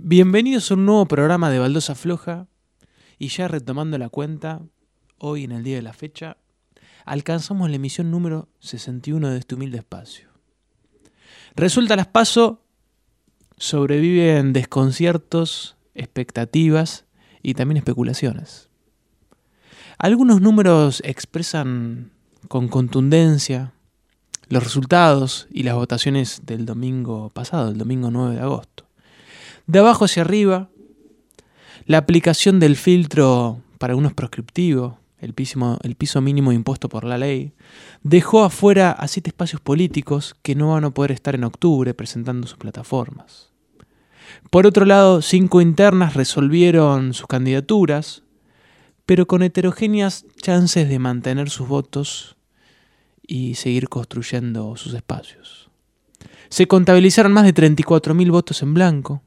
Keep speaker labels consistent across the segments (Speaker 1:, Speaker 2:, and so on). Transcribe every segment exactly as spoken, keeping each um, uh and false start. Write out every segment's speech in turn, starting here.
Speaker 1: Bienvenidos a un nuevo programa de Baldosa Floja. Y ya retomando la cuenta, hoy en el día de la fecha, alcanzamos la emisión número sesenta y uno de este humilde espacio. Resulta las PASO sobreviven desconciertos, expectativas y también especulaciones. Algunos números expresan con contundencia los resultados y las votaciones del domingo pasado, el domingo nueve de agosto. De abajo hacia arriba, la aplicación del filtro para algunos proscriptivo, el piso, el piso mínimo impuesto por la ley, dejó afuera a siete espacios políticos que no van a poder estar en octubre presentando sus plataformas. Por otro lado, cinco internas resolvieron sus candidaturas, pero con heterogéneas chances de mantener sus votos y seguir construyendo sus espacios. Se contabilizaron más de treinta y cuatro mil votos en blanco.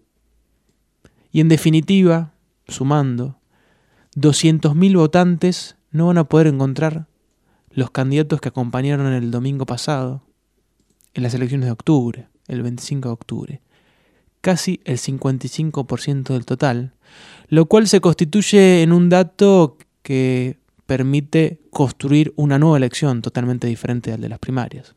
Speaker 1: Y en definitiva, sumando, doscientos mil votantes no van a poder encontrar los candidatos que acompañaron el domingo pasado en las elecciones de octubre, el veinticinco de octubre. Casi el cincuenta y cinco por ciento del total, lo cual se constituye en un dato que permite construir una nueva elección totalmente diferente al de las primarias.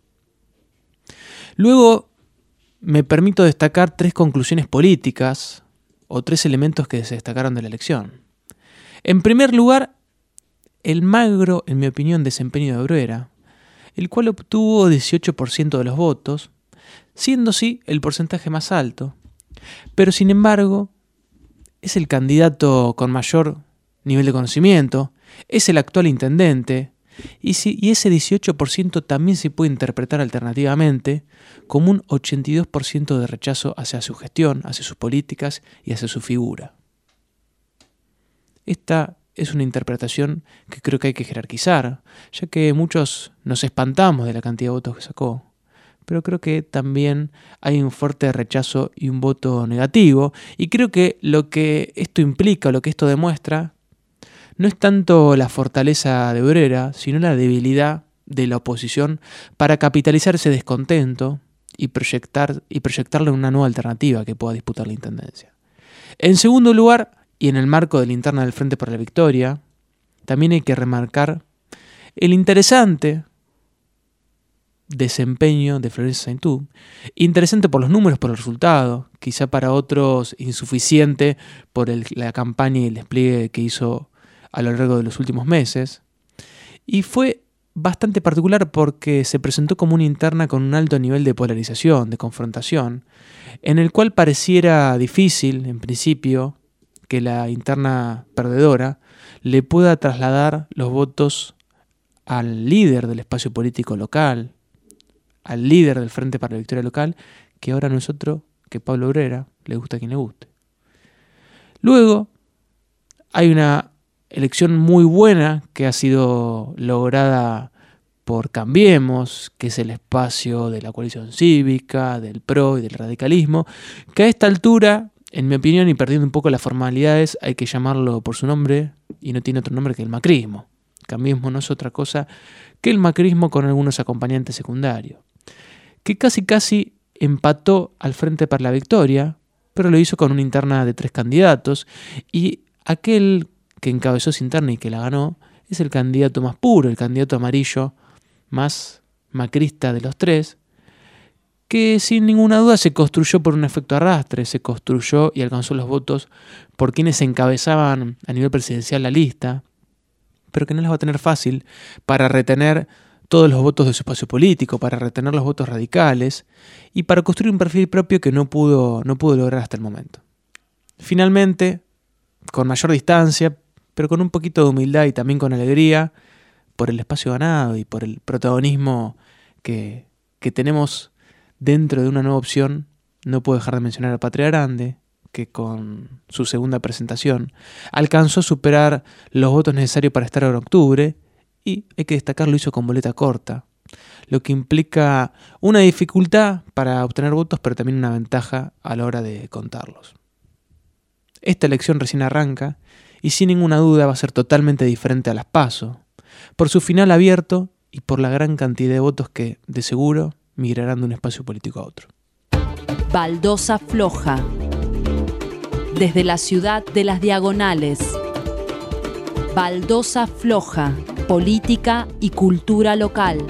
Speaker 1: Luego, me permito destacar tres conclusiones políticas o tres elementos que se destacaron de la elección. En primer lugar, el magro, en mi opinión, desempeño de Bruera, el cual obtuvo dieciocho por ciento de los votos, siendo sí el porcentaje más alto, pero sin embargo es el candidato con mayor nivel de conocimiento, es el actual intendente, y, si, y ese dieciocho por ciento también se puede interpretar alternativamente como un ochenta y dos por ciento de rechazo hacia su gestión, hacia sus políticas y hacia su figura. Esta es una interpretación que creo que hay que jerarquizar, ya que muchos nos espantamos de la cantidad de votos que sacó, pero creo que también hay un fuerte rechazo y un voto negativo, y creo que lo que esto implica, lo que esto demuestra, no es tanto la fortaleza de Bruera, sino la debilidad de la oposición para capitalizar ese descontento y proyectar y proyectarle una nueva alternativa que pueda disputar la intendencia. En segundo lugar, y en el marco de la interna del Frente por la Victoria, también hay que remarcar el interesante desempeño de Florencia Saintú, interesante por los números, por el resultado, quizá para otros insuficiente por el, la campaña y el despliegue que hizo a lo largo de los últimos meses, y fue bastante particular porque se presentó como una interna con un alto nivel de polarización, de confrontación, en el cual pareciera difícil, en principio, que la interna perdedora le pueda trasladar los votos al líder del espacio político local, al líder del Frente para la Victoria local, que ahora no es otro que Pablo Bruera, le gusta a quien le guste. Luego, hay una elección muy buena que ha sido lograda por Cambiemos, que es el espacio de la coalición cívica, del P R O y del radicalismo, que a esta altura, en mi opinión, y perdiendo un poco las formalidades, hay que llamarlo por su nombre, y no tiene otro nombre que el macrismo. Cambiemos no es otra cosa que el macrismo con algunos acompañantes secundarios, que casi casi empató al Frente para la Victoria, pero lo hizo con una interna de tres candidatos, y aquel que encabezó esa interna y que la ganó, es el candidato más puro, el candidato amarillo más macrista de los tres, que sin ninguna duda se construyó por un efecto arrastre, se construyó y alcanzó los votos por quienes encabezaban a nivel presidencial la lista, pero que no les va a tener fácil para retener todos los votos de su espacio político, para retener los votos radicales y para construir un perfil propio que no pudo, no pudo lograr hasta el momento. Finalmente, con mayor distancia, pero con un poquito de humildad y también con alegría, por el espacio ganado y por el protagonismo que, que tenemos dentro de una nueva opción, no puedo dejar de mencionar a Patria Grande, que con su segunda presentación alcanzó a superar los votos necesarios para estar en octubre, y hay que destacar, lo hizo con boleta corta, lo que implica una dificultad para obtener votos, pero también una ventaja a la hora de contarlos. Esta elección recién arranca y sin ninguna duda va a ser totalmente diferente a las PASO, por su final abierto y por la gran cantidad de votos que, de seguro, migrarán de un espacio político a otro.
Speaker 2: Baldosa Floja. desde la ciudad de las Diagonales. Baldosa Floja, política y cultura local.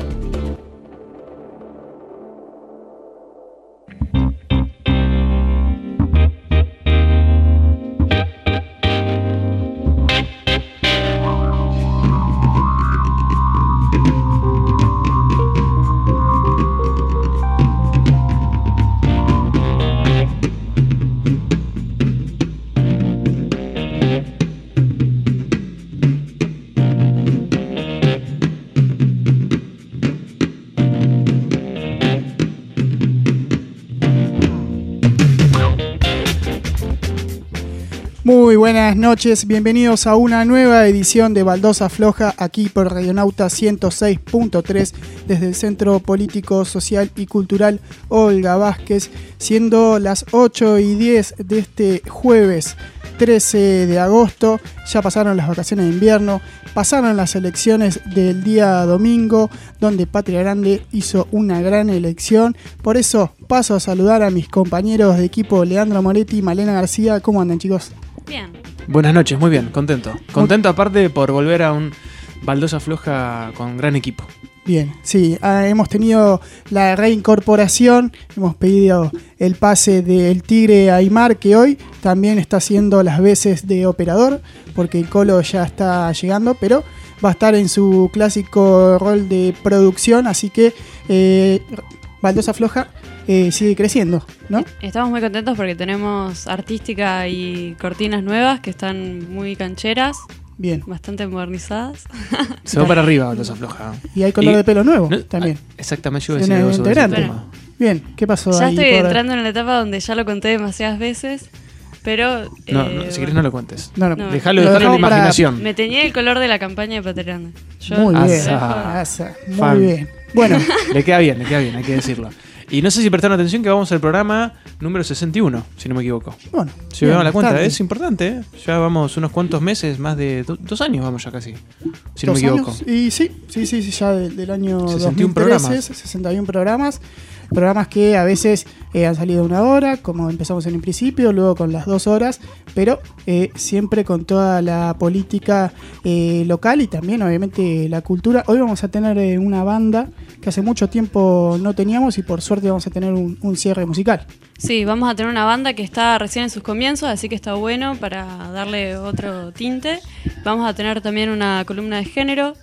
Speaker 3: Muy buenas noches, bienvenidos a una nueva edición de Baldosa Floja aquí por Radionauta ciento seis punto tres desde el Centro Político, Social y Cultural Olga Vázquez, siendo las ocho y diez de este jueves trece de agosto. Ya pasaron las vacaciones de invierno, pasaron las elecciones del día domingo, donde Patria Grande hizo una gran elección. Por eso paso a saludar a mis compañeros de equipo, Leandro Moretti y Malena García. ¿Cómo andan, chicos?
Speaker 2: Bien.
Speaker 1: Buenas noches, muy bien, contento. Contento aparte por volver a un Baldosa Floja con gran equipo.
Speaker 3: Bien, sí, ah, hemos tenido la reincorporación, hemos pedido el pase del Tigre Aymar, que hoy también está haciendo las veces de operador, porque el Colo ya está llegando, pero va a estar en su clásico rol de producción, así que eh, Baldosa Floja eh, sigue creciendo, ¿no?
Speaker 4: Estamos muy contentos porque tenemos artística y cortinas nuevas que están muy cancheras.
Speaker 3: Bien.
Speaker 4: Bastante modernizadas.
Speaker 1: Se va para arriba Baldosa Floja.
Speaker 3: Y hay color
Speaker 1: y,
Speaker 3: de pelo nuevo
Speaker 1: no,
Speaker 3: también.
Speaker 1: Exactamente, yo iba a decir algo sobre
Speaker 3: integrante.
Speaker 1: ese tema.
Speaker 3: Bien, ¿qué pasó
Speaker 4: Ya
Speaker 3: ahí?
Speaker 4: estoy
Speaker 3: por...
Speaker 4: entrando en la etapa donde ya lo conté demasiadas veces, pero...
Speaker 1: No,
Speaker 4: eh,
Speaker 1: no, si querés
Speaker 4: bueno.
Speaker 1: no lo cuentes.
Speaker 3: No, no.
Speaker 4: No.
Speaker 1: Dejalo,
Speaker 3: Lo
Speaker 1: dejalo a la
Speaker 3: dejamos para-
Speaker 1: imaginación.
Speaker 4: Me teñí el color de la campaña de Patria Grande. Yo
Speaker 3: Muy bien,
Speaker 1: Asa.
Speaker 3: asa, muy
Speaker 1: Fan.
Speaker 3: bien. Bueno,
Speaker 1: Le queda bien, le queda bien, hay que decirlo. Y no sé si prestaron atención que vamos al programa número sesenta y uno, si no me equivoco.
Speaker 3: bueno.
Speaker 1: Si
Speaker 3: bien,
Speaker 1: me la cuenta,
Speaker 3: bastante.
Speaker 1: es importante, ¿eh? Ya vamos unos cuantos meses, más de do- dos años vamos ya casi, si no me
Speaker 3: Dos
Speaker 1: equivoco.
Speaker 3: años, y sí, sí, sí, sí, ya del, del año
Speaker 1: sesenta y uno
Speaker 3: dos mil trece,
Speaker 1: programas.
Speaker 3: sesenta y uno programas. Programas que a veces eh, han salido una hora, como empezamos en el principio, luego con las dos horas, pero eh, siempre con toda la política eh, local y también obviamente la cultura. Hoy vamos a tener eh, una banda que hace mucho tiempo no teníamos y por suerte vamos a tener un, un cierre musical.
Speaker 4: Sí, vamos a tener una banda que está recién en sus comienzos, así que está bueno para darle otro tinte. Vamos a tener también una columna de género.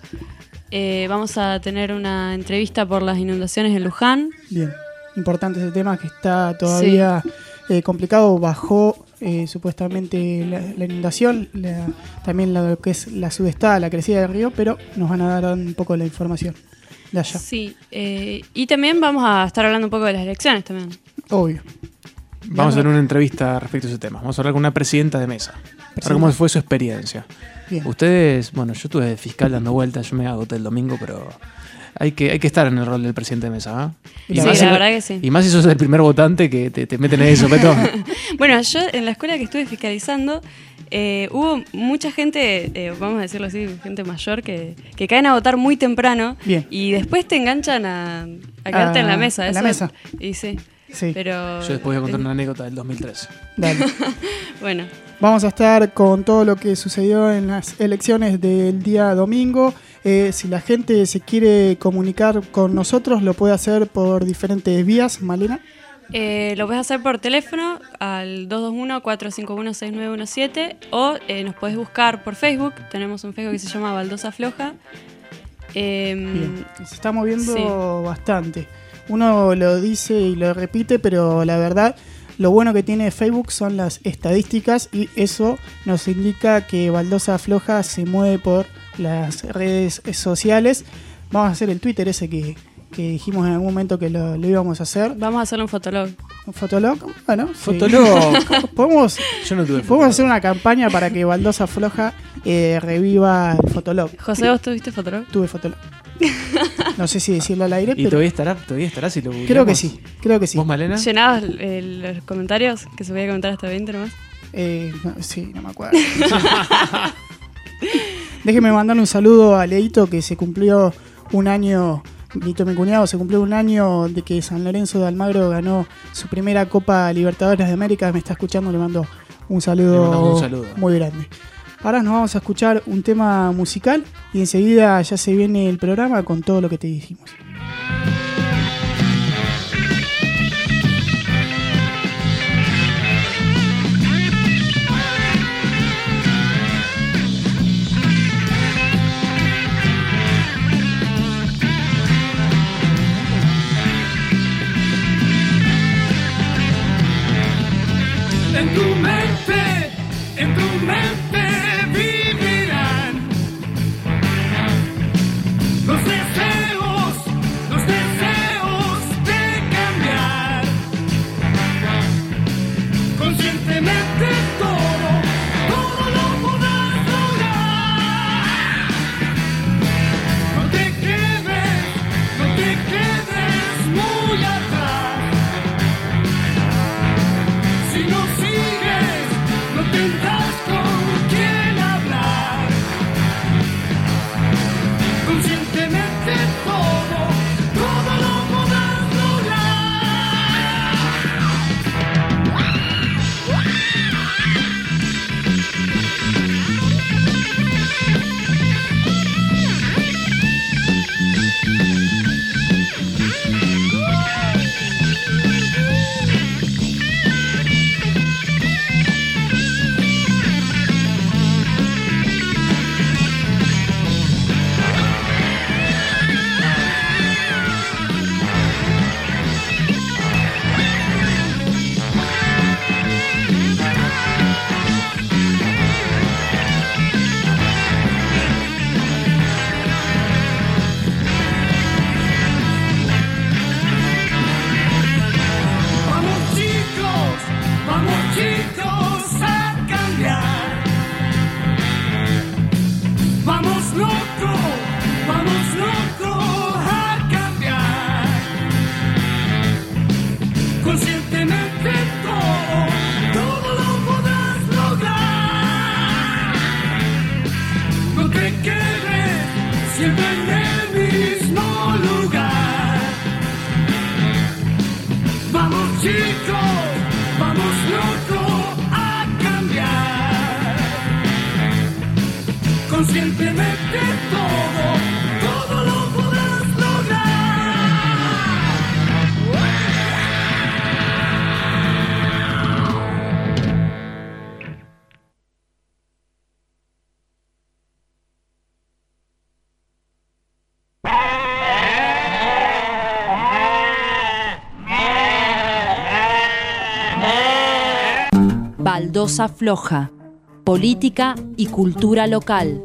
Speaker 4: Eh, vamos a tener una entrevista por las inundaciones en Luján.
Speaker 3: Bien, importante ese tema que está todavía eh, complicado. Bajó eh, supuestamente la, la inundación, la- también lo que es la subestada, la crecida del río, pero nos van a dar un poco la información de allá.
Speaker 4: Sí, eh, y también vamos a estar hablando un poco de las elecciones también.
Speaker 3: Obvio.
Speaker 1: Vamos a hacer una entrevista respecto a ese tema. Vamos a hablar con una presidenta de mesa. A ver cómo fue su experiencia.
Speaker 3: Bien.
Speaker 1: Ustedes, bueno, yo estuve de fiscal dando vueltas, yo me agoté el domingo, pero hay que, hay que estar en el rol del presidente de mesa, ¿ah?
Speaker 3: Sí,
Speaker 1: Y
Speaker 4: Sí,
Speaker 1: más
Speaker 4: la
Speaker 1: si-
Speaker 4: verdad que sí.
Speaker 1: Y más si sos el primer votante que te, te meten en eso, Peto.
Speaker 4: Bueno, yo en la escuela que estuve fiscalizando, eh, hubo mucha gente, eh, vamos a decirlo así, gente mayor, que, que caen a votar muy temprano.
Speaker 3: Bien.
Speaker 4: Y después te enganchan a, a quedarte
Speaker 3: Ah,
Speaker 4: en la mesa.
Speaker 3: en la
Speaker 4: eso-
Speaker 3: mesa.
Speaker 4: Y sí,
Speaker 3: Sí,
Speaker 4: pero...
Speaker 1: Yo después voy a contar una anécdota del dos mil trece.
Speaker 3: dale.
Speaker 4: Bueno,
Speaker 3: Vamos a estar con todo lo que sucedió en las elecciones del día domingo. Eh, si la gente se quiere comunicar con nosotros, lo puede hacer por diferentes vías. Malena.
Speaker 4: eh, lo puedes hacer por teléfono al dos dos uno, cuatro cinco uno, seis nueve uno siete o eh, nos puedes buscar por Facebook. Tenemos un Facebook que se llama Baldosa Floja. Eh,
Speaker 3: Bien, se está moviendo
Speaker 4: sí.
Speaker 3: bastante. Uno lo dice y lo repite, pero la verdad, lo bueno que tiene Facebook son las estadísticas y eso nos indica que Baldosa Floja se mueve por las redes sociales. Vamos a hacer el Twitter ese que, que dijimos en algún momento que lo, lo íbamos a hacer.
Speaker 4: Vamos a hacerle un fotolog.
Speaker 3: ¿Un fotolog? Bueno, sí.
Speaker 1: Fotolog.
Speaker 3: Podemos,
Speaker 1: Yo no tuve
Speaker 3: podemos
Speaker 1: fotolog.
Speaker 3: hacer una campaña para que Baldosa Floja eh, reviva el fotolog.
Speaker 4: José, ¿vos tuviste fotolog?
Speaker 3: Tuve fotolog. No sé si decirlo al aire,
Speaker 1: ¿Y
Speaker 3: pero
Speaker 1: todavía estará, todavía estará si lo
Speaker 3: creo
Speaker 1: googleamos?
Speaker 3: que sí, creo que sí.
Speaker 1: ¿Vos, Malena?
Speaker 4: ¿Llenabas el- los comentarios? Que se podía comentar hasta veinte nomás.
Speaker 3: Eh, no, sí, no me acuerdo. Déjeme mandarle un saludo a Leito, que se cumplió un año, Leito mi cuñado, se cumplió un año de que San Lorenzo de Almagro ganó su primera Copa Libertadores de América. Me está escuchando, le mando un saludo,
Speaker 1: un saludo
Speaker 3: muy grande. Ahora nos vamos a escuchar un tema musical y enseguida ya se viene el programa con todo lo que te dijimos.
Speaker 5: En tu mente, en tu mente vivirán los deseos, los deseos de cambiar. Conscientemente todo, todo lo podrás lograr. No te quedes, no te quedes muy atrás. Si no sigues, no tendrás con quién hablar. Conscientemente todo, todo lo podrás lograr. Vamos chicos, vamos chicos a cambiar. Vamos loco, vamos loco a cambiar. Conscientemente todo, todo lo podrás lograr. No te quedes siempre en el mismo lugar. Vamos chicos, vamos loco a cambiar. Conscientemente todo, todo lo podrás lograr.
Speaker 2: Baldosa Floja, política y cultura local.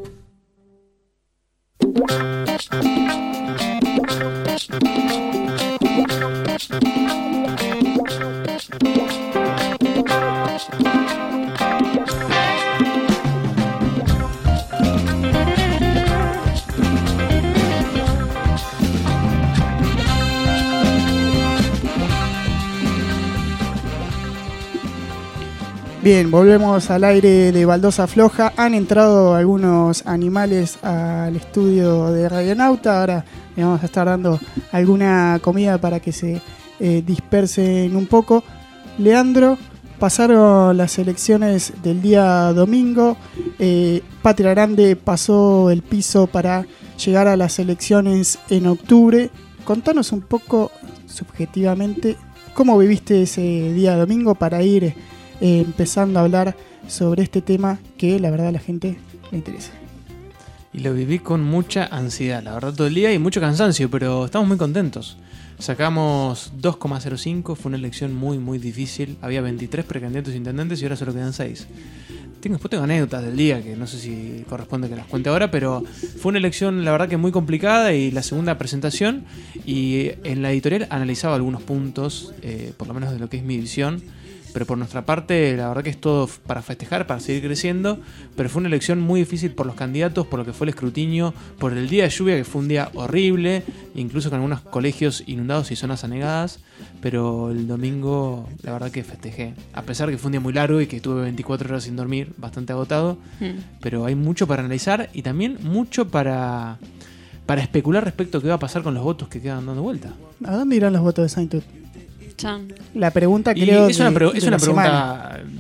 Speaker 3: Bien, volvemos al aire de Baldosa Floja. Han entrado algunos animales al estudio de Radionauta. Ahora le vamos a estar dando alguna comida para que se eh, dispersen un poco. Leandro, pasaron las elecciones del día domingo. Eh, Patria Grande pasó el piso para llegar a las elecciones en octubre. Contanos un poco, subjetivamente, cómo viviste ese día domingo para ir Eh, empezando a hablar sobre este tema que la verdad a la gente le interesa.
Speaker 1: Y lo viví con mucha ansiedad, la verdad, todo el día y mucho cansancio, pero estamos muy contentos. Sacamos dos coma cero cinco, fue una elección muy muy difícil. Había veintitrés precandidatos e intendentes y ahora solo quedan seis. Tengo, después tengo anécdotas del día que no sé si corresponde que las cuente ahora, pero fue una elección la verdad que muy complicada y la segunda presentación, y en la editorial analizaba algunos puntos, eh, por lo menos de lo que es mi visión. Pero por nuestra parte, la verdad que es todo para festejar, para seguir creciendo. Pero fue una elección muy difícil por los candidatos, por lo que fue el escrutinio, por el día de lluvia, que fue un día horrible, incluso con algunos colegios inundados y zonas anegadas. Pero el domingo, la verdad que festejé. A pesar que fue un día muy largo y que tuve veinticuatro horas sin dormir, bastante agotado. Mm. Pero hay mucho para analizar y también mucho para, para especular respecto a qué va a pasar con los votos que quedan dando vuelta.
Speaker 3: ¿A dónde irán los votos de Saintud?
Speaker 4: Chan.
Speaker 3: La pregunta
Speaker 1: y
Speaker 3: creo
Speaker 1: es una,
Speaker 3: de,
Speaker 1: pre- es
Speaker 3: de
Speaker 1: una
Speaker 3: la
Speaker 1: pregunta
Speaker 3: semana.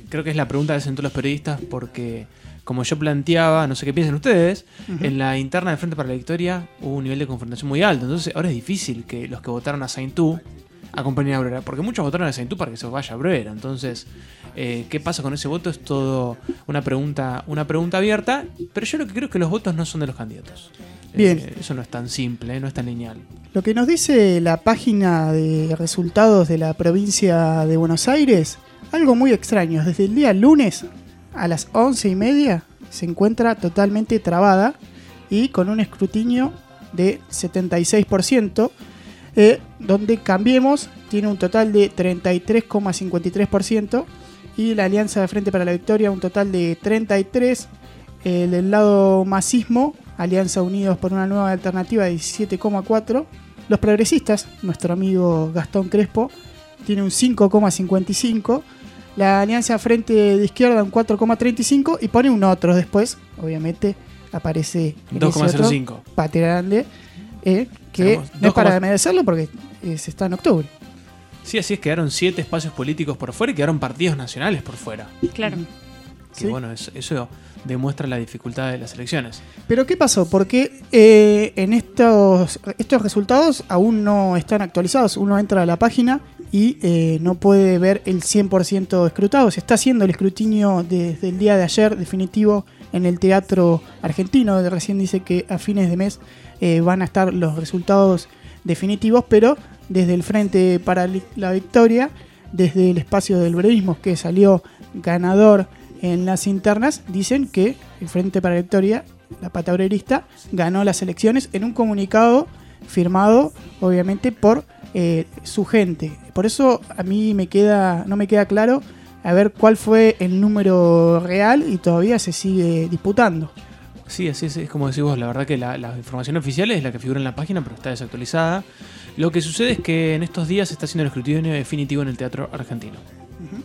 Speaker 1: creo que es la pregunta que hacen todos los periodistas, porque como yo planteaba, no sé qué piensan ustedes, uh-huh. en la interna del Frente para la Victoria hubo un nivel de confrontación muy alto. Entonces ahora es difícil que los que votaron a Saintú acompañen a Bruera, porque muchos votaron a Saintú para que se vaya a Bruera. Entonces, eh, ¿qué pasa con ese voto? Es todo una pregunta, una pregunta abierta, pero yo lo que creo es que los votos no son de los candidatos.
Speaker 3: Bien.
Speaker 1: Eh, eso no es tan simple, no es tan lineal.
Speaker 3: Lo que nos dice la página de resultados de la provincia de Buenos Aires, algo muy extraño. Desde el día lunes a las once y media se encuentra totalmente trabada y con un escrutinio de setenta y seis por ciento, eh, donde Cambiemos tiene un total de treinta y tres coma cincuenta y tres por ciento y la Alianza de Frente para la Victoria un total de treinta y tres por ciento. Eh, del lado masismo, Alianza Unidos por una Nueva Alternativa de diecisiete coma cuatro por ciento. Los progresistas, nuestro amigo Gastón Crespo, tiene un cinco coma cincuenta y cinco por ciento. La Alianza Frente de Izquierda un cuatro coma treinta y cinco por ciento y pone un otro después. Obviamente aparece
Speaker 1: dos coma cero cinco.
Speaker 3: Patria Grande, eh, que Tenemos no es para desmerecerlo porque eh, se está en octubre.
Speaker 1: Sí, así es, quedaron siete espacios políticos por fuera y quedaron partidos nacionales por fuera.
Speaker 4: Claro.
Speaker 1: Que
Speaker 3: ¿Sí?
Speaker 1: bueno, eso, eso demuestra la dificultad de las elecciones.
Speaker 3: Pero ¿qué pasó? Porque eh, en estos, estos resultados aún no están actualizados. Uno entra a la página y eh, no puede ver el cien por ciento escrutado. Se está haciendo el escrutinio desde el día de ayer definitivo en el Teatro Argentino. De recién dice que a fines de mes eh, van a estar los resultados definitivos, pero desde el Frente para la Victoria, desde el espacio del brevismo que salió ganador en las internas, dicen que el Frente para la Victoria, la pata obrerista, ganó las elecciones en un comunicado firmado obviamente por eh, su gente. Por eso a mí me queda, no me queda claro a ver cuál fue el número real y todavía se sigue disputando.
Speaker 1: Sí, así es, es como decís vos, la verdad que la, la información oficial es la que figura en la página, pero está desactualizada. Lo que sucede es que en estos días se está haciendo el escrutinio definitivo en el Teatro Argentino.
Speaker 3: Uh-huh.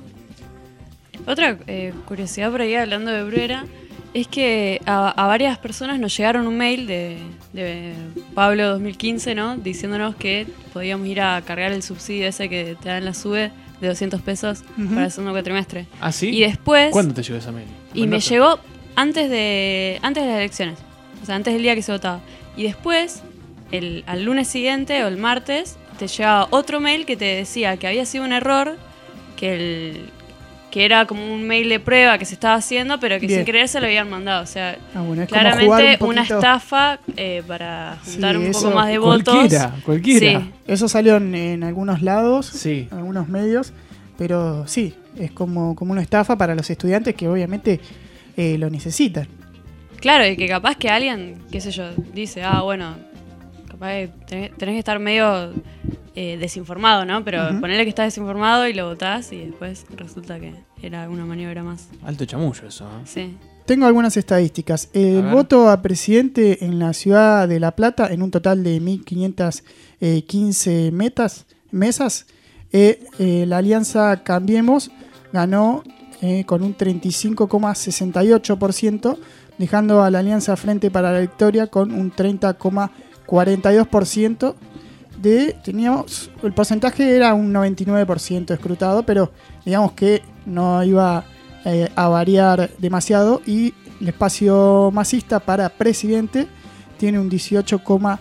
Speaker 4: Otra eh, curiosidad por ahí, hablando de Bruera, es que a, a varias personas nos llegaron un mail de, de Pablo dos mil quince, ¿no? Diciéndonos que podíamos ir a cargar el subsidio ese que te dan la SUBE de doscientos pesos uh-huh. para el segundo cuatrimestre.
Speaker 1: ¿Ah, sí?
Speaker 4: Y después...
Speaker 1: ¿Cuándo te llegó esa mail?
Speaker 4: Y me llegó antes de, antes de las elecciones, o sea, antes del día que se votaba. Y después, el, al lunes siguiente o el martes, te llegaba otro mail que te decía que había sido un error, que el... que era como un mail de prueba que se estaba haciendo, pero que Bien. sin querer se lo habían mandado. O sea,
Speaker 3: ah, bueno,
Speaker 4: claramente
Speaker 3: un
Speaker 4: una estafa eh, para juntar sí, un poco más de
Speaker 1: cualquiera,
Speaker 4: votos.
Speaker 1: Cualquiera,
Speaker 4: sí.
Speaker 3: Eso salió en, en algunos lados,
Speaker 1: sí.
Speaker 3: en algunos medios, pero sí, es como, como una estafa para los estudiantes que obviamente eh, lo necesitan.
Speaker 4: Claro, y que capaz que alguien, qué sé yo, dice, ah, bueno, capaz que tenés, tenés que estar medio... Eh, desinformado, ¿no? Pero uh-huh. ponele que estás desinformado y lo votás y después resulta que era una maniobra más.
Speaker 1: Alto chamullo eso, ¿eh?
Speaker 4: Sí.
Speaker 3: Tengo algunas estadísticas. El voto a presidente en la ciudad de La Plata, en un total de mil quinientas quince metas, mesas, eh, eh, la Alianza Cambiemos ganó eh, con un treinta y cinco coma sesenta y ocho por ciento, dejando a la Alianza Frente para la Victoria con un treinta coma cuarenta y dos por ciento. De, teníamos, el porcentaje era un noventa y nueve por ciento escrutado, pero digamos que no iba eh, a variar demasiado, y el espacio masista para presidente tiene un dieciocho coma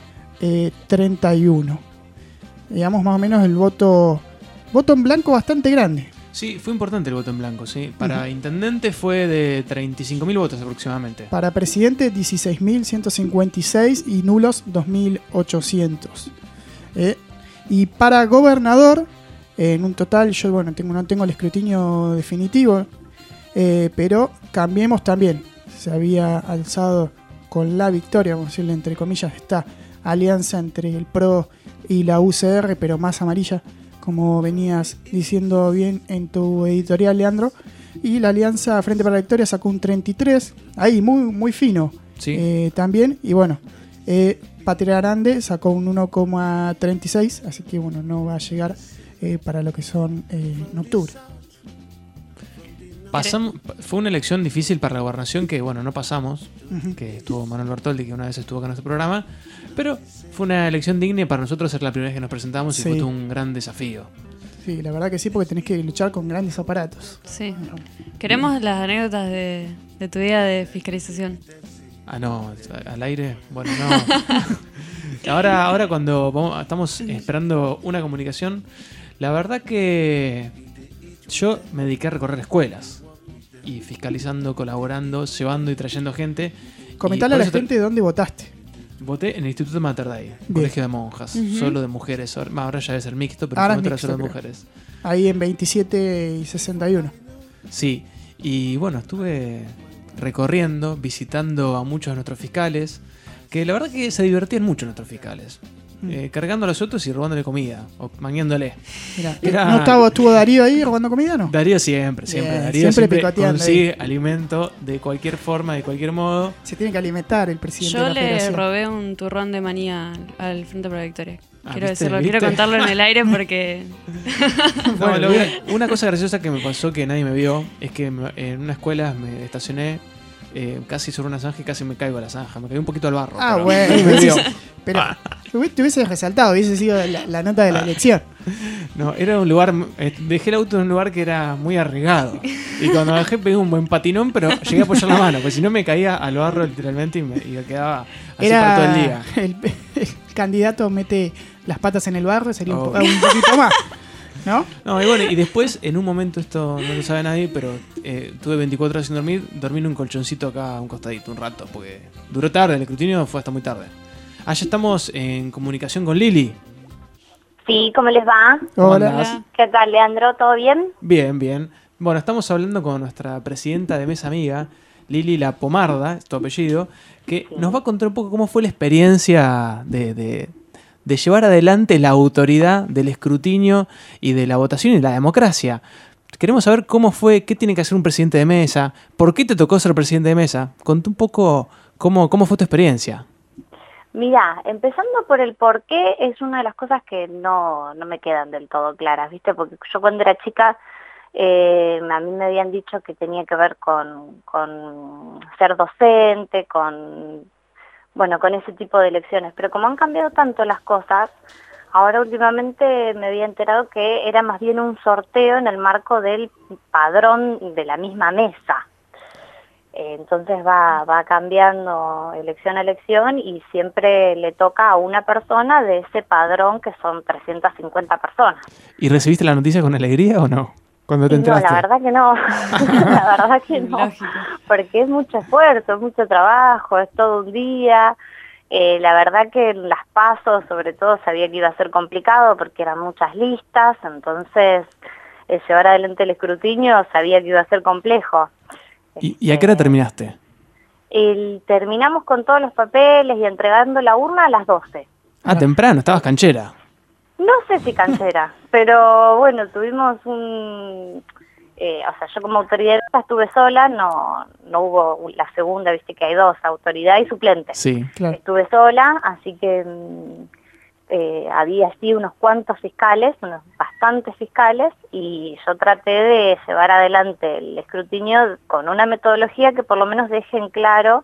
Speaker 3: treinta y uno. Digamos más o menos el voto voto en blanco bastante grande.
Speaker 1: Sí, fue importante el voto en blanco, sí. Para uh-huh. intendente fue de treinta y cinco mil votos aproximadamente.
Speaker 3: Para presidente dieciséis mil ciento cincuenta y seis y nulos dos mil ochocientos. Eh, y para gobernador, eh, en un total, yo bueno tengo, no tengo el escrutinio definitivo, eh, pero Cambiemos también se había alzado con la victoria, vamos a decirle entre comillas, esta alianza entre el P R O y la U C R, pero más amarilla, como venías diciendo bien en tu editorial, Leandro. Y la Alianza Frente para la Victoria sacó un treinta y tres, ahí muy, muy fino,
Speaker 1: sí.
Speaker 3: eh, también, y bueno, eh, Patria Grande sacó un uno coma treinta y seis, así que bueno, no va a llegar eh, para lo que son eh, en octubre.
Speaker 1: Pasamos, fue una elección difícil para la gobernación que, bueno, no pasamos, uh-huh. que estuvo Manuel Bertoldi, que una vez estuvo acá en nuestro programa, pero fue una elección digna y para nosotros era la primera vez que nos presentamos y sí. fue todo un gran desafío.
Speaker 3: Sí, la verdad que sí, porque tenés que luchar con grandes aparatos.
Speaker 4: Sí. Queremos las anécdotas de, de tu día de fiscalización.
Speaker 1: Ah, no, al aire, bueno, no. ahora, ahora cuando vamos- estamos esperando una comunicación, la verdad que yo me dediqué a recorrer escuelas y fiscalizando, colaborando, llevando y trayendo gente.
Speaker 3: Comentale
Speaker 1: Y
Speaker 3: a
Speaker 1: por
Speaker 3: la
Speaker 1: eso te-
Speaker 3: gente dónde votaste.
Speaker 1: Voté en el Instituto Mater Dei, colegio de monjas,
Speaker 4: Ujú.
Speaker 1: solo de mujeres. Ahora ahora ya debe ser mixto, pero
Speaker 3: Ahora
Speaker 1: en
Speaker 3: es
Speaker 1: su momento era
Speaker 3: mixto,
Speaker 1: solo de
Speaker 3: creo.
Speaker 1: mujeres.
Speaker 3: Ahí en veintisiete y sesenta y uno.
Speaker 1: Sí, y bueno, estuve recorriendo, visitando a muchos de nuestros fiscales, que la verdad que se divertían mucho nuestros fiscales,
Speaker 3: Mm.
Speaker 1: eh, cargando a los otros y robándole comida, o mangueándole.
Speaker 3: Mirá,
Speaker 1: Era-
Speaker 3: ¿no estaba, estuvo Darío ahí robando comida, no?
Speaker 1: Darío siempre, siempre.
Speaker 3: Bien,
Speaker 1: Darío
Speaker 3: siempre
Speaker 1: siempre,
Speaker 3: picoteando
Speaker 1: consigue alimento de cualquier forma, de cualquier modo.
Speaker 3: Se tiene que alimentar el presidente
Speaker 4: Yo
Speaker 3: de la
Speaker 4: le
Speaker 3: federación.
Speaker 4: robé un turrón de manía al, al Frente para la Victoria.
Speaker 1: Ah,
Speaker 4: Quiero
Speaker 1: ¿viste?
Speaker 4: decirlo,
Speaker 1: ¿Viste?
Speaker 4: quiero contarlo en el aire porque...
Speaker 1: No,
Speaker 3: Bueno,
Speaker 1: lo-
Speaker 3: bien.
Speaker 1: una cosa graciosa que me pasó que nadie me vio es que me- en una escuela me estacioné eh, casi sobre una zanja y casi me caigo a la zanja. Me caí un poquito al barro.
Speaker 3: Ah,
Speaker 1: pero
Speaker 3: bueno,
Speaker 1: nadie me vio.
Speaker 3: decís- pero hubi- te hubiese resaltado, hubiese sido la, la nota de la elección.
Speaker 1: No, era un lugar, eh, dejé el auto en un lugar que era muy arriesgado. Y cuando bajé pegué un buen patinón, pero llegué a apoyar la mano, porque si no me caía al barro literalmente y me, y me quedaba así para todo el día.
Speaker 3: El, el candidato mete las patas en el barro, sería un, po-
Speaker 1: Oh.
Speaker 3: un poquito más, ¿no?
Speaker 1: No, y bueno, y después, en un momento, esto no lo sabe nadie, pero eh, tuve veinticuatro horas sin dormir, dormí en un colchoncito acá a un costadito, un rato, porque duró tarde, el escrutinio fue hasta muy tarde. Ah, ya estamos en comunicación con Lili.
Speaker 6: Sí, ¿cómo les va?
Speaker 1: ¿Cómo
Speaker 3: Hola.
Speaker 1: andás?
Speaker 4: Hola.
Speaker 6: ¿Qué tal, Leandro? ¿Todo bien?
Speaker 1: Bien, bien. Bueno, estamos hablando con nuestra presidenta de mesa amiga, Lili La Pomarda, es tu apellido, que nos va a contar un poco cómo fue la experiencia de, de- de llevar adelante la autoridad del escrutinio y de la votación y la democracia. Queremos saber cómo fue, qué tiene que hacer un presidente de mesa, por qué te tocó ser presidente de mesa. Contá un poco cómo, cómo fue tu experiencia.
Speaker 6: Mira, empezando por el por qué, es una de las cosas que no, no me quedan del todo claras, ¿viste? Porque yo cuando era chica, eh, a mí me habían dicho que tenía que ver con, con ser docente, con, bueno, con ese tipo de elecciones. Pero como han cambiado tanto las cosas, ahora últimamente me había enterado que era más bien un sorteo en el marco del padrón de la misma mesa. Eh, Entonces va, va cambiando elección a elección y siempre le toca a una persona de ese padrón que son trescientas cincuenta personas.
Speaker 1: ¿Y recibiste la noticia con alegría o no? Cuando te
Speaker 6: Y no,
Speaker 1: enteraste.
Speaker 6: la verdad que no, la verdad que no,
Speaker 4: Lógico.
Speaker 6: porque es mucho esfuerzo, es mucho trabajo, es todo un día. Eh, la verdad que en las pasos, sobre todo, sabía que iba a ser complicado porque eran muchas listas, entonces eh, llevar adelante el escrutinio sabía que iba a ser complejo.
Speaker 1: ¿Y, y a qué hora terminaste?
Speaker 6: El- terminamos con todos los papeles y entregando la urna a las doce.
Speaker 1: Ah, temprano, estabas canchera.
Speaker 6: No sé si canchera, pero bueno, tuvimos un... eh, o sea, yo como autoridad estuve sola, no, no hubo la segunda, viste que hay dos, autoridad y suplente.
Speaker 1: Sí.
Speaker 3: Claro.
Speaker 6: Estuve sola, así que mm, eh, había así unos cuantos fiscales, unos bastantes fiscales, y yo traté de llevar adelante el escrutinio con una metodología que por lo menos deje en claro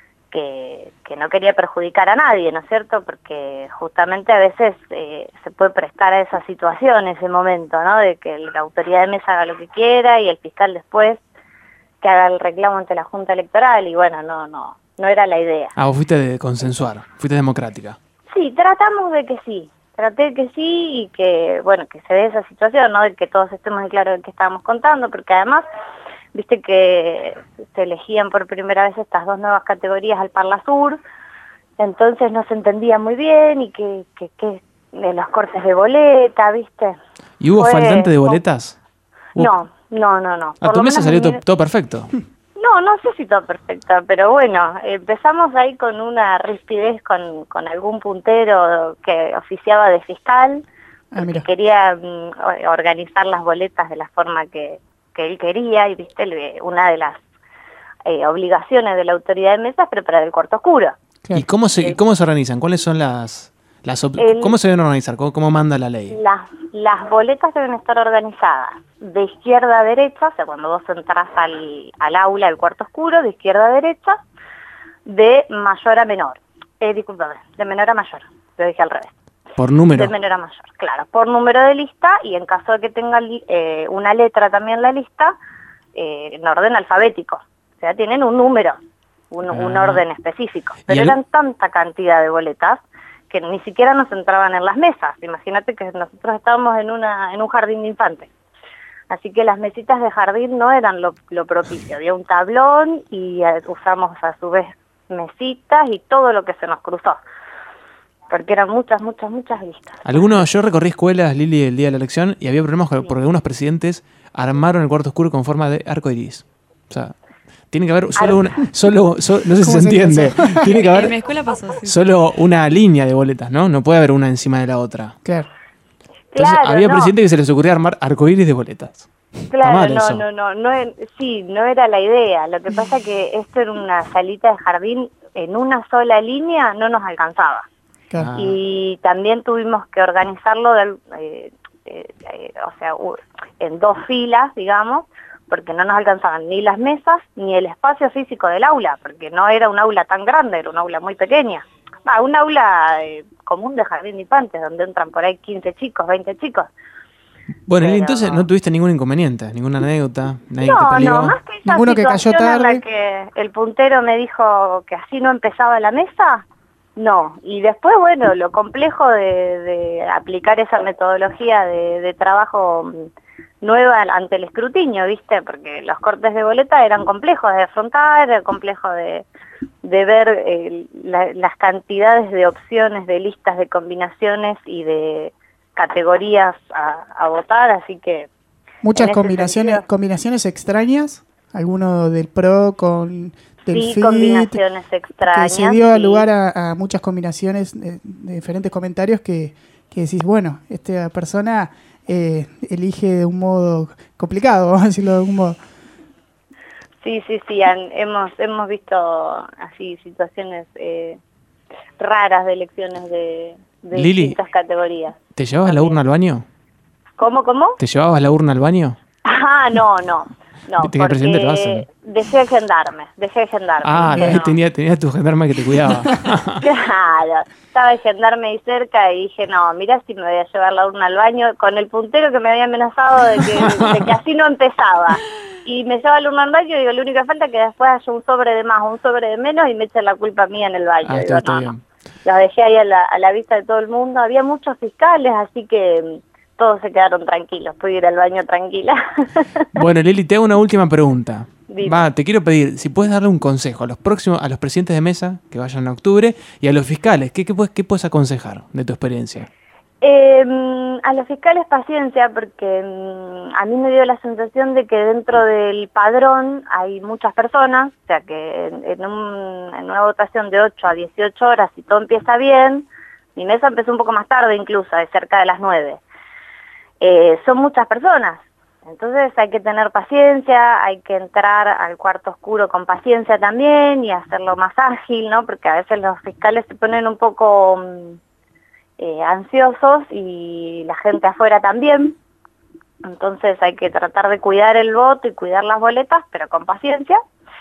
Speaker 6: que, que no quería perjudicar a nadie, ¿no es cierto? Porque justamente a veces eh, se puede prestar a esa situación, ese momento, ¿no? De que la autoridad de mesa haga lo que quiera y el fiscal después que haga el reclamo ante la Junta Electoral, y bueno, no, no, no era la idea.
Speaker 1: Ah, vos fuiste de consensuar, fuiste democrática.
Speaker 6: Sí, tratamos de que sí, traté de que sí y que, bueno, que se dé esa situación, ¿no? De que todos estemos en claro de qué estábamos contando, porque además, viste que se elegían por primera vez estas dos nuevas categorías al Parlasur, entonces no se entendía muy bien y que, que, que de los cortes de boleta, ¿viste?
Speaker 1: ¿Y hubo
Speaker 6: Fue-
Speaker 1: faltante de boletas? Hubo-
Speaker 6: No, no, no, no.
Speaker 1: A
Speaker 6: Por
Speaker 1: tu
Speaker 6: lo
Speaker 1: mesa
Speaker 6: menos
Speaker 1: salió
Speaker 6: en
Speaker 1: to-
Speaker 6: mi-
Speaker 1: todo perfecto.
Speaker 6: No, no sé si todo perfecta, pero bueno, empezamos ahí con una rispidez con, con algún puntero que oficiaba de fiscal,
Speaker 3: Ah,
Speaker 6: porque
Speaker 3: mira.
Speaker 6: quería mm, o- organizar las boletas de la forma que, que él quería, y viste, le- una de las eh, obligaciones de la autoridad de mesa es preparar el cuarto oscuro.
Speaker 3: Claro.
Speaker 1: ¿Y cómo se, cómo se organizan? ¿Cuáles son las... las op-
Speaker 6: El-
Speaker 1: ¿Cómo se deben organizar? ¿Cómo, cómo manda la ley?
Speaker 6: Las, las boletas deben estar organizadas de izquierda a derecha, o sea, cuando vos entras al, al aula, al cuarto oscuro, de izquierda a derecha, de mayor a menor. Eh, discúlpame, de menor a mayor, lo dije al revés.
Speaker 1: Por número.
Speaker 6: De menor a mayor, claro, por número de lista, y en caso de que tenga eh, una letra también la lista, eh, en orden alfabético. O sea, tienen un número, un,
Speaker 1: Ah.
Speaker 6: un orden específico. Pero
Speaker 1: el-
Speaker 6: eran tanta cantidad de boletas que ni siquiera nos entraban en las mesas. Imagínate que nosotros estábamos en, una, en un jardín de infantes. Así que las mesitas de jardín no eran lo, lo propicio. Había un tablón y eh, usamos a su vez mesitas y todo lo que se nos cruzó. Porque eran muchas, muchas, muchas listas.
Speaker 1: Algunos, yo recorrí escuelas, Lili, el día de la elección, y había problemas con- porque algunos presidentes armaron el cuarto oscuro con forma de arco iris. O sea, tiene que haber solo una, solo, so- no sé si se
Speaker 3: ¿Cómo sería
Speaker 1: entiende, tiene que
Speaker 4: En mi
Speaker 1: haber
Speaker 4: escuela pasó, sí.
Speaker 1: solo una línea de boletas, ¿no? No puede haber una encima de la otra.
Speaker 3: Claro.
Speaker 1: Entonces,
Speaker 6: Claro,
Speaker 1: había
Speaker 6: no.
Speaker 1: presidentes que se les ocurría armar arcoíris de boletas.
Speaker 6: Claro,
Speaker 1: mal
Speaker 6: no,
Speaker 1: eso.
Speaker 6: no, no, no, e- sí, no era la idea. Lo que pasa que esto era una salita de jardín en una sola línea, no nos alcanzaba.
Speaker 3: Claro.
Speaker 1: Ah.
Speaker 6: Y también tuvimos que organizarlo, de, eh, eh, eh, o sea, u- en dos filas, digamos, porque no nos alcanzaban ni las mesas ni el espacio físico del aula, porque no era un aula tan grande, era un aula muy pequeña. Va, un aula eh, común de jardín de infantes, donde entran por ahí quince chicos, veinte chicos.
Speaker 1: Bueno, Lili,
Speaker 6: Pero-
Speaker 1: entonces no tuviste ningún inconveniente, ninguna anécdota, nadie que te
Speaker 6: No,
Speaker 1: peleó.
Speaker 6: no, más que esa
Speaker 3: Ninguno que cayó
Speaker 6: situación en
Speaker 3: tarde.
Speaker 6: la que el puntero me dijo que así no empezaba la mesa, no. Y después, bueno, lo complejo de, de aplicar esa metodología de, de trabajo mm, nueva ante el escrutinio, ¿viste? Porque los cortes de boleta eran complejos de afrontar, era complejo de, de ver eh, la- las cantidades de opciones, de listas, de combinaciones y de categorías a, a votar, así que...
Speaker 3: Muchas
Speaker 6: en ese
Speaker 3: combinaciones
Speaker 6: sentido-
Speaker 3: combinaciones extrañas, alguno del pro con del
Speaker 6: Sí,
Speaker 3: fit,
Speaker 6: combinaciones
Speaker 3: que
Speaker 6: extrañas.
Speaker 3: se dio
Speaker 6: sí.
Speaker 3: lugar a, a muchas combinaciones de, de diferentes comentarios que, que decís, bueno, esta persona eh, elige de un modo complicado, vamos a decirlo de algún modo.
Speaker 6: Sí, sí, sí, han- hemos hemos visto así situaciones eh, raras de elecciones de, de
Speaker 1: Lili.
Speaker 6: distintas categorías.
Speaker 1: ¿Te llevabas la urna al baño?
Speaker 6: ¿Cómo, cómo?
Speaker 1: ¿Te llevabas la urna al baño?
Speaker 6: Ah, no, no, no,
Speaker 1: Viste que el presidente lo hace.
Speaker 6: porque dejé de gendarme, dejé de gendarme.
Speaker 1: Ah,
Speaker 6: dije,
Speaker 1: ahí
Speaker 6: no.
Speaker 1: tenía, tenía tu gendarme que te cuidaba.
Speaker 6: Claro, estaba el gendarme ahí cerca y dije, no, mirá si me voy a llevar la urna al baño, con el puntero que me había amenazado de que, de que así no empezaba. Y me lleva la urna al baño y digo, lo único que falta es que después haya un sobre de más o un sobre de menos y me echen la culpa mía en el baño.
Speaker 1: Ah,
Speaker 6: Digo,
Speaker 1: está, está
Speaker 6: no,
Speaker 1: bien.
Speaker 6: no. Los dejé ahí a la, a la vista de todo el mundo. Había muchos fiscales, así que mm, todos se quedaron tranquilos. Pude ir al baño tranquila.
Speaker 1: Bueno, Lili, te hago una última pregunta.
Speaker 6: Dime.
Speaker 1: Va, te quiero pedir, si puedes darle un consejo a los próximos, a los presidentes de mesa que vayan en octubre y a los fiscales, ¿qué, qué, puedes, qué puedes aconsejar de tu experiencia?
Speaker 6: Eh, mm, a los fiscales paciencia, porque mm, a mí me dio la sensación de que dentro del padrón hay muchas personas, o sea que en, en un- en una votación de ocho a dieciocho horas, si todo empieza bien, mi mesa empezó un poco más tarde incluso, de cerca de las nueve. Eh, son muchas personas, entonces hay que tener paciencia, hay que entrar al cuarto oscuro con paciencia también y hacerlo más ágil, ¿no? Porque a veces los fiscales se ponen un poco... mm, Eh, ansiosos y la gente afuera también, entonces hay que tratar de cuidar el voto y cuidar las boletas, pero con paciencia.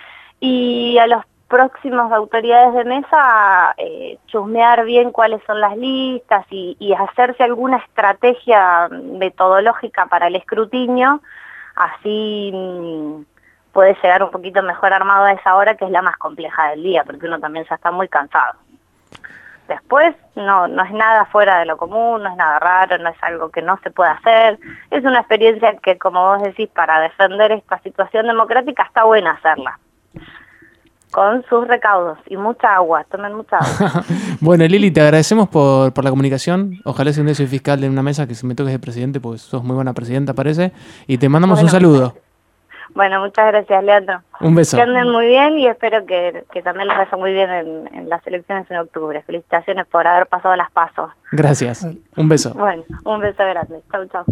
Speaker 6: Y a los próximos autoridades de mesa, eh, chusmear bien cuáles son las listas y, y hacerse alguna estrategia metodológica para el escrutinio, así mm, puede llegar un poquito mejor armado a esa hora, que es la más compleja del día, porque uno también ya está muy cansado. Después no, no es nada fuera de lo común, no es nada raro, no es algo que no se pueda hacer. Es una experiencia que, como vos decís, para defender esta situación democrática está buena hacerla. Con sus recaudos y mucha agua, tomen mucha agua.
Speaker 1: Bueno, Lili, te agradecemos por, por la comunicación. Ojalá si un día soy fiscal de una mesa que se me toques de presidente, porque sos muy buena presidenta, parece. Y te mandamos
Speaker 6: Bueno,
Speaker 1: un saludo.
Speaker 6: Bueno, muchas gracias, Leandro.
Speaker 1: Un beso.
Speaker 6: Que anden muy bien y espero que, que también les vaya muy bien en, en las elecciones en octubre. Felicitaciones por haber pasado las pasos.
Speaker 1: Gracias. Un beso.
Speaker 6: Bueno, un beso grande. Chau, chau.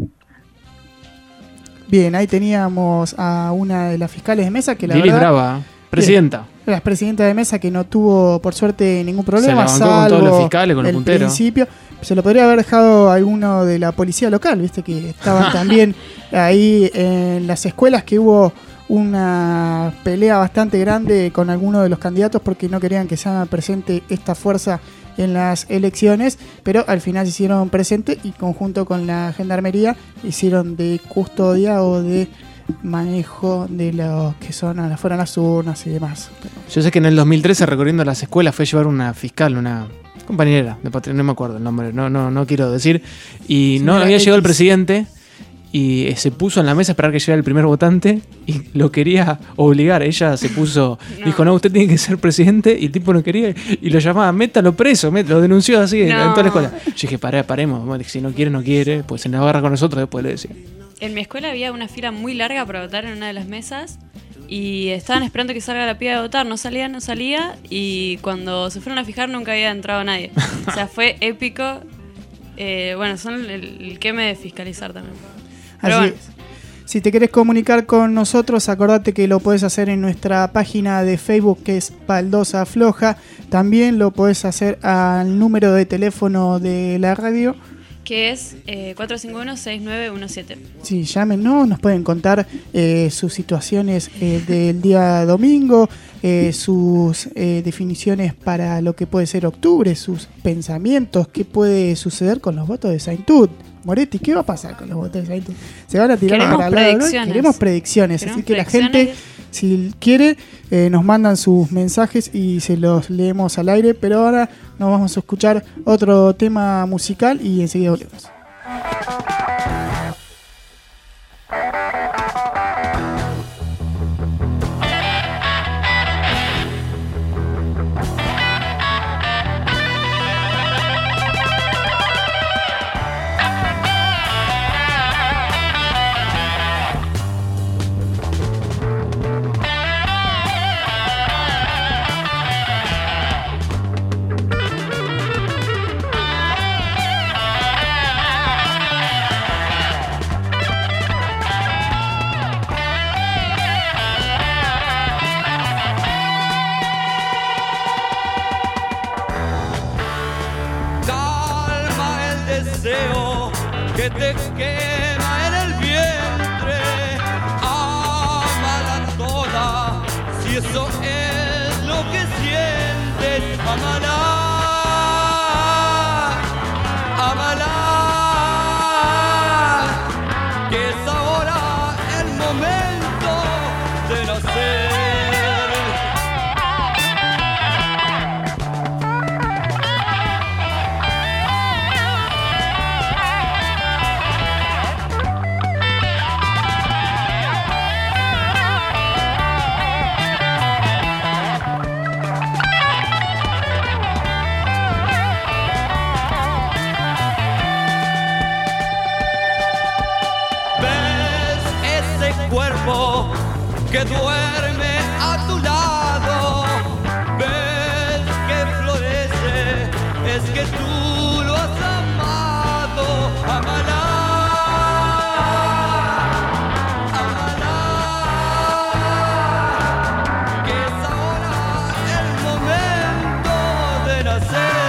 Speaker 3: Bien, ahí teníamos a una de las fiscales de mesa que la
Speaker 1: Lili
Speaker 3: verdad,
Speaker 1: Brava, presidenta.
Speaker 3: la presidenta de mesa que no tuvo por suerte ningún problema,
Speaker 1: Se la bancó con
Speaker 3: salvo
Speaker 1: todos los fiscales, con el puntero.
Speaker 3: principio. Se lo podría haber dejado alguno de la policía local, viste que estaban también ahí en las escuelas, que hubo una pelea bastante grande con algunos de los candidatos porque no querían que se haga presente esta fuerza en las elecciones, pero al final se hicieron presentes y conjunto con la Gendarmería hicieron de custodia o de manejo de los que son a- fueron las urnas y demás.
Speaker 1: Yo sé que en el dos mil trece, recorriendo las escuelas, fue a llevar una fiscal, una compañera de patria, no me acuerdo el nombre, no, no, no quiero decir, y no
Speaker 3: Señora
Speaker 1: había llegado el
Speaker 3: X.
Speaker 1: presidente y eh, se puso en la mesa a esperar que llegara el primer votante y lo quería obligar. Ella se puso,
Speaker 4: No.
Speaker 1: dijo, no, usted tiene que ser presidente, y el tipo no quería y lo llamaba, métalo preso, met- lo denunció así en, en
Speaker 4: No.
Speaker 1: toda la escuela. Yo dije, pará, paremos, bueno, si no quiere, no quiere, pues se agarra con nosotros, después le decía.
Speaker 4: En mi escuela había una fila muy larga para votar en una de las mesas y estaban esperando que salga la piba de votar, no salía, no salía, y cuando se fueron a fijar nunca había entrado nadie. O sea, fue épico. Eh, bueno, son el, el queme de fiscalizar también. Pero
Speaker 3: Así
Speaker 4: bueno,
Speaker 3: es. Si te querés comunicar con nosotros, acordate que lo podés hacer en nuestra página de Facebook, que es Baldosa Floja. También lo podés hacer al número de teléfono de la radio.
Speaker 4: que es eh, cuatro cinco uno, seis nueve uno siete.
Speaker 3: Sí, llámenos, nos pueden contar eh, sus situaciones eh, del día domingo, eh, sus eh, definiciones para lo que puede ser octubre, sus pensamientos, qué puede suceder con los votos de Saintud. Moretti, ¿qué va a pasar con los votos de Saintud? ¿Se van a tirar
Speaker 4: Queremos
Speaker 3: para el lado, no?
Speaker 4: predicciones.
Speaker 3: Queremos predicciones,
Speaker 4: Queremos
Speaker 3: así que la
Speaker 4: predicciones.
Speaker 3: gente, si quiere, eh, nos mandan sus mensajes y se los leemos al aire, pero ahora nos vamos a escuchar otro tema musical y enseguida volvemos.
Speaker 5: Calma el deseo que te quema en el vientre. Ámala toda, si eso es lo que sientes. Ámala, ámala, que es ahora el momento de nacer. ¿Ves ese cuerpo que duerme a tu lado? ¿Ves que florece? Es que tú lo has amado. Amala, amala, que es ahora el momento de nacer.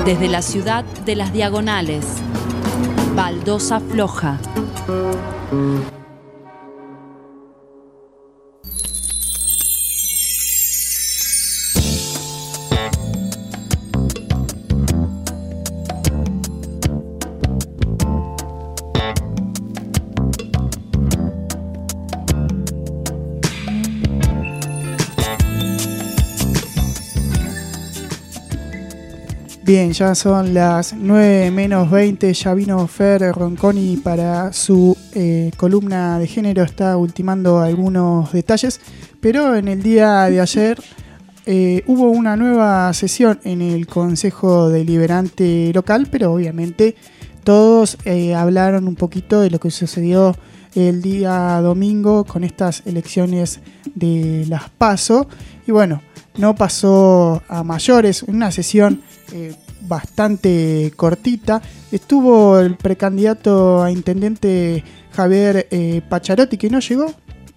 Speaker 2: Desde la ciudad de las Diagonales, Baldosa Floja.
Speaker 3: Bien, ya son las nueve menos veinte, ya vino Fer Ronconi para su eh, columna de género, está ultimando algunos detalles, pero en el día de ayer eh, hubo una nueva sesión en el Consejo Deliberante local, pero obviamente todos eh, hablaron un poquito de lo que sucedió el día domingo con estas elecciones de las PASO, y bueno, no pasó a mayores, una sesión eh, bastante cortita. Estuvo el precandidato a intendente Javier eh, Pacharotti, que no llegó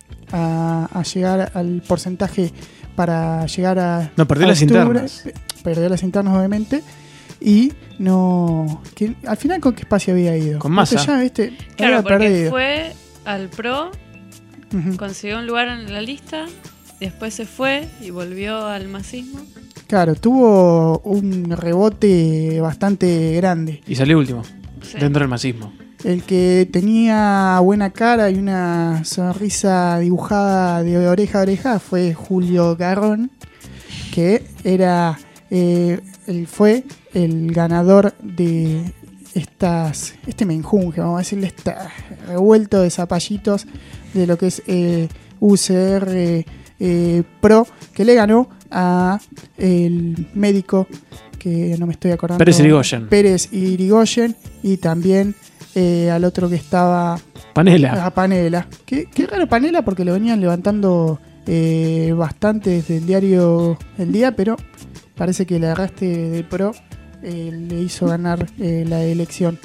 Speaker 3: a, a llegar al porcentaje para llegar a...
Speaker 1: No, perdió
Speaker 3: a
Speaker 1: las
Speaker 3: octubre.
Speaker 1: internas.
Speaker 3: Perdió las internas, obviamente. Y no... que, al final, ¿con qué espacio había ido?
Speaker 1: Con Massa.
Speaker 3: Ya, ¿viste?
Speaker 4: Claro,
Speaker 3: Había
Speaker 4: porque
Speaker 3: perdido.
Speaker 4: fue al PRO,
Speaker 3: Ujú.
Speaker 4: consiguió un lugar en la lista, después se fue y volvió al masismo.
Speaker 3: Claro, tuvo un rebote bastante grande.
Speaker 1: Y salió último,
Speaker 4: Sí.
Speaker 1: dentro del masismo.
Speaker 3: El que tenía buena cara y una sonrisa dibujada de oreja a oreja fue Julio Garrón, que era eh, él fue el ganador de estas este menjunje, vamos a decirle, este revuelto de zapallitos de lo que es eh, U C R eh, Pro, que le ganó a el médico que no me estoy acordando,
Speaker 1: Pérez Irigoyen.
Speaker 3: Pérez Irigoyen, y también eh, al otro que estaba
Speaker 1: Panela.
Speaker 3: a Panela. Qué, qué raro Panela, porque lo venían levantando eh, bastante desde el diario El Día, pero parece que el arrastre del PRO eh, le hizo ganar eh, la elección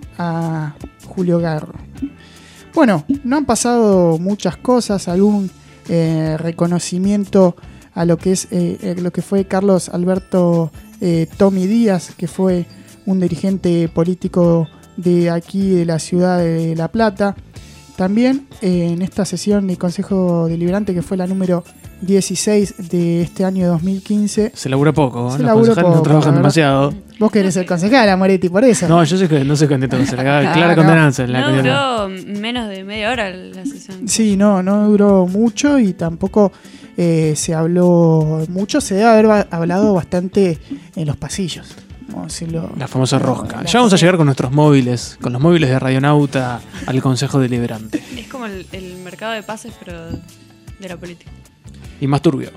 Speaker 3: a Julio Garro. Bueno, no han pasado muchas cosas, algún eh, reconocimiento a lo que es eh, lo que fue Carlos Alberto eh, Tommy Díaz, que fue un dirigente político de aquí de la ciudad de La Plata. También eh, en esta sesión del Consejo Deliberante, que fue la número dieciséis de este año dos mil quince.
Speaker 1: Se labura poco,
Speaker 3: Se
Speaker 1: los
Speaker 3: labura
Speaker 1: concejales
Speaker 3: poco,
Speaker 1: no trabajan
Speaker 3: la verdad.
Speaker 1: demasiado.
Speaker 3: Vos querés ser concejala, Moretti, por eso.
Speaker 1: No, yo sé que no soy contento con ser acá.
Speaker 3: Ah,
Speaker 1: Clara
Speaker 3: no.
Speaker 1: condenancia en la
Speaker 4: No
Speaker 1: condena.
Speaker 4: duró menos de media hora la sesión.
Speaker 3: Sí, no, no duró mucho y tampoco eh, se habló mucho. Se debe haber ba- hablado bastante en los pasillos. Vamos a decirlo.
Speaker 1: La famosa rosca.
Speaker 3: La-
Speaker 1: Ya vamos a llegar con nuestros móviles, con los móviles de Radionauta al Consejo Deliberante.
Speaker 4: Es como el, el mercado de pases, pero de la política.
Speaker 1: Y más turbio.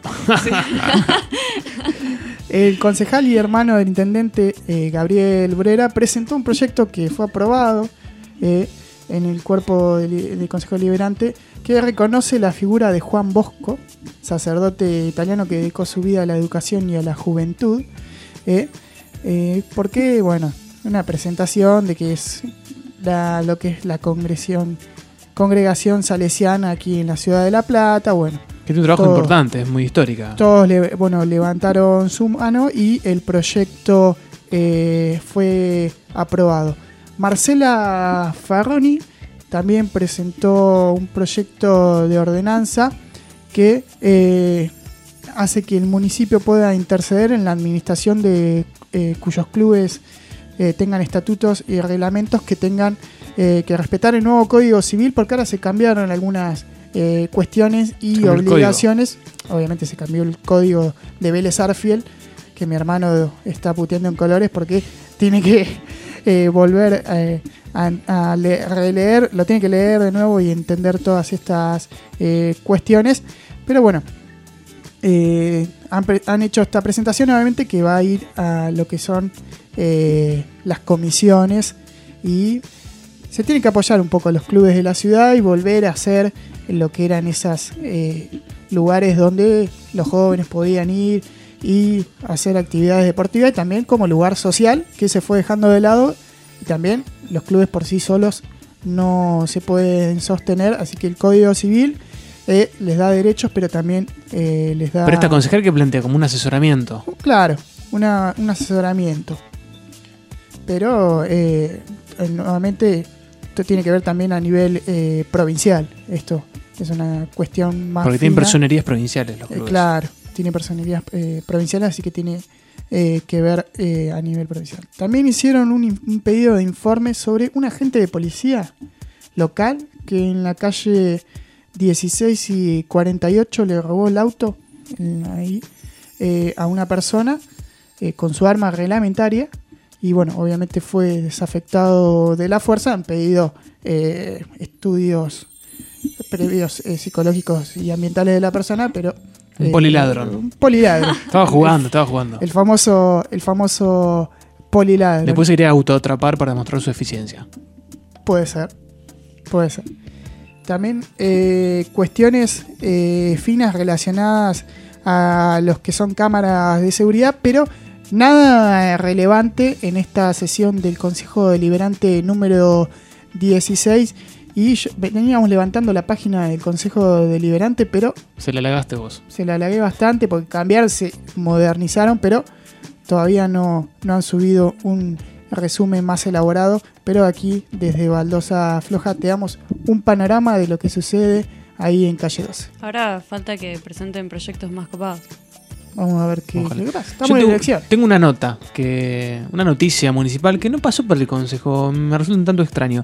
Speaker 3: El concejal y hermano del intendente eh, Gabriel Brera presentó un proyecto que fue aprobado eh, en el cuerpo del, del Consejo Deliberante, que reconoce la figura de Juan Bosco, sacerdote italiano que dedicó su vida a la educación y a la juventud. Eh, eh, porque, bueno, una presentación de que es la, lo que es la congresión, congregación salesiana aquí en la ciudad de La Plata. Bueno,
Speaker 1: Que tiene un trabajo
Speaker 3: Todo.
Speaker 1: importante, es muy histórica.
Speaker 3: todos le- bueno, levantaron su mano y el proyecto eh, fue aprobado. Marcela Farroni también presentó un proyecto de ordenanza que eh, hace que el municipio pueda interceder en la administración de eh, cuyos clubes eh, tengan estatutos y reglamentos que tengan eh, que respetar el nuevo Código Civil, porque ahora se cambiaron algunas eh, cuestiones y
Speaker 1: Cambió el
Speaker 3: obligaciones. Obviamente se cambió el código de Vélez Arfiel, que mi hermano está puteando en colores porque tiene que eh, volver eh, a, a le- releer, lo tiene que leer de nuevo y entender todas estas eh, cuestiones. Pero bueno, eh, han, pre- han hecho esta presentación, obviamente, que va a ir a lo que son eh, las comisiones, y se tienen que apoyar un poco a los clubes de la ciudad y volver a hacer lo que eran esos eh, lugares donde los jóvenes podían ir y hacer actividades deportivas, y también como lugar social, que se fue dejando de lado, y también los clubes por sí solos no se pueden sostener, así que el Código Civil eh, les da derechos, pero también eh, les da...
Speaker 1: Pero esta concejal que plantea como un asesoramiento.
Speaker 3: Claro, una- un asesoramiento. pero eh, nuevamente esto tiene que ver también a nivel eh, provincial. Esto es una cuestión más
Speaker 1: Porque
Speaker 3: fina.
Speaker 1: tienen personerías provinciales los
Speaker 3: Eh,
Speaker 1: clubes.
Speaker 3: claro, tiene personerías eh, provinciales, así que tiene eh, que ver eh, a nivel provincial. También hicieron un, in- un pedido de informe sobre un agente de policía local que en la calle dieciséis y cuarenta y ocho le robó el auto eh, ahí, eh, a una persona eh, con su arma reglamentaria. Y bueno, obviamente fue desafectado de la fuerza. Han pedido eh, estudios previos eh, psicológicos y ambientales de la persona, pero...
Speaker 1: Un
Speaker 3: eh,
Speaker 1: poliladron.
Speaker 3: Un poliladron.
Speaker 1: Estaba jugando, estaba jugando.
Speaker 3: El famoso, el famoso poliladron.
Speaker 1: Después se quería autoatrapar para demostrar su eficiencia.
Speaker 3: Puede ser, puede ser. También eh, cuestiones eh, finas relacionadas a los que son cámaras de seguridad, pero nada relevante en esta sesión del Consejo Deliberante número dieciséis. Y yo- veníamos levantando la página del Consejo Deliberante, pero
Speaker 1: Se la halagaste vos.
Speaker 3: se la halagué bastante porque cambiaron, se modernizaron, pero todavía no, no han subido un resumen más elaborado. Pero aquí, desde Baldosa Floja, te damos un panorama de lo que sucede ahí en Calle doce.
Speaker 4: Ahora falta que presenten proyectos más copados.
Speaker 3: Vamos a ver qué,
Speaker 1: Ojalá.
Speaker 3: qué pasa.
Speaker 1: Yo
Speaker 3: Estamos en
Speaker 1: tengo,
Speaker 3: elección.
Speaker 1: tengo una nota, que una noticia municipal que no pasó por el Consejo. Me resulta un tanto extraño.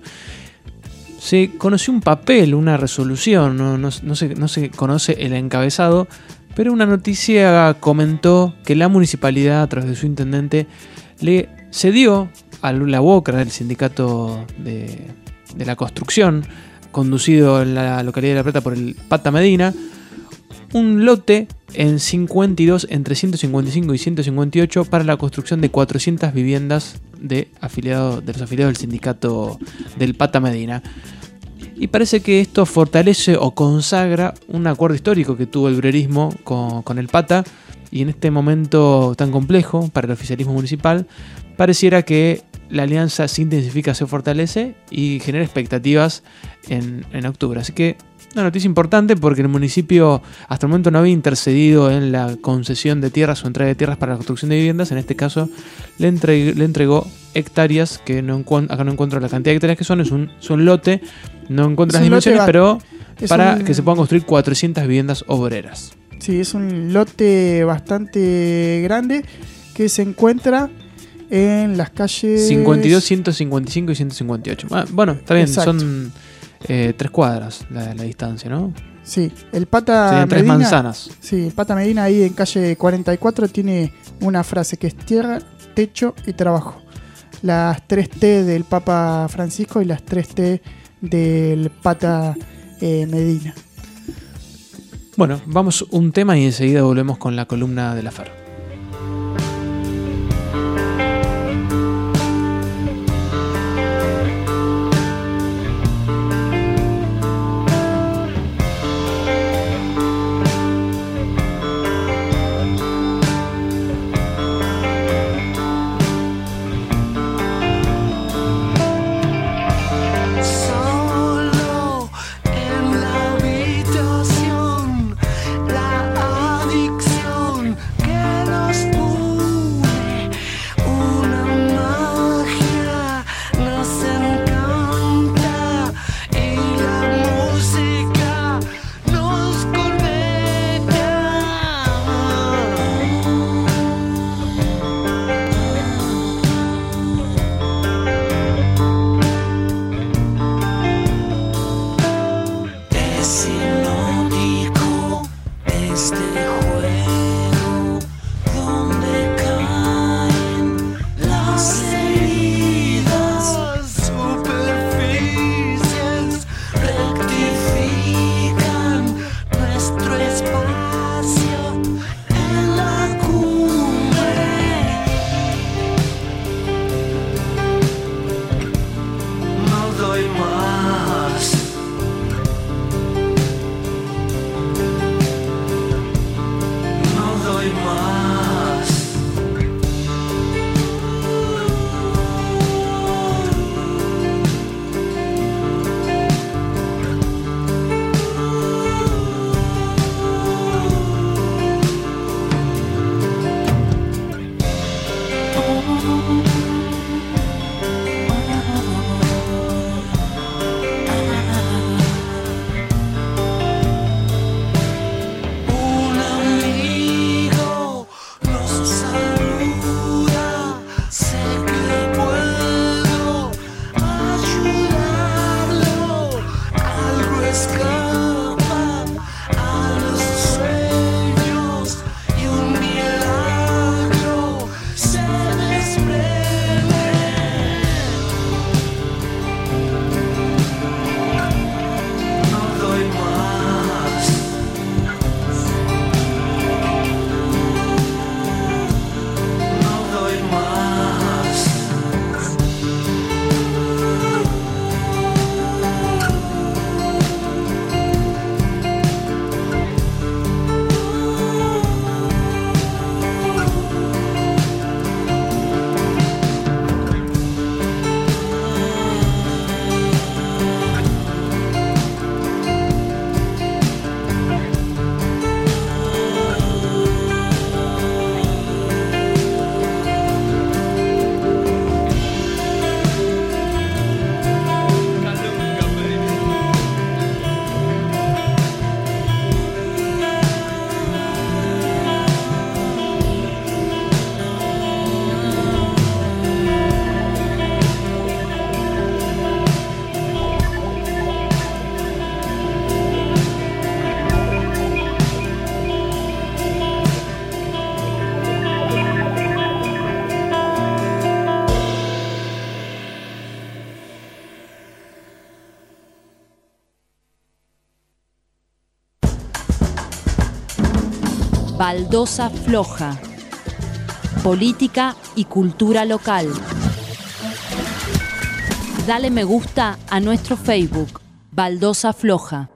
Speaker 1: Se conoció un papel, una resolución, no, no, no se, no se conoce el encabezado, pero una noticia comentó que la municipalidad, a través de su intendente, le cedió a la U O C R A, el sindicato de, de la construcción, conducido en la localidad de La Plata por el Pata Medina, un lote en cincuenta y dos, entre ciento cincuenta y cinco y ciento cincuenta y ocho para la construcción de cuatrocientas viviendas de, afiliado, de los afiliados del sindicato del Pata Medina. Y parece que esto fortalece o consagra un acuerdo histórico que tuvo el brerismo con, con el Pata, y en este momento tan complejo para el oficialismo municipal, pareciera que la alianza se intensifica, se fortalece y genera expectativas en, en octubre. Así que una noticia importante, porque el municipio hasta el momento no había intercedido en la concesión de tierras o entrega de tierras para la construcción de viviendas. En este caso le, entre- le entregó hectáreas, que no encuent- acá no encuentro la cantidad de hectáreas que son, es un, es un lote, no encuentro
Speaker 3: Es
Speaker 1: las
Speaker 3: un lote
Speaker 1: dimensiones,
Speaker 3: va-
Speaker 1: pero
Speaker 3: es
Speaker 1: para
Speaker 3: un-
Speaker 1: que se puedan construir cuatrocientas viviendas obreras.
Speaker 3: Sí, es un lote bastante grande que se encuentra en las calles...
Speaker 1: cincuenta y dos, ciento cincuenta y cinco y ciento cincuenta y ocho. Ah, bueno, está bien,
Speaker 3: Exacto.
Speaker 1: son eh, tres cuadras la, la distancia, ¿no?
Speaker 3: Sí, el Pata
Speaker 1: Serían tres
Speaker 3: Medina...
Speaker 1: manzanas.
Speaker 3: Sí, el Pata Medina ahí en calle cuarenta y cuatro tiene una frase que es tierra, techo y trabajo. Las tres T del Papa Francisco y las tres T del Pata eh, Medina.
Speaker 1: Bueno, vamos un tema y enseguida volvemos con la columna de la F A R.
Speaker 7: Solo en la habitación, la adicción que nos une, una magia nos encanta y la música nos es hipnótico este juego donde caen las heridas, superficies rectifican nuestro espacio en la cumbre. No doy más. escapa a los sueños y un milagro se desprende. No doy más. No doy más.
Speaker 2: Baldosa Floja. Política y cultura local. Dale me gusta a nuestro Facebook, Baldosa Floja.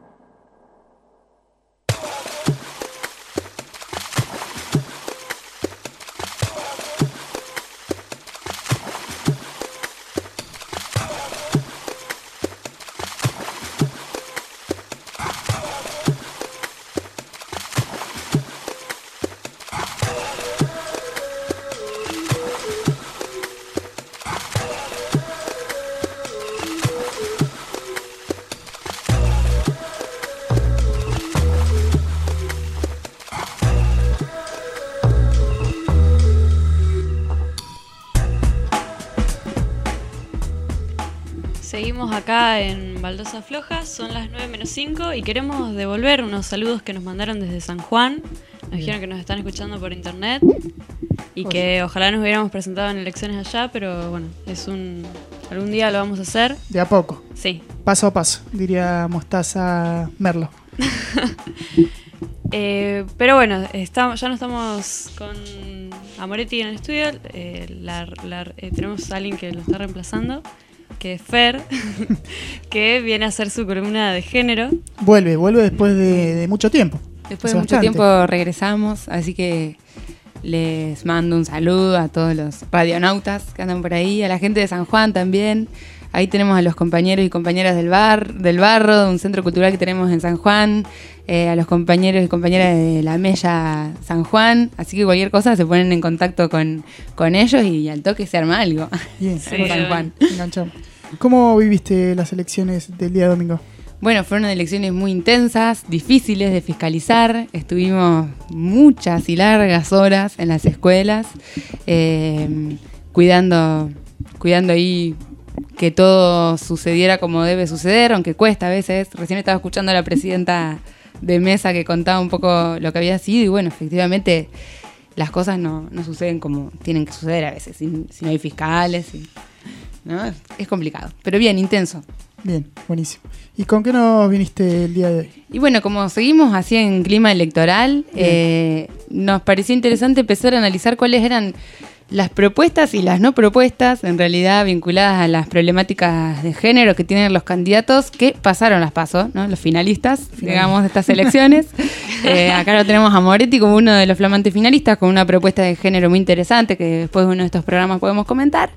Speaker 4: Seguimos acá en Baldosa Floja, son las nueve menos cinco y queremos devolver unos saludos que nos mandaron desde San Juan. Nos dijeron que nos están escuchando por internet y que ojalá nos hubiéramos presentado en elecciones allá, pero bueno, es un algún día lo vamos a hacer.
Speaker 3: De a poco.
Speaker 4: Sí.
Speaker 3: Paso a paso, diría Mostaza Merlo.
Speaker 4: Eh, pero bueno, estamos, ya no estamos con Amoretti en el estudio. Eh, la, la, eh, tenemos a alguien que lo está reemplazando, que es Fer, que viene a hacer su columna de género.
Speaker 3: Vuelve, vuelve después de, de mucho tiempo.
Speaker 8: Después de mucho
Speaker 3: bastante.
Speaker 8: tiempo regresamos, así que les mando un saludo a todos los radionautas que andan por ahí, a la gente de San Juan también. Ahí tenemos a los compañeros y compañeras del bar, del Barro, de un centro cultural que tenemos en San Juan, eh, a los compañeros y compañeras de la Mella San Juan, así que cualquier cosa se ponen en contacto con, con ellos y al toque se arma algo.
Speaker 3: Bien,
Speaker 4: Sí,
Speaker 8: en San Juan.
Speaker 3: enganchamos. ¿Cómo viviste las elecciones del día domingo?
Speaker 8: Bueno, fueron elecciones muy intensas, difíciles de fiscalizar. Estuvimos muchas y largas horas en las escuelas, eh, cuidando, cuidando ahí que todo sucediera como debe suceder, aunque cuesta a veces. Recién estaba escuchando a la presidenta de mesa que contaba un poco lo que había sido y bueno, efectivamente las cosas no, no suceden como tienen que suceder a veces, si, si no hay fiscales, si, ¿no? Es complicado, pero bien, intenso.
Speaker 3: Bien, buenísimo. ¿Y con qué nos viniste el día de hoy?
Speaker 8: Y bueno, como seguimos así en clima electoral, eh, nos pareció interesante empezar a analizar cuáles eran las propuestas y las no propuestas, en realidad vinculadas a las problemáticas de género que tienen los candidatos que pasaron las PASO, ¿no? Los finalistas, digamos, de estas elecciones. eh, acá lo tenemos a Moretti como uno de los flamantes finalistas, con una propuesta de género muy interesante que después de uno de estos programas podemos comentar.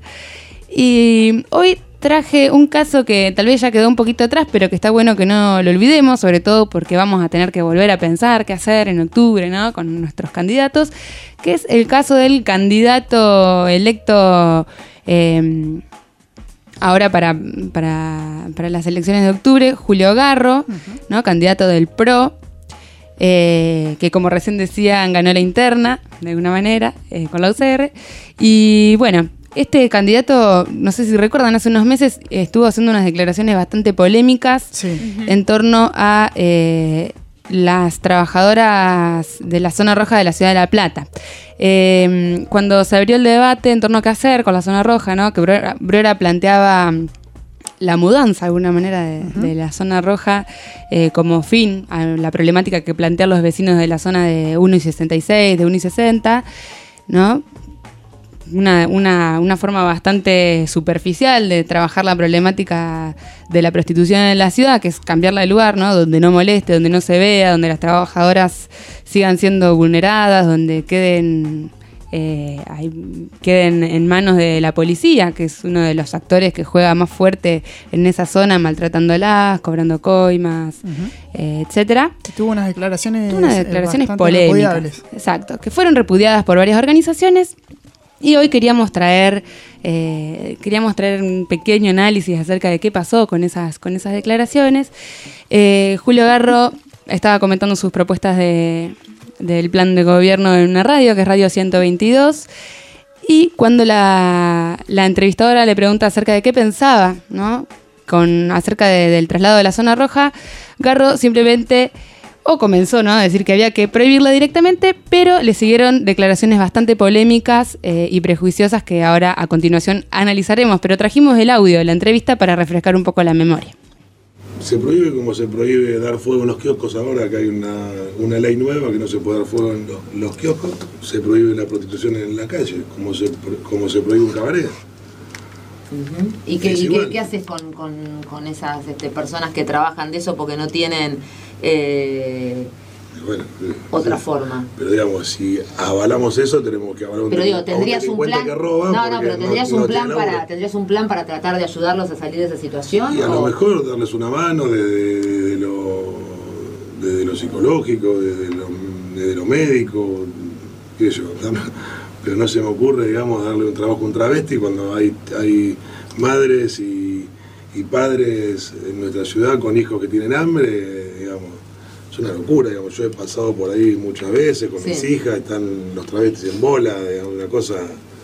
Speaker 8: Y hoy traje un caso que tal vez ya quedó un poquito atrás, pero que está bueno que no lo olvidemos, sobre todo porque vamos a tener que volver a pensar qué hacer en octubre, ¿no? Con nuestros candidatos, que es el caso del candidato electo eh, ahora para, para, para las elecciones de octubre, Julio Garro, uh-huh. ¿no? Candidato del P R O, eh, que como recién decían ganó la interna, de alguna manera, eh, con la U C R. Y bueno, este candidato, no sé si recuerdan, hace unos meses estuvo haciendo unas declaraciones bastante polémicas
Speaker 3: Sí.
Speaker 4: Ujú.
Speaker 8: en torno a eh, las trabajadoras de la zona roja de la ciudad de La Plata. Eh, cuando se abrió el debate en torno a qué hacer con la zona roja, ¿no? Que Bruera, Bruera planteaba la mudanza, de alguna manera, de,
Speaker 3: Ujú.
Speaker 8: de la zona roja eh, como fin a la problemática que plantean los vecinos de la zona de uno y sesenta y seis, de uno y sesenta, ¿no? Una, una, una forma bastante superficial de trabajar la problemática de la prostitución en la ciudad, que es cambiarla de lugar, ¿no? Donde no moleste, donde no se vea, donde las trabajadoras sigan siendo vulneradas, donde queden, eh, ahí, queden en manos de la policía, que es uno de los actores que juega más fuerte en esa zona, maltratándolas, cobrando coimas,
Speaker 3: Ujú.
Speaker 8: eh, etcétera.
Speaker 3: Tuvo unas declaraciones,
Speaker 8: Tuvo unas
Speaker 3: eh,
Speaker 8: declaraciones
Speaker 3: bastante
Speaker 8: polémicas.
Speaker 3: repudiables.
Speaker 8: Exacto, que fueron repudiadas por varias organizaciones. Y hoy queríamos traer, eh, queríamos traer un pequeño análisis acerca de qué pasó con esas, con esas declaraciones. Eh, Julio Garro estaba comentando sus propuestas de, del plan de gobierno en una radio, que es Radio ciento veintidós, y cuando la, la entrevistadora le pregunta acerca de qué pensaba, ¿no? Con, acerca de- del traslado de la zona roja, Garro simplemente... O comenzó, ¿no?, a decir que había que prohibirla directamente, pero le siguieron declaraciones bastante polémicas eh, y prejuiciosas que ahora a continuación analizaremos. Pero trajimos el audio de la entrevista para refrescar un poco la memoria.
Speaker 9: Se prohíbe como se prohíbe dar fuego en los kioscos ahora, que hay una, una ley nueva que no se puede dar fuego en los, los kioscos. Se prohíbe la prostitución en la calle, como se, pro- como se prohíbe un cabaret.
Speaker 10: Ujú. ¿Y, qué,
Speaker 9: Es
Speaker 10: y qué,
Speaker 9: igual.
Speaker 10: qué haces con, con, con esas este, personas que trabajan de eso porque no tienen eh,
Speaker 9: Y bueno, eh,
Speaker 10: otra
Speaker 9: sí.
Speaker 10: forma?
Speaker 9: Pero digamos, si avalamos eso, tenemos que avalar un,
Speaker 10: Pero digo,
Speaker 9: a un
Speaker 10: tendrías un
Speaker 9: delincuente
Speaker 10: plan.
Speaker 9: que roba.
Speaker 10: No, no,
Speaker 9: porque
Speaker 10: pero tendrías un
Speaker 9: no
Speaker 10: plan
Speaker 9: tiene
Speaker 10: para
Speaker 9: laburo.
Speaker 10: tendrías un plan para tratar de ayudarlos a salir de esa situación.
Speaker 9: Y a lo
Speaker 10: o-
Speaker 9: mejor darles una mano desde, desde lo, desde lo psicológico, desde lo, desde lo médico, qué sé yo. Pero no se me ocurre, digamos, darle un trabajo a un travesti cuando hay, hay madres y, y padres en nuestra ciudad con hijos que tienen hambre, digamos. Es una locura, digamos. Yo he pasado por ahí muchas veces con
Speaker 10: Sí.
Speaker 9: mis hijas, están los travestis en bola, digamos, una cosa.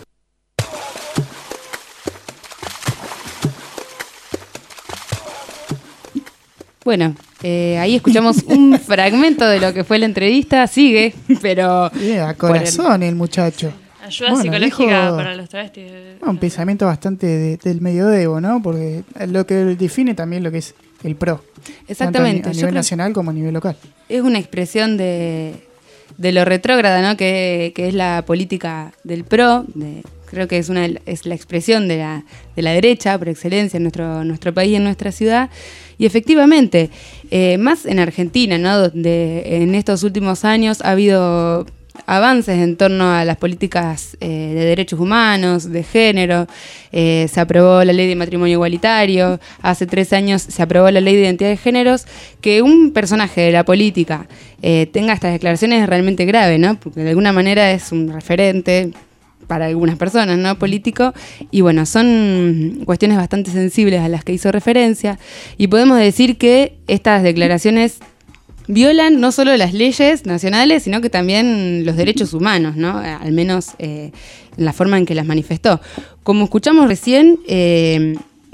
Speaker 8: Bueno, eh, ahí escuchamos un fragmento de lo que fue la entrevista. Sigue, pero...
Speaker 3: Bien, a
Speaker 8: por el-
Speaker 3: corazón el muchacho.
Speaker 4: Ayuda
Speaker 3: Bueno,
Speaker 4: psicológica
Speaker 3: dijo-
Speaker 4: para los travestis.
Speaker 3: Un pensamiento bastante de- del medioevo, ¿no? Porque lo que define también lo que es el PRO.
Speaker 8: Exactamente.
Speaker 3: Tanto a, ni- a
Speaker 8: Yo
Speaker 3: nivel
Speaker 8: creo-
Speaker 3: nacional como a nivel local.
Speaker 8: Es una expresión de, de lo retrógrada, ¿no? Que, que es la política del PRO. De, creo que es una es la expresión de la, de la derecha por excelencia en nuestro, nuestro país y en nuestra ciudad. Y efectivamente, eh, más en Argentina, ¿no? Donde en estos últimos años ha habido avances en torno a las políticas eh, de derechos humanos, de género. Eh, se aprobó la ley de matrimonio igualitario. Hace tres años se aprobó la ley de identidad de géneros. Que un personaje de la política eh, tenga estas declaraciones es realmente grave, ¿no? Porque de alguna manera es un referente para algunas personas, ¿no? Político. Y bueno, son cuestiones bastante sensibles a las que hizo referencia. Y podemos decir que estas declaraciones violan no solo las leyes nacionales, sino que también los derechos humanos, ¿no? Al menos eh, en la forma en que las manifestó. Como escuchamos recién, eh,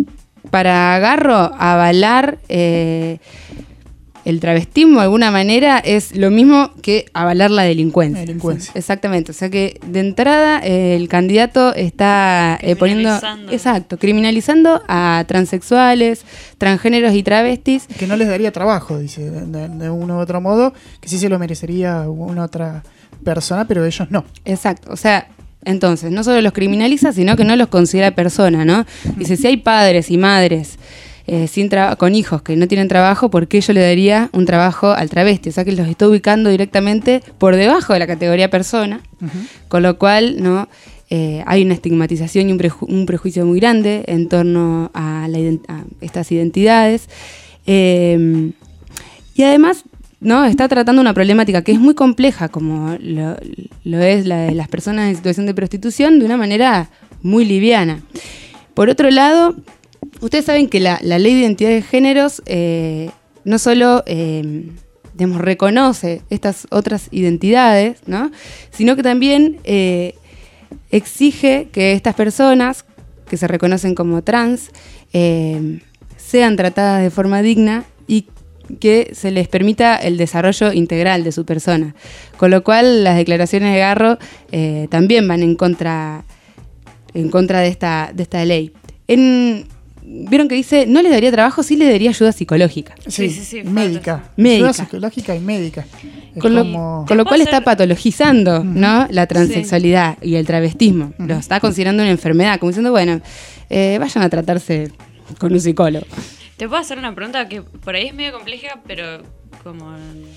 Speaker 8: para Garro avalar eh, el travestismo de alguna manera es lo mismo que avalar la delincuencia.
Speaker 3: La delincuencia.
Speaker 8: Exactamente. O sea que de entrada eh, el candidato está eh, poniendo...
Speaker 4: Criminalizando.
Speaker 8: Exacto, criminalizando a transexuales, transgéneros y travestis.
Speaker 3: Que no les daría trabajo, dice, de, de uno u otro modo, que sí se lo merecería una otra persona, pero ellos no.
Speaker 8: Exacto, o sea, entonces, no solo los criminaliza, sino que no los considera persona, ¿no? Dice, si hay padres y madres eh, sin traba- con hijos que no tienen trabajo, ¿por qué yo le daría un trabajo al travesti? O sea, que los está ubicando directamente por debajo de la categoría persona, con lo cual, ¿no? Eh, hay una estigmatización y un, preju- un prejuicio muy grande en torno a, la ident- a estas identidades. Eh, y además, ¿no? Está tratando una problemática que es muy compleja, como lo, lo es la de las personas en situación de prostitución, de una manera muy liviana. Por otro lado, ustedes saben que la, la ley de identidad de géneros eh, no solo eh, digamos, reconoce estas otras identidades, ¿no? Sino que también eh, exige que estas personas que se reconocen como trans eh, sean tratadas de forma digna y que se les permita el desarrollo integral de su persona. Con lo cual las declaraciones de Garro eh, también van en contra, en contra de esta, de esta ley. En, Vieron que dice, no le daría trabajo, sí le daría ayuda psicológica.
Speaker 3: Sí, sí, sí, médica.
Speaker 8: médica.
Speaker 3: Ayuda psicológica y médica. Es
Speaker 8: Con lo,
Speaker 3: como...
Speaker 8: con lo cual está patologizando,
Speaker 3: Uh-huh.
Speaker 8: ¿no? La transexualidad sí. y el travestismo.
Speaker 3: Uh-huh.
Speaker 8: Lo está considerando una enfermedad, como diciendo, bueno, eh, vayan a tratarse con un psicólogo.
Speaker 4: Te puedo hacer una pregunta que por ahí es medio compleja, pero como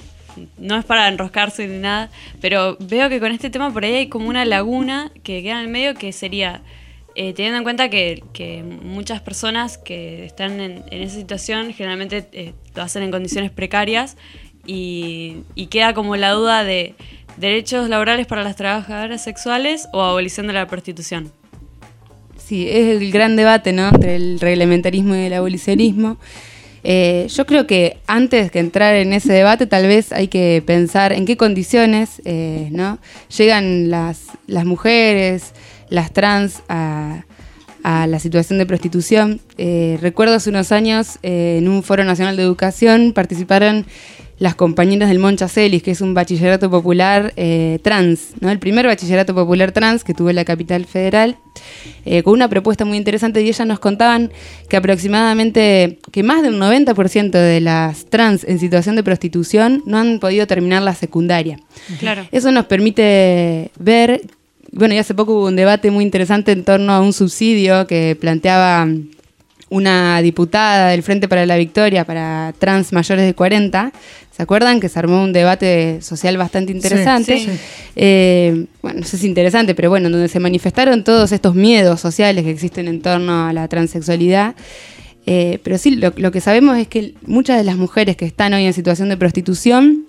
Speaker 4: no es para enroscarse ni nada, pero veo que con este tema por ahí hay como una laguna que queda en el medio, que sería, eh, teniendo en cuenta que, que muchas personas que están en, en esa situación generalmente eh, lo hacen en condiciones precarias y, y queda como la duda de derechos laborales para las trabajadoras sexuales o abolición de la prostitución.
Speaker 8: Sí, es el gran debate, ¿no?, entre el reglamentarismo y el abolicionismo. Eh, yo creo que antes que entrar en ese debate tal vez hay que pensar en qué condiciones eh, ¿no? llegan las, las mujeres, las trans a, a la situación de prostitución. Eh, recuerdo hace unos años eh, en un Foro Nacional de Educación participaron las compañeras del Moncha Celis, que es un bachillerato popular eh, trans, ¿no? El primer bachillerato popular trans que tuvo la capital federal, eh, con una propuesta muy interesante, y ellas nos contaban que aproximadamente, que más del noventa por ciento de las trans en situación de prostitución no han podido terminar la secundaria.
Speaker 4: Claro.
Speaker 8: Eso nos permite ver, bueno, y hace poco hubo un debate muy interesante en torno a un subsidio que planteaba una diputada del Frente para la Victoria para trans mayores de cuarenta. ¿Se acuerdan? Que se armó un debate social bastante interesante.
Speaker 3: Sí, sí.
Speaker 8: Eh, bueno, no sé si interesante, pero bueno, donde se manifestaron todos estos miedos sociales que existen en torno a la transexualidad. Eh, pero sí, lo, lo que sabemos es que muchas de las mujeres que están hoy en situación de prostitución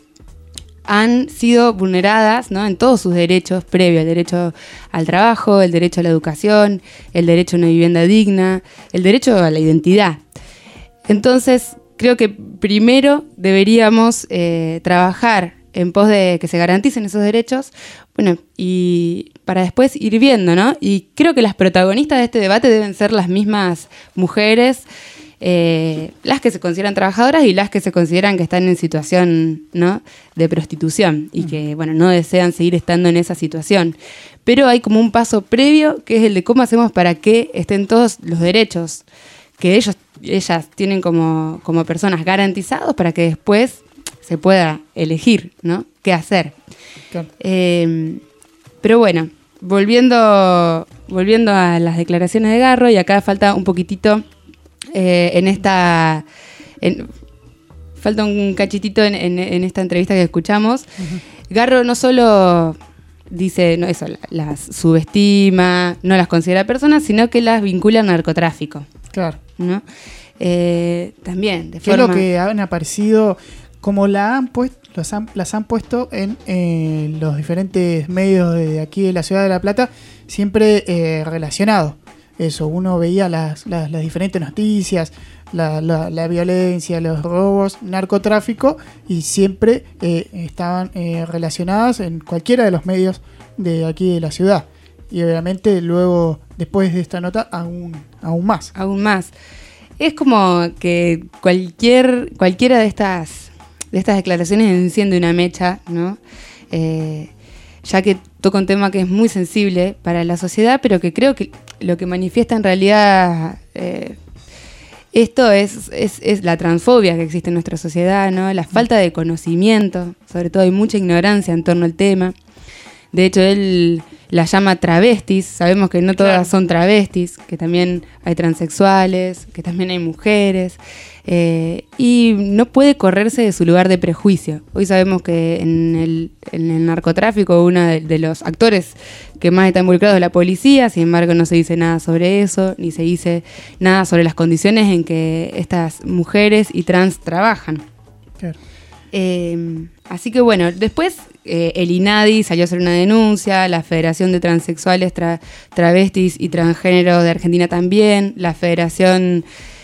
Speaker 8: han sido vulneradas, ¿no?, en todos sus derechos previos, el derecho al trabajo, el derecho a la educación, el derecho a una vivienda digna, el derecho a la identidad. Entonces, creo que primero deberíamos eh, trabajar en pos de que se garanticen esos derechos, bueno, y para después ir viendo, ¿no? Y creo que las protagonistas de este debate deben ser las mismas mujeres, Eh, las que se consideran trabajadoras y las que se consideran que están en situación, ¿no?, de prostitución y que, bueno, no desean seguir estando en esa situación. Pero hay como un paso previo, que es el de cómo hacemos para que estén todos los derechos que ellos, ellas tienen como, como personas garantizados, para que después se pueda elegir, ¿no?, qué hacer.
Speaker 3: Claro.
Speaker 8: Eh, pero bueno, volviendo, volviendo a las declaraciones de Garro, y acá falta un poquitito Eh, en esta en, falta un cachitito en, en, en esta entrevista que escuchamos. Uh-huh. Garro no solo dice, no, eso, las subestima, no las considera personas, sino que las vincula al narcotráfico.
Speaker 3: Claro.
Speaker 8: ¿No? Eh, también, de
Speaker 3: ¿Qué
Speaker 8: forma...
Speaker 3: es lo que han aparecido, como la han puesto, las han, las han puesto en eh, los diferentes medios de aquí de la ciudad de La Plata, siempre eh, relacionado. Eso, uno veía las, las, las diferentes noticias, la, la, la violencia, los robos, narcotráfico, y siempre eh, estaban eh, relacionadas en cualquiera de los medios de aquí de la ciudad. Y obviamente luego, después de esta nota, aún, aún más.
Speaker 8: Aún más. Es como que cualquier cualquiera de estas, de estas declaraciones enciende una mecha, ¿no? Eh, ya que toca un tema que es muy sensible para la sociedad, pero que creo que lo que manifiesta en realidad eh, esto es, es, es la transfobia que existe en nuestra sociedad, ¿no? La falta de conocimiento, sobre todo hay mucha ignorancia en torno al tema. De hecho, él las llama travestis. Sabemos que no todas claro. son travestis, que también hay transexuales, que también hay mujeres, eh, y no puede correrse de su lugar de prejuicio. Hoy sabemos que en el, en el narcotráfico uno de, de los actores que más está involucrado es la policía, sin embargo no se dice nada sobre eso, ni se dice nada sobre las condiciones en que estas mujeres y trans trabajan.
Speaker 3: Claro.
Speaker 8: Eh, así que bueno, después eh, el INADI salió a hacer una denuncia, la Federación de Transexuales, tra- Travestis y Transgénero de Argentina también, la Federación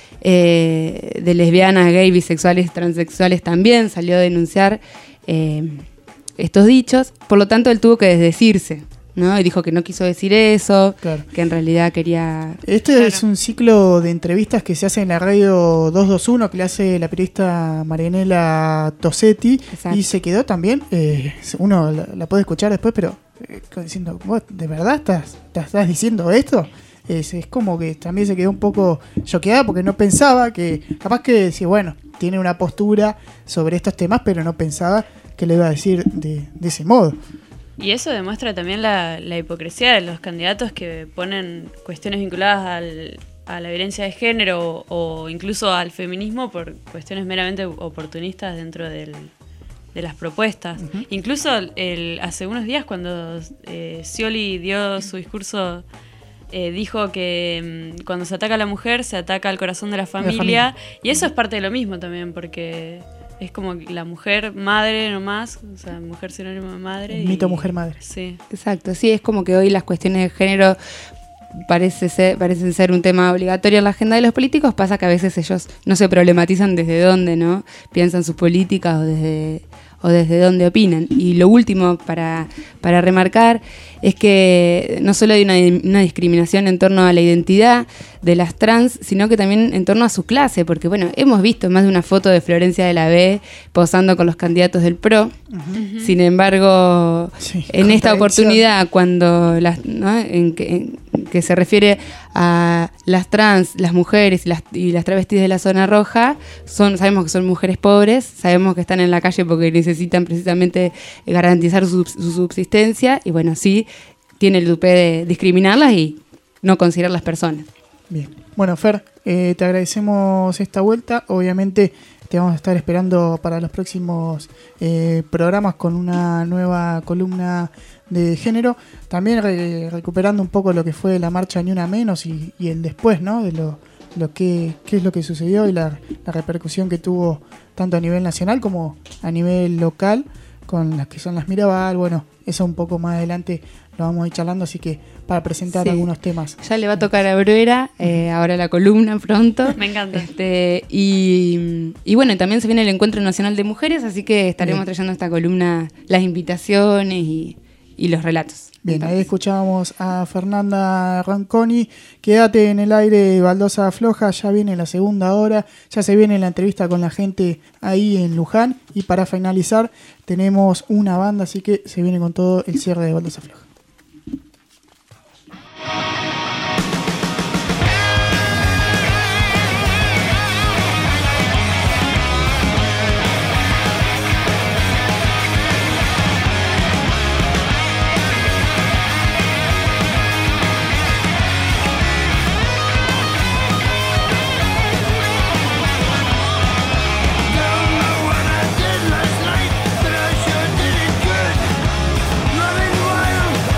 Speaker 8: eh, de Lesbianas, Gay, Bisexuales y Transexuales también salió a denunciar eh, estos dichos. Por lo tanto, él tuvo que desdecirse ¿no? Y dijo que no quiso decir eso,
Speaker 3: Claro.
Speaker 8: que en realidad quería...
Speaker 3: Este
Speaker 4: Claro.
Speaker 3: es un ciclo de entrevistas que se hace en la radio doscientos veintiuno, que le hace la periodista Marianela Tosetti,
Speaker 8: Exacto.
Speaker 3: y se quedó también, eh, uno la, la puede escuchar después, pero eh, diciendo, ¿vos de verdad estás, estás, estás diciendo esto? Es, es como que también se quedó un poco choqueada porque no pensaba que, capaz que decía, bueno, tiene una postura sobre estos temas, pero no pensaba que le iba a decir de, de ese modo.
Speaker 4: Y eso demuestra también la, la hipocresía de los candidatos que ponen cuestiones vinculadas al, a la violencia de género o, o incluso al feminismo por cuestiones meramente oportunistas dentro del, de las propuestas.
Speaker 3: Ujú.
Speaker 4: Incluso el, hace unos días cuando eh, Scioli dio su discurso, eh, dijo que mm, cuando se ataca a la mujer se ataca al corazón de la familia,
Speaker 3: familia.
Speaker 4: y eso es parte de lo mismo también, porque es como la mujer madre nomás, o sea, mujer sinónimo de madre.
Speaker 3: El mito
Speaker 4: y-
Speaker 3: mujer-madre.
Speaker 4: Sí.
Speaker 8: Exacto, sí, es como que hoy las cuestiones de género parece ser, parecen ser un tema obligatorio en la agenda de los políticos. Pasa que a veces ellos no se problematizan desde dónde, ¿no? Piensan sus políticas o desde, o desde dónde opinan. Y lo último para, para remarcar es que no solo hay una, una discriminación en torno a la identidad de las trans, sino que también en torno a su clase, porque bueno, hemos visto más de una foto de Florencia de la B posando con los candidatos del P R O. Sin embargo,
Speaker 3: Sí,
Speaker 8: en esta
Speaker 3: contradicción.
Speaker 8: oportunidad, cuando las, ¿no? en, que, en que se refiere a las trans, las mujeres y las, y las travestis de la zona roja, son, sabemos que son mujeres pobres, sabemos que están en la calle porque necesitan precisamente garantizar su, su subsistencia, y bueno, sí, tiene el tupé de discriminarlas y no considerarlas personas.
Speaker 3: Bien. Bueno, Fer, eh, te agradecemos esta vuelta. Obviamente te vamos a estar esperando para los próximos eh, programas con una nueva columna de género. También re- recuperando un poco lo que fue la marcha Ni Una Menos y, y el después, ¿no? De lo, lo que qué es lo que sucedió y la, la repercusión que tuvo tanto a nivel nacional como a nivel local con las que son las Mirabal. Bueno, eso un poco más adelante lo vamos a ir charlando, así que para presentar
Speaker 8: Sí.
Speaker 3: algunos temas.
Speaker 8: Ya le va a tocar a Bruera, eh, ahora la columna pronto.
Speaker 4: Me encanta.
Speaker 8: Este, y, y bueno, también se viene el Encuentro Nacional de Mujeres, así que estaremos
Speaker 3: Bien.
Speaker 8: trayendo a esta columna las invitaciones y, y los relatos.
Speaker 3: Bien, ahí escuchábamos a Fernanda Ronconi. Quédate en el aire, Baldosa Floja, ya viene la segunda hora, ya se viene la entrevista con la gente ahí en Luján. Y para finalizar, tenemos una banda, así que se viene con todo el cierre de Baldosa Floja.
Speaker 7: Don't know what I did last night, but I sure did it good. Running wild,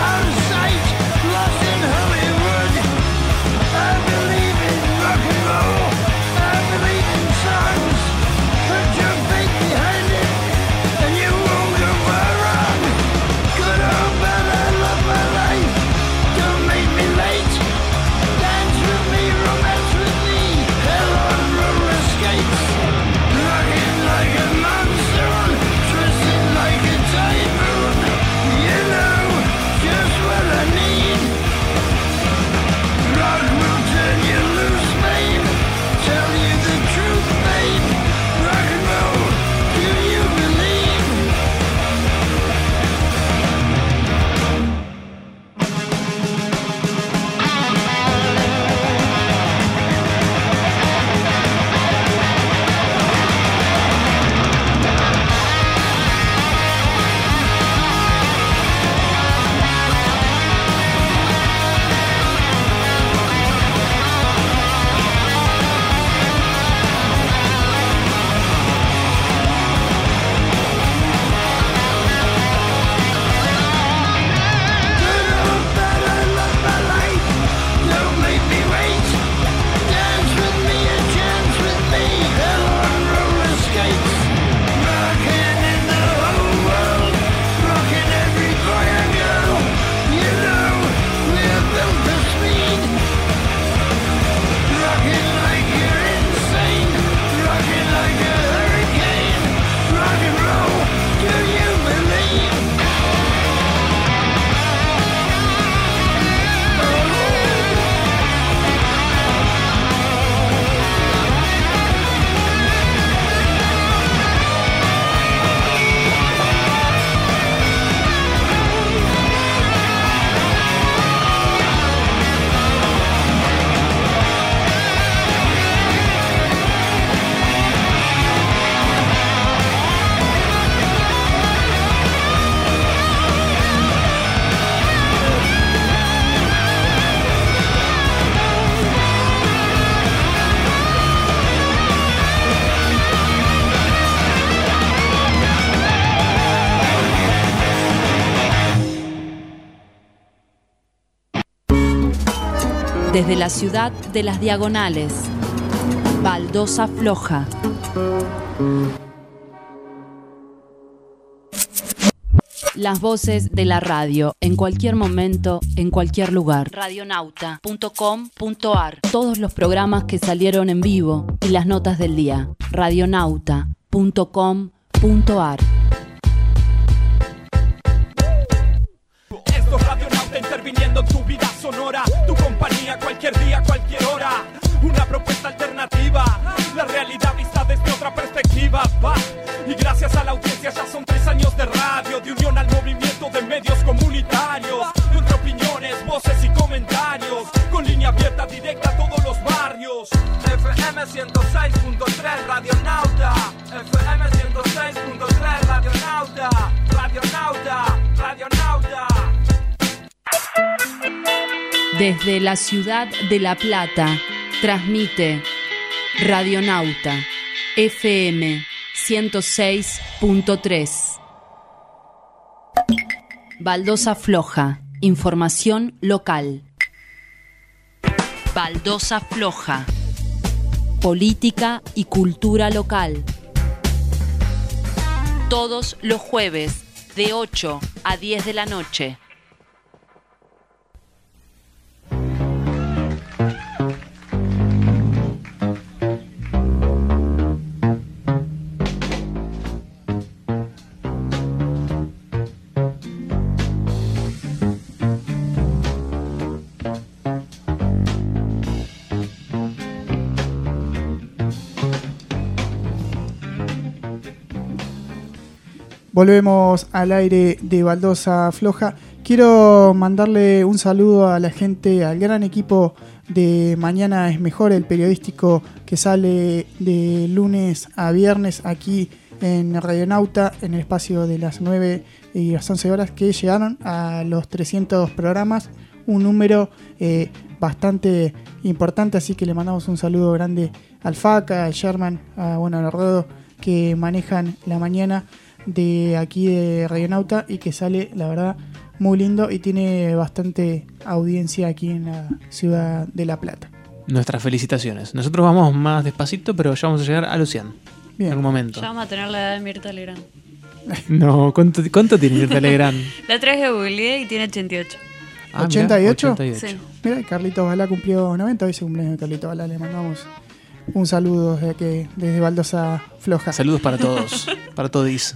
Speaker 2: Desde la ciudad de las diagonales, Baldosa Floja. Las voces de la radio, en cualquier momento, en cualquier lugar. radionauta punto com punto ar. Todos los programas que salieron en vivo y las notas del día. radionauta punto com punto ar.
Speaker 11: Esto es Radionauta interviniendo en tu vida sonora. Tu compañía cualquier día, cualquier hora. Una propuesta alternativa. La realidad vista desde otra perspectiva. Va. Y gracias a la audiencia ya son tres años de radio, de unión al movimiento de medios comunitarios, entre opiniones, voces y comentarios, con línea abierta directa a todos los barrios. F M ciento seis punto tres Radionauta, F M ciento seis punto tres Radionauta, Radionauta, Radionauta.
Speaker 2: Desde la ciudad de La Plata, transmite Radionauta, F M ciento seis punto tres. Baldosa Floja, información local. Baldosa Floja, política y cultura local. Todos los jueves, de ocho a diez de la noche.
Speaker 3: Volvemos al aire de Baldosa Floja. Quiero mandarle un saludo a la gente, al gran equipo de Mañana es Mejor, el periodístico que sale de lunes a viernes aquí en Radionauta, en el espacio de las nueve y las once horas, que llegaron a los trescientos programas, un número eh, bastante importante, así que le mandamos un saludo grande al Faca, al Sherman, a bueno, al Rodo, que manejan la mañana de aquí de Radionauta y que sale, la verdad, muy lindo y tiene bastante audiencia aquí en la ciudad de La Plata.
Speaker 1: Nuestras felicitaciones. Nosotros vamos más despacito, pero ya vamos a llegar a los cien. Bien. En algún momento.
Speaker 4: Ya vamos a tener la edad de Mirta Legrand.
Speaker 1: No, ¿cuánto, cuánto tiene Mirta Legrand?
Speaker 4: La otra vez que googleé y tiene ochenta y ocho.
Speaker 3: Ah, ¿ochenta y ocho?
Speaker 1: ochenta y ocho.
Speaker 4: Sí.
Speaker 3: Mira, Carlitos Balá cumplió noventa, hoy se cumpleaños de Carlitos Balá, le mandamos un saludo desde, que, desde Baldosa Floja.
Speaker 1: Saludos para todos, para todos.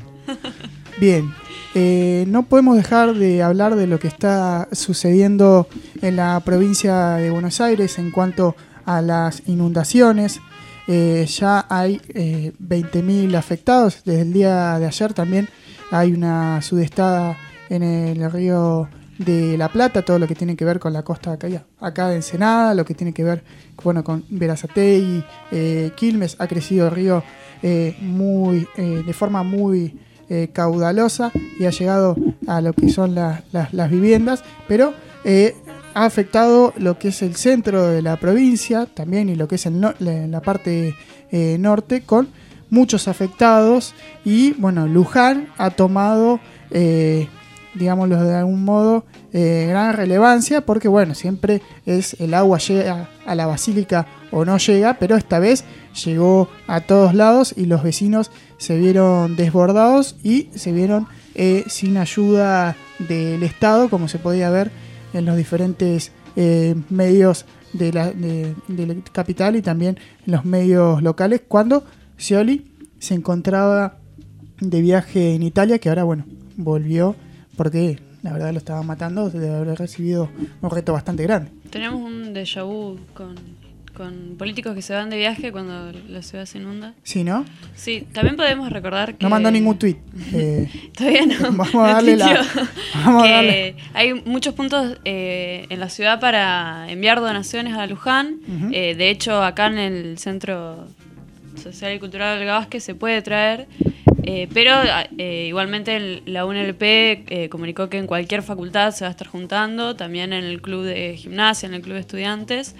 Speaker 3: Bien, eh, no podemos dejar de hablar de lo que está sucediendo en la provincia de Buenos Aires en cuanto a las inundaciones. Eh, ya hay eh, veinte mil afectados. Desde el día de ayer también hay una sudestada en el río de La Plata, todo lo que tiene que ver con la costa acá, acá de Ensenada, lo que tiene que ver bueno, con Berazategui, eh, Quilmes. Ha crecido el río eh, muy, eh, de forma muy eh, caudalosa y ha llegado a lo que son la, la, las viviendas, pero eh, ha afectado lo que es el centro de la provincia también y lo que es el no, la, la parte eh, norte, con muchos afectados. Y bueno, Luján ha tomado eh, digámoslo de algún modo, eh, gran relevancia, porque bueno, siempre es el agua llega a la basílica o no llega, pero esta vez llegó a todos lados y los vecinos se vieron desbordados y se vieron eh, sin ayuda del Estado, como se podía ver en los diferentes eh, medios de la, de, de la capital y también en los medios locales, cuando Scioli se encontraba de viaje en Italia, que ahora bueno, volvió porque la verdad lo estaba matando, debe haber recibido un reto bastante grande.
Speaker 4: Tenemos un déjà vu con, con políticos que se van de viaje cuando la ciudad se inunda.
Speaker 3: Sí, ¿no?
Speaker 4: Sí, también podemos recordar que...
Speaker 3: No mandó ningún tuit. Eh,
Speaker 4: Todavía no.
Speaker 3: Vamos a darle
Speaker 4: no
Speaker 3: la... Vamos
Speaker 4: que
Speaker 3: a darle.
Speaker 4: Hay muchos puntos eh, en la ciudad para enviar donaciones a Luján.
Speaker 3: Uh-huh.
Speaker 4: Eh, de hecho, acá en el Centro Social y Cultural Olga Vázquez se puede traer. Eh, pero eh, igualmente el, la U N L P eh, comunicó que en cualquier facultad se va a estar juntando, también en el club de gimnasia, en el club de estudiantes,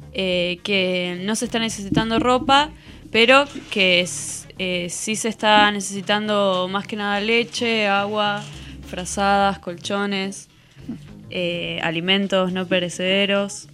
Speaker 4: eh, que no se está necesitando ropa, pero que es, eh, sí se está necesitando más que nada leche, agua, frazadas, colchones, eh, alimentos no perecederos.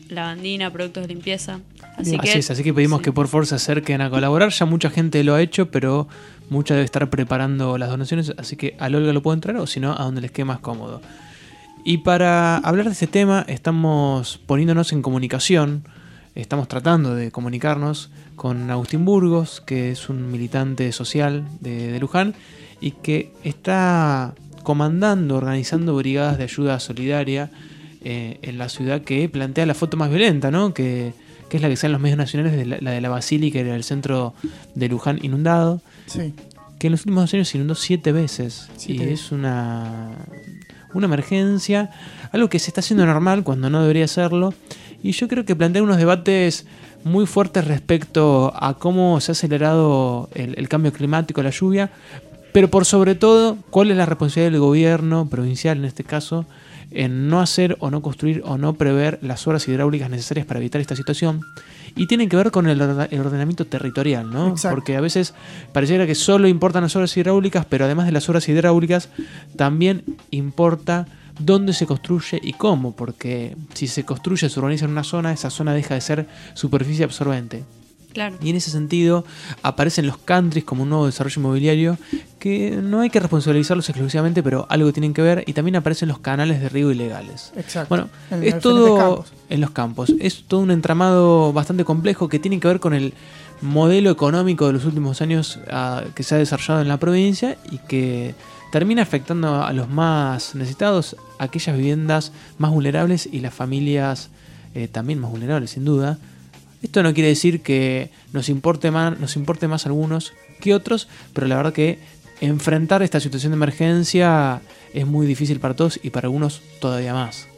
Speaker 4: lavandina, productos de limpieza. Así
Speaker 1: Así,
Speaker 4: que,
Speaker 1: es, así que pedimos
Speaker 4: sí.
Speaker 1: que por favor se acerquen a colaborar. Ya mucha gente lo ha hecho, pero mucha debe estar preparando las donaciones, así que al Olga lo pueden traer o si no, a donde les quede más cómodo. Y para hablar de este tema, estamos poniéndonos en comunicación, estamos tratando de comunicarnos con Agustín Burgos, que es un militante social de, de Luján y que está comandando, organizando brigadas de ayuda solidaria eh, en la ciudad, que plantea la foto más violenta, ¿no? Que, que es la que sale en los medios nacionales, de la, la de la Basílica, era el centro de Luján inundado,
Speaker 3: Sí.
Speaker 1: que en los últimos dos años se inundó siete veces.
Speaker 3: Siete
Speaker 1: y
Speaker 3: veces.
Speaker 1: es una, una emergencia, algo que se está haciendo normal cuando no debería serlo. Y yo creo que plantea unos debates muy fuertes respecto a cómo se ha acelerado el, el cambio climático, la lluvia, pero por sobre todo, cuál es la responsabilidad del gobierno provincial, en este caso, en no hacer o no construir o no prever las obras hidráulicas necesarias para evitar esta situación. Y tienen que ver con el, orda- el ordenamiento territorial, ¿no?
Speaker 3: Exacto.
Speaker 1: Porque a veces pareciera que solo importan las obras hidráulicas, pero además de las obras hidráulicas, también importa dónde se construye y cómo, porque si se construye, se urbaniza en una zona, esa zona deja de ser superficie absorbente.
Speaker 4: Claro.
Speaker 1: Y en ese sentido aparecen los countries como un nuevo desarrollo inmobiliario que no hay que responsabilizarlos exclusivamente, pero algo tienen que ver. Y también aparecen los canales de riego ilegales.
Speaker 3: Exacto.
Speaker 1: Bueno,
Speaker 3: En
Speaker 1: es
Speaker 3: diferentes
Speaker 1: todo
Speaker 3: campos.
Speaker 1: en los campos. Es todo un entramado bastante complejo que tiene que ver con el modelo económico de los últimos años ah, que se ha desarrollado en la provincia y que termina afectando a los más necesitados, aquellas viviendas más vulnerables y las familias eh, también más vulnerables, sin duda. Esto no quiere decir que nos importe más, nos importe más algunos que otros, pero la verdad que enfrentar esta situación de emergencia es muy difícil para todos y para algunos todavía más.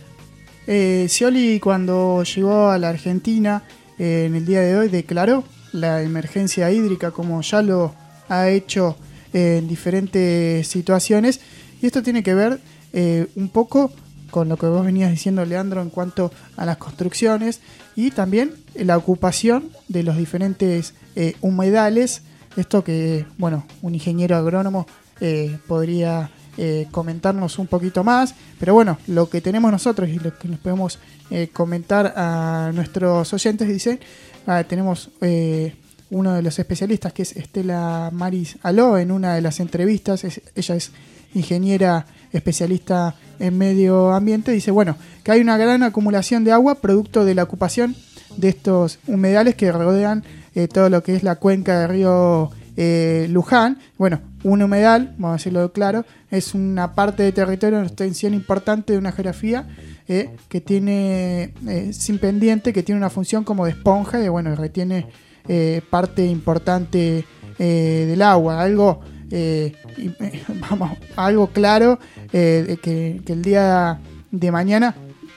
Speaker 3: Eh, Scioli, cuando llegó a la Argentina eh, en el día de hoy, declaró la emergencia hídrica, como ya lo ha hecho eh, en diferentes situaciones. Y esto tiene que ver eh, un poco con lo que vos venías diciendo, Leandro, en cuanto a las construcciones y también la ocupación de los diferentes eh, humedales. Esto que, bueno, un ingeniero agrónomo eh, podría eh, comentarnos un poquito más, pero bueno, lo que tenemos nosotros y lo que nos podemos eh, comentar a nuestros oyentes, dicen, ah, tenemos eh, uno de los especialistas que es Estela Maris Aló en una de las entrevistas, es, ella es ingeniera especialista en medio ambiente, dice, bueno, que hay una gran acumulación de agua producto de la ocupación de estos humedales que rodean eh, todo lo que es la cuenca del río eh, Luján. Bueno, un humedal, vamos a decirlo claro, es una parte de territorio, una extensión importante de una geografía eh, que tiene, eh, sin pendiente, que tiene una función como de esponja y bueno, retiene eh, parte importante eh, del agua, algo eh, y, eh, vamos, algo claro eh, que, que el día de mañana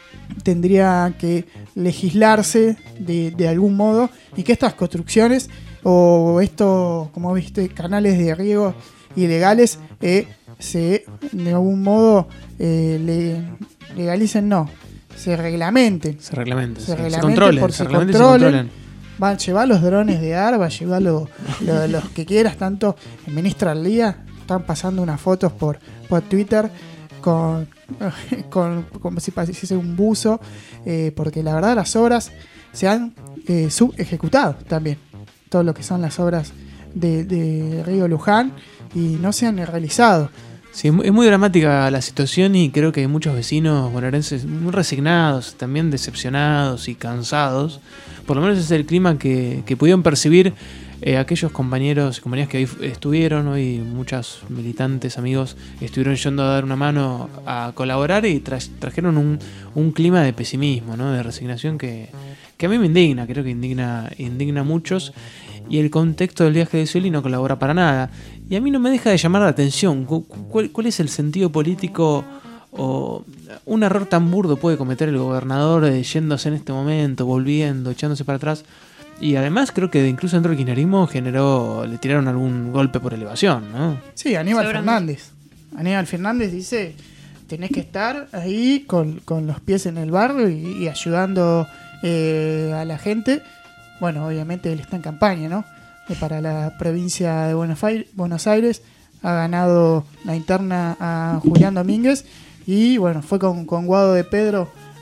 Speaker 3: tendría que legislarse de, de algún modo y que estas construcciones o estos, como viste, canales de riego ilegales eh, se de algún modo eh, le, legalicen, no, se reglamenten.
Speaker 1: Se reglamenten,
Speaker 3: se,
Speaker 1: sí,
Speaker 3: reglamenten
Speaker 1: se controlen,
Speaker 3: porque
Speaker 1: se
Speaker 3: se
Speaker 1: reglamenten y se
Speaker 3: controlen.
Speaker 1: controlen.
Speaker 3: Va a llevar los drones de AR, va a llevar lo, lo- los que quieras, tanto el ministro al día, están pasando unas fotos por, por Twitter con, con como si pareciese un buzo, eh, porque la verdad las obras se han eh, subejecutado también, todo lo que son las obras de, de Río Luján y no se han realizado.
Speaker 1: Sí, es muy- es muy dramática la situación y creo que hay muchos vecinos bonaerenses muy resignados, también decepcionados y cansados. Por lo menos ese es el clima que, que pudieron percibir eh, aquellos compañeros y compañeras que hoy fu- estuvieron, hoy muchos militantes, amigos, estuvieron yendo a dar una mano a colaborar y tra- trajeron un, un clima de pesimismo, ¿no? De resignación que, que a mí me indigna, creo que indigna, indigna a muchos. Y el contexto del viaje de Scioli no colabora para nada. Y a mí no me deja de llamar la atención. Cu- ¿Cuál, cuál es el sentido político o un error tan burdo puede cometer el gobernador eh, yéndose en este momento, volviendo, echándose para atrás? Y además creo que incluso dentro del kirchnerismo generó, le tiraron algún golpe por elevación, ¿no?
Speaker 3: Sí, Aníbal
Speaker 4: Seguramente.
Speaker 3: Fernández. Aníbal Fernández dice, tenés que estar ahí con, con los pies en el barro y, y ayudando eh, a la gente. Bueno, obviamente él está en campaña, ¿no? Eh, para la provincia de Buenos Aires, Buenos Aires ha ganado la interna a Julián Domínguez y bueno, fue con, con Guado de Pedro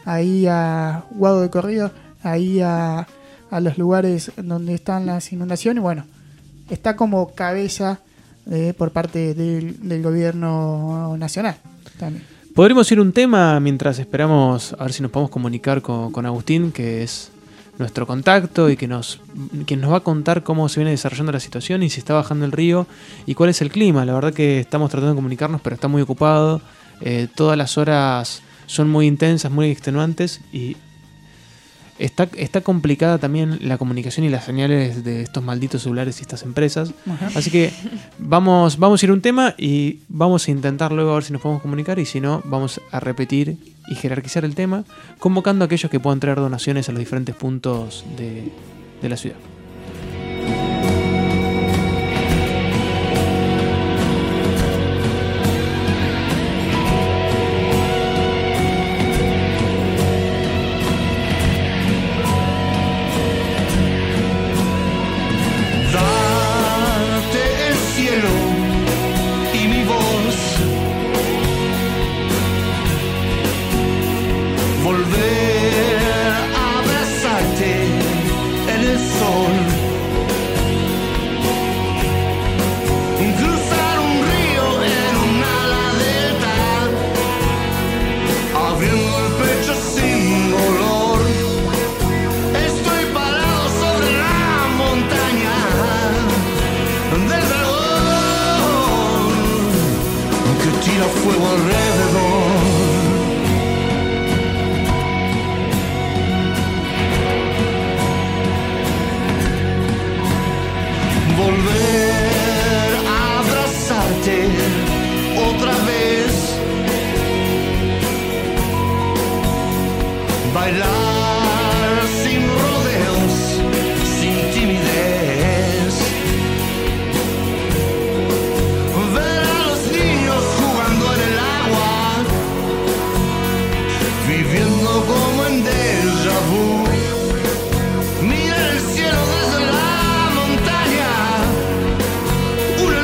Speaker 3: ahí a Guado de Corrido, ahí a, a los lugares donde están las inundaciones. Bueno, está como cabeza eh, por parte del, del gobierno nacional también.
Speaker 1: Podremos ir un tema mientras esperamos a ver si nos podemos comunicar con, con Agustín, que es nuestro contacto y que nos, quien nos va a contar cómo se viene desarrollando la situación y si está bajando el río y cuál es el clima. La verdad que estamos tratando de comunicarnos, pero está muy ocupado. Eh, todas las horas son muy intensas, muy extenuantes y está, está complicada también la comunicación y las señales de estos malditos celulares y estas empresas. Ajá. Así que vamos, vamos a ir a un tema y vamos a intentar luego a ver si nos podemos comunicar, y si no, vamos a repetir y jerarquizar el tema, convocando a aquellos que puedan traer donaciones a los diferentes puntos de, de la ciudad.
Speaker 7: Darte el cielo y mi voz, volver a abrazarte en el sol, cruzar un río en un ala delta, abriendo el pecho sin dolor. Estoy parado sobre la montaña del dragón que tira fuego alrededor. Volver a abrazarte otra vez, bailar sin rodeos, sin timidez, ver a los niños jugando en el agua, viviendo como en déjà vu, mirar el cielo desde la montaña, una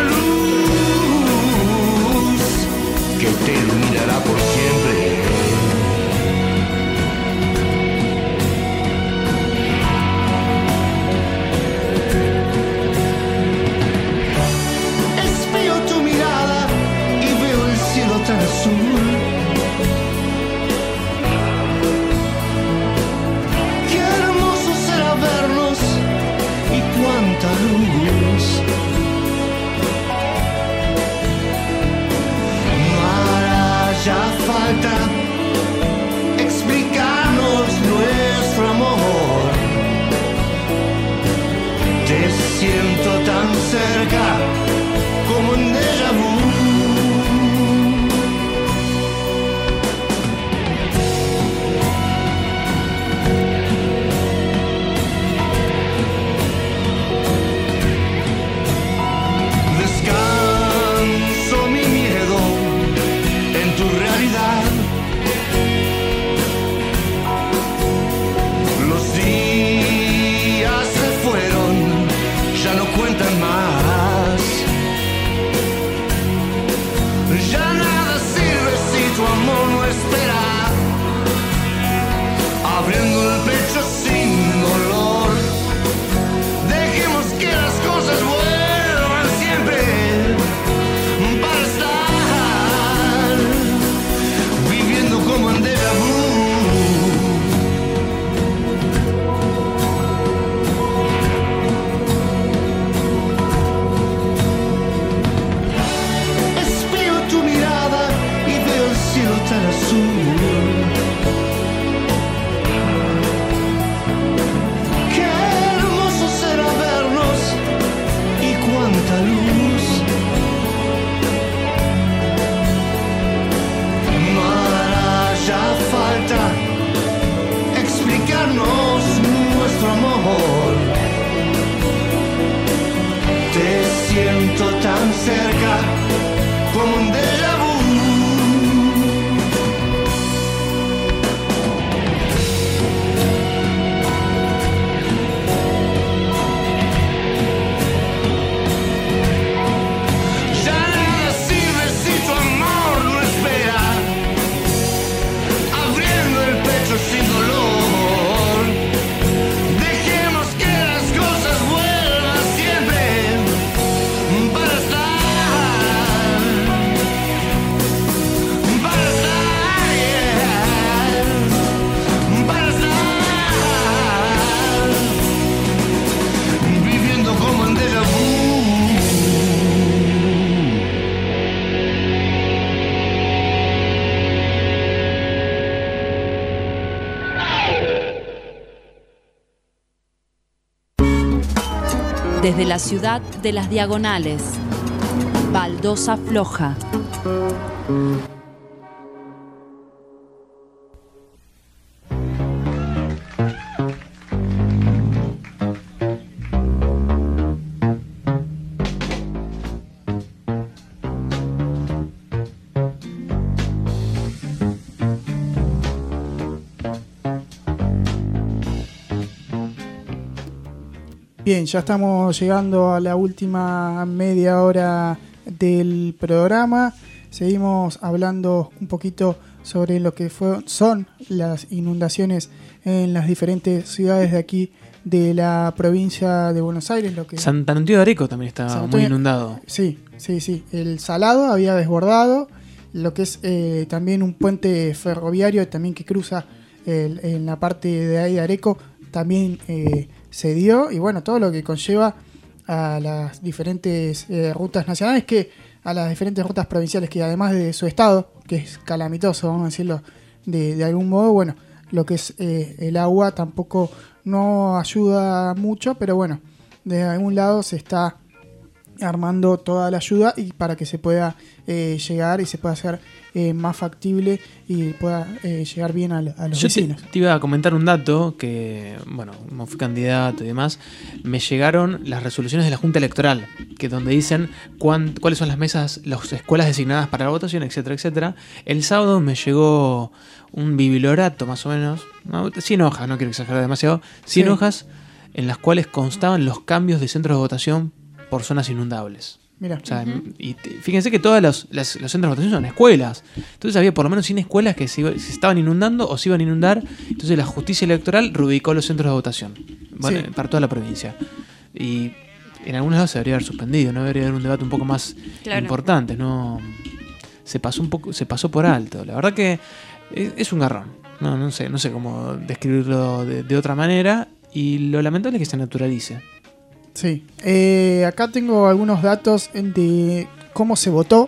Speaker 7: luz que te iluminará por siempre. Espero tu mirada y veo el cielo tan azul. Qué hermoso será vernos y cuánta luz. No hará ya falta explicarnos nuestro amor. Te siento tan cerca como en déjà vu. Descanso mi miedo en tu realidad. Los días se fueron, ya no cuentan más. Ya nada sirve si tu amor no espera. Abriendo el pecho sin dolor, dejemos que las cosas vuelvan siempre para estar viviendo como en déjà vu. Espero tu mirada y veo el cielo tan azul. Qué hermoso será vernos y cuánta luz. No hará ya falta explicarnos nuestro amor. Te siento tan cerca como un déjà vu. Ya nada sirve si tu amor no espera. Abriendo el pecho
Speaker 2: Desde la ciudad de las Diagonales, Baldosa Floja.
Speaker 3: Bien, ya estamos llegando a la última media hora del programa. Seguimos hablando un poquito sobre lo que fue, son las inundaciones en las diferentes ciudades de aquí de la provincia de Buenos Aires. Lo que
Speaker 1: San Antonio de Areco también está
Speaker 3: San
Speaker 1: muy
Speaker 3: Antonio,
Speaker 1: inundado.
Speaker 3: Sí, sí, sí. El Salado había desbordado. Lo que es eh, también un puente ferroviario también que cruza el, en la parte de ahí de Areco también eh, se dio, y bueno, todo lo que conlleva a las diferentes eh, rutas nacionales, que a las diferentes rutas provinciales, que además de su estado, que es calamitoso, vamos a decirlo de, de algún modo, bueno, lo que es eh, el agua tampoco no ayuda mucho, pero bueno, de algún lado se está armando toda la ayuda y para que se pueda eh, llegar y se pueda hacer eh, más factible y pueda eh, llegar bien a, a los
Speaker 1: Yo
Speaker 3: vecinos.
Speaker 1: te, te iba a comentar un dato que, bueno, como fui candidato y demás, me llegaron las resoluciones de la Junta Electoral, que donde dicen cuán, cuáles son las mesas, las escuelas designadas para la votación, etcétera, etcétera. El sábado me llegó un bibliorato más o menos, no, cien hojas, no quiero exagerar demasiado, cien
Speaker 3: Sí.
Speaker 1: hojas en las cuales constaban los cambios de centros de votación por zonas inundables.
Speaker 3: Mira.
Speaker 1: O sea, uh-huh. y te, fíjense que todos los, los, los centros de votación son escuelas. Entonces había por lo menos cien escuelas que se, iba, se estaban inundando o se iban a inundar. Entonces la justicia electoral rubricó los centros de votación, bueno, sí, para toda la provincia. Y en algunos lados se debería haber suspendido, no debería haber un debate un poco más claro. importante. No, se pasó un poco, se pasó por alto. La verdad que es, es un garrón. No, no sé, no sé cómo describirlo de, de otra manera. Y lo lamentable es que se naturalice.
Speaker 3: Sí, eh, acá tengo algunos datos de cómo se votó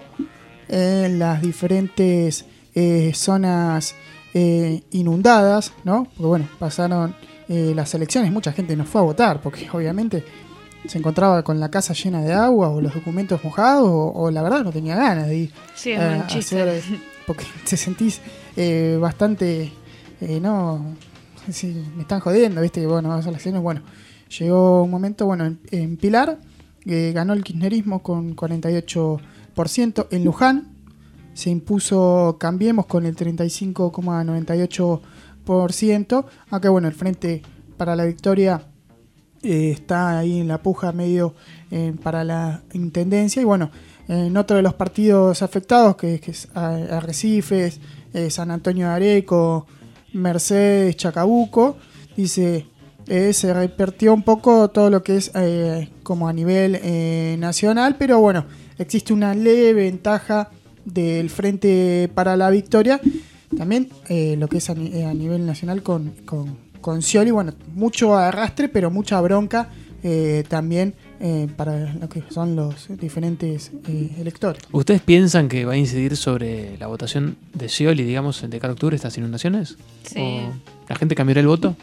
Speaker 3: en las diferentes eh, zonas eh, inundadas, ¿no? Porque bueno, pasaron eh, las elecciones, mucha gente no fue a votar porque obviamente se encontraba con la casa llena de agua o los documentos mojados o, o la verdad no tenía ganas de ir
Speaker 4: sí, es
Speaker 3: a,
Speaker 4: un chiste.
Speaker 3: hacer, porque te sentís eh, bastante, eh, no, sí, me están jodiendo, viste que bueno, vas a las elecciones, bueno. Llegó un momento, bueno, en, en Pilar eh, ganó el kirchnerismo con cuarenta y ocho por ciento. En Luján se impuso Cambiemos con el treinta y cinco coma noventa y ocho por ciento. Acá, bueno, el Frente para la Victoria eh, está ahí en la puja medio eh, para la intendencia. Y bueno, en otro de los partidos afectados, que, que es Arrecifes, eh, San Antonio de Areco, Mercedes, Chacabuco, dice... Eh, se repartió un poco todo lo que es eh, como a nivel eh, nacional, pero bueno, existe una leve ventaja del Frente para la Victoria, también eh, lo que es a, a nivel nacional con, con, con Scioli, bueno, mucho arrastre, pero mucha bronca eh, también eh, para lo que son los diferentes eh, electores.
Speaker 1: ¿Ustedes piensan que va a incidir sobre la votación de Scioli, digamos, de cara a octubre, estas inundaciones?
Speaker 4: Sí.
Speaker 1: ¿O la gente cambiará el voto?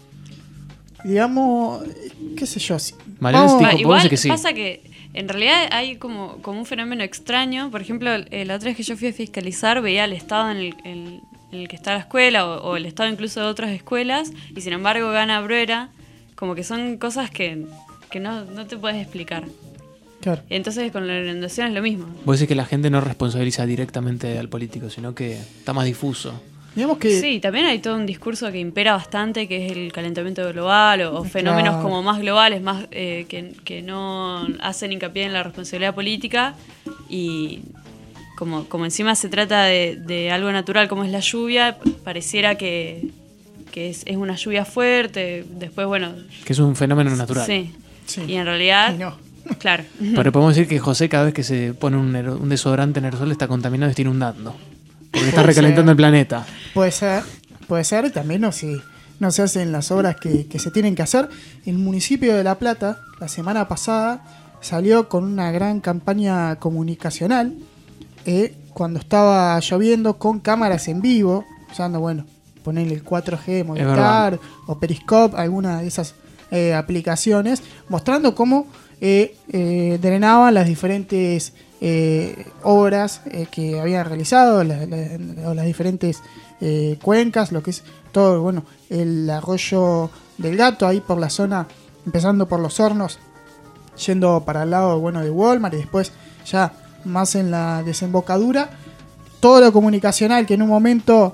Speaker 3: Digamos, qué sé yo.
Speaker 1: Mariano,
Speaker 4: ah, igual que sí. Pasa que en realidad hay como, como un fenómeno extraño. Por ejemplo, eh, la otra vez que yo fui a fiscalizar veía el estado en el, en, en el que está la escuela o, o el estado incluso de otras escuelas y sin embargo gana Bruera. Como que son cosas que, que no, no te puedes explicar.
Speaker 3: Claro.
Speaker 4: Entonces con la inundación es lo mismo.
Speaker 1: Vos decís que la gente no responsabiliza directamente al político, sino que está más difuso.
Speaker 3: Digamos que
Speaker 4: sí, también hay todo un discurso que impera bastante, que es el calentamiento global o, o fenómenos claro. como más globales, más eh, que, que no hacen hincapié en la responsabilidad política y como, como encima se trata de, de algo natural como es la lluvia, pareciera que, que es, es una lluvia fuerte, después bueno...
Speaker 1: Que es un fenómeno natural.
Speaker 4: Sí, sí. Y en realidad...
Speaker 3: no.
Speaker 4: Claro.
Speaker 1: Pero podemos decir que José cada vez que se pone un, un desodorante en aerosol está contaminado y está inundando. Porque está recalentando ser. el planeta.
Speaker 3: Puede ser, puede ser, y también no se, no se hacen las obras que, que se tienen que hacer. El municipio de La Plata, la semana pasada, salió con una gran campaña comunicacional eh, cuando estaba lloviendo con cámaras en vivo, usando, bueno, ponerle el cuatro G, Movistar o Periscope, alguna de esas eh, aplicaciones, mostrando cómo eh, eh, drenaban las diferentes eh, obras eh, que habían realizado, la, la, o las diferentes eh, cuencas, lo que es todo, bueno, el arroyo del Gato, ahí por la zona, empezando por Los Hornos, yendo para el lado, bueno, de Walmart, y después ya más en la desembocadura, todo lo comunicacional que en un momento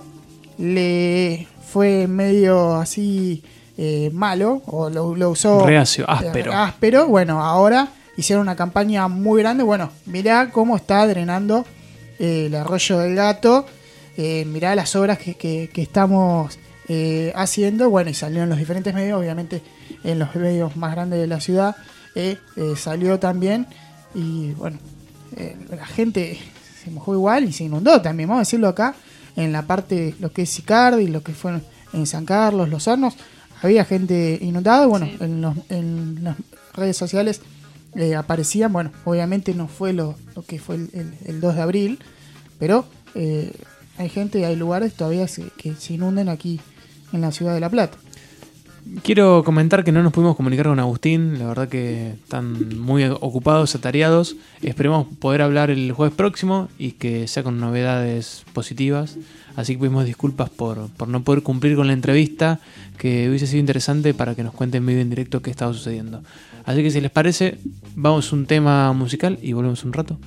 Speaker 3: le fue medio así eh, malo, o lo, lo usó
Speaker 1: reacio, áspero.
Speaker 3: Eh, áspero, bueno, ahora hicieron una campaña muy grande. Bueno, mirá cómo está drenando eh, el arroyo del Gato, eh, mirá las obras que, que, que estamos eh, haciendo, bueno, y salió en los diferentes medios, obviamente en los medios más grandes de la ciudad, eh, eh, salió también, y bueno, eh, la gente se mojó igual y se inundó también, vamos a decirlo acá, en la parte, lo que es Sicardi, lo que fue en San Carlos, Los Hornos, había gente inundada, bueno, sí. en, los, en las redes sociales eh, aparecían, bueno, obviamente no fue lo, lo que fue el, el, el dos de abril, pero eh, hay gente y hay lugares todavía se, que se inunden aquí en la ciudad de La Plata.
Speaker 1: Quiero comentar que no nos pudimos comunicar con Agustín, la verdad que están muy ocupados, atareados. Esperemos poder hablar el jueves próximo y que sea con novedades positivas. Así que pedimos disculpas por, por no poder cumplir con la entrevista, que hubiese sido interesante para que nos cuenten medio en directo qué estaba sucediendo. Así que si les parece, vamos a un tema musical y volvemos un rato.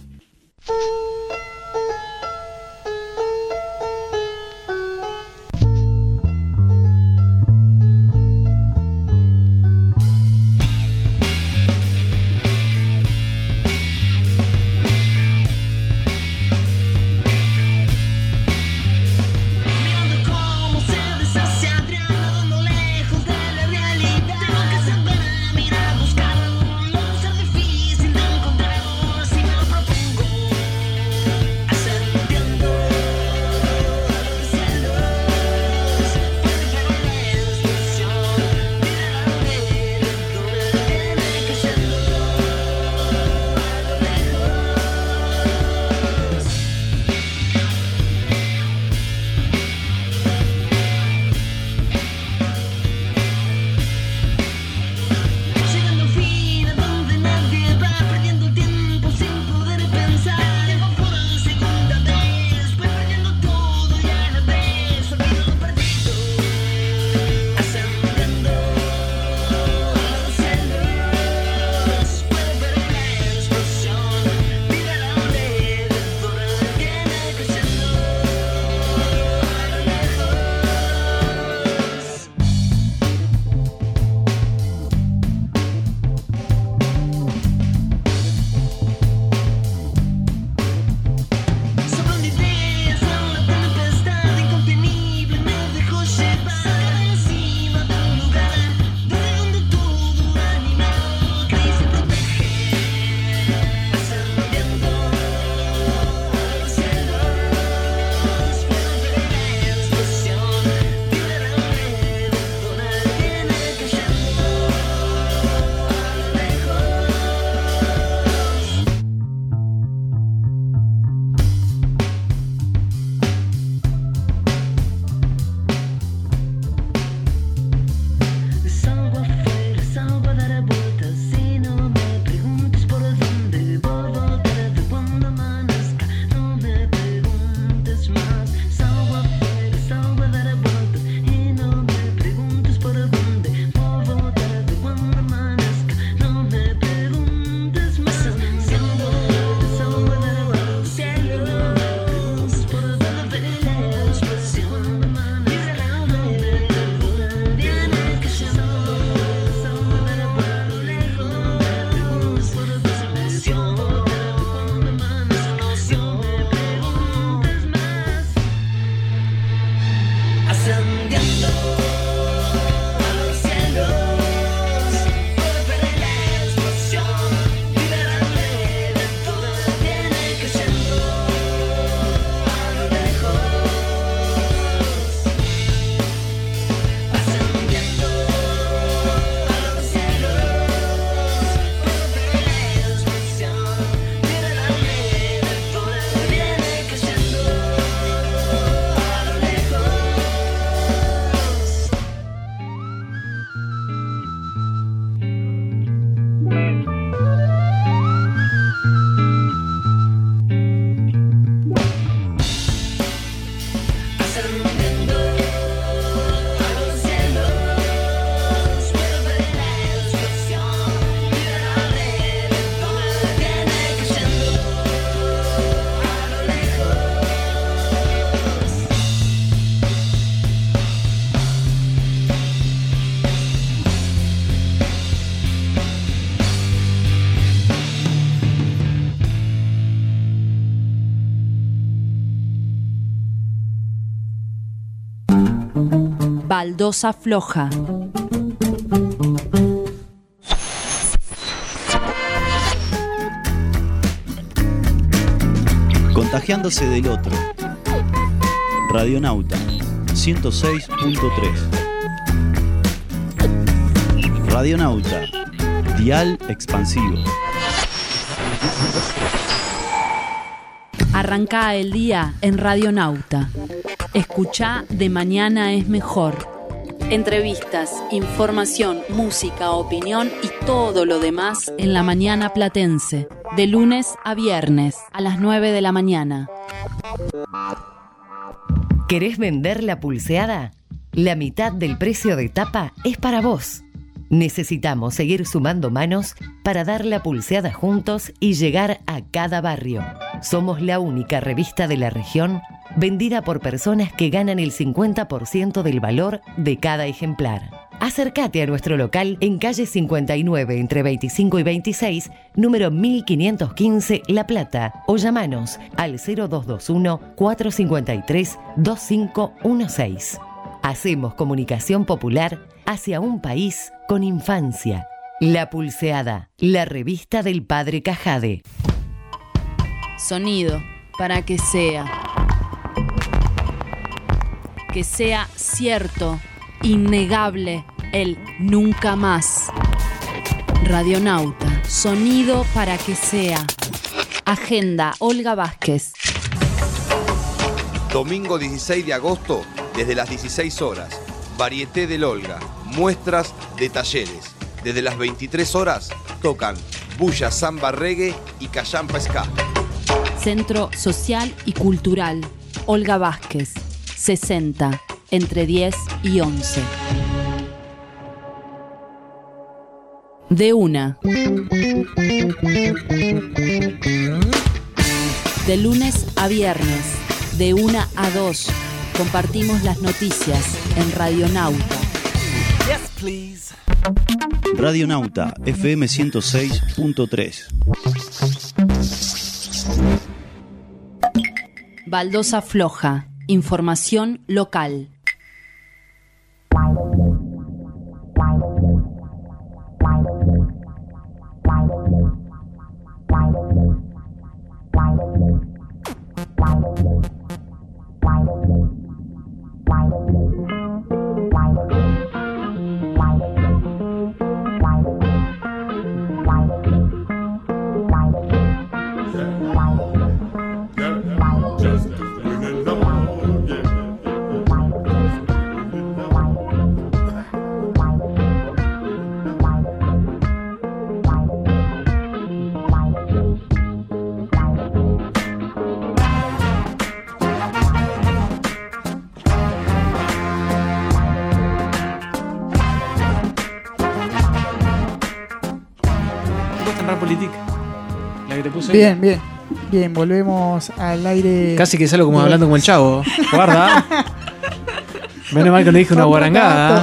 Speaker 12: Mirar, buscar, no ser difícil de encontrar. Si me lo propongo
Speaker 2: Baldosa Floja.
Speaker 12: Contagiándose del otro. Radionauta ciento seis punto tres. Radionauta, dial expansivo.
Speaker 2: Arrancá el día en Radionauta. Escuchá De Mañana es Mejor. Entrevistas, información, música, opinión y todo lo demás en la mañana platense. De lunes a viernes a las nueve de la mañana.
Speaker 13: ¿Querés vender la pulseada? La mitad del precio de tapa es para vos. Necesitamos seguir sumando manos para dar la pulseada juntos y llegar a cada barrio. Somos la única revista de la región vendida por personas que ganan el cincuenta por ciento del valor de cada ejemplar. Acércate a nuestro local en calle cincuenta y nueve entre veinticinco y veintiséis, número mil quinientos quince, La Plata, o llamanos al cero dos dos uno, cuatro cinco tres, dos cinco uno seis. Hacemos comunicación popular hacia un país con infancia. La Pulseada, la revista del Padre Cajade.
Speaker 2: Sonido para que sea. Que sea cierto, innegable, el nunca más. Radionauta, sonido para que sea. Agenda, Olga Vázquez.
Speaker 14: Domingo dieciséis de agosto, desde las dieciséis horas. Varieté del Olga, muestras de talleres. Desde las veintitrés horas tocan bulla, samba, reggae y callampa ska.
Speaker 2: Centro Social y Cultural, Olga Vázquez, sesenta, entre diez y once. De una. De lunes a viernes, de una a dos, compartimos las noticias en Radionauta.
Speaker 12: Yes, please. Radionauta F M ciento seis punto tres.
Speaker 2: Baldosa Floja, información local.
Speaker 3: Bien, bien, bien, volvemos al aire.
Speaker 1: Casi que salgo como hablando como el Chavo. Guarda. Menos mal que le dije una guarangada.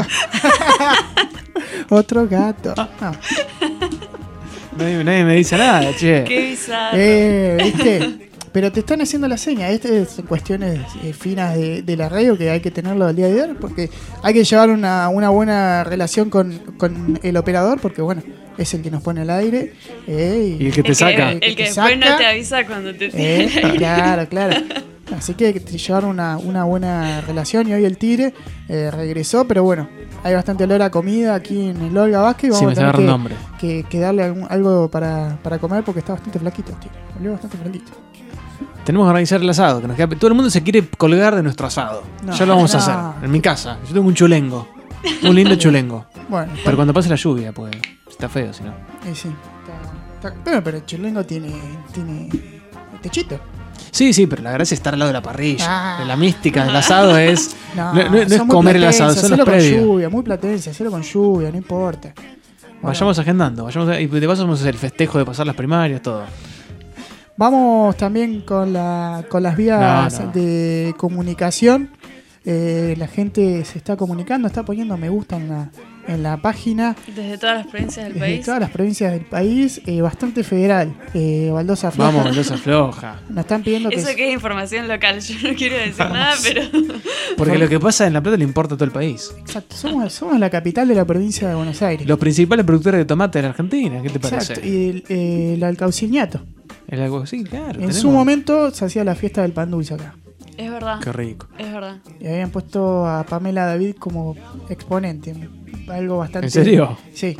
Speaker 3: Otro gato. No.
Speaker 1: Nadie, nadie me dice nada, che.
Speaker 4: Qué bizarro.
Speaker 3: Eh, ¿viste? Pero te están haciendo la seña. Estas son cuestiones eh, finas de, de la radio que hay que tenerlo al día de hoy, porque hay que llevar una, una buena relación con, con el operador, porque bueno, es el que nos pone al aire. Eh, y,
Speaker 1: y el que te saca.
Speaker 4: El que, el que después saca, no te avisa cuando te tiene
Speaker 3: eh,
Speaker 4: al aire.
Speaker 3: Claro, claro. Así que hay que llevar una, una buena relación. Y hoy el Tigre eh, regresó, pero bueno, hay bastante olor a comida aquí en el Olga Vázquez. Vamos
Speaker 1: sí,
Speaker 3: a tener
Speaker 1: nombre.
Speaker 3: que, que, que darle algún, algo para, para comer, porque está bastante flaquito el Tigre. Volvió bastante flaquito.
Speaker 1: Tenemos que organizar el asado, que nos queda... Todo el mundo se quiere colgar de nuestro asado. No, ya lo vamos no. a hacer, en mi casa. Yo tengo un chulengo, un lindo chulengo. Bueno, pero bueno. Cuando pase la lluvia, pues está feo, si no.
Speaker 3: Eh, sí, está, está... Pero, pero el chulengo tiene, tiene techito.
Speaker 1: Sí, sí, pero la gracia es estar al lado de la parrilla. Ah. La mística del asado es...
Speaker 3: No,
Speaker 1: no, no, no es comer el asado, son los previos.
Speaker 3: Con lluvia, muy platense, hacerlo con lluvia, no importa. Bueno.
Speaker 1: Vayamos agendando, vayamos a... y de paso vamos a hacer el festejo de pasar las primarias, todo.
Speaker 3: Vamos también con, la, con las vías no, no. de comunicación. Eh, la gente se está comunicando, está poniendo me gusta en, la, en la página.
Speaker 4: Desde todas las provincias del
Speaker 3: Desde
Speaker 4: país.
Speaker 3: todas las provincias del país, eh, bastante federal. Eh, Baldosa Floja.
Speaker 1: Vamos, Baldosa Floja.
Speaker 3: Nos están pidiendo que...
Speaker 4: Eso que es información local, yo no quiero decir nada, pero...
Speaker 1: Porque lo que pasa en La Plata le importa a todo el país.
Speaker 3: Exacto, somos, somos la capital de la provincia de Buenos Aires.
Speaker 1: Los principales productores de tomate de la Argentina, ¿qué te parece?
Speaker 3: Exacto, y el, eh, el alcaucilñato.
Speaker 1: El algo sí, claro.
Speaker 3: En
Speaker 1: tenemos.
Speaker 3: su momento se hacía la fiesta del pan dulce acá.
Speaker 4: Es verdad.
Speaker 1: Qué rico.
Speaker 4: Es verdad.
Speaker 3: Y habían puesto a Pamela David como exponente. Algo bastante...
Speaker 1: ¿En serio?
Speaker 3: Sí.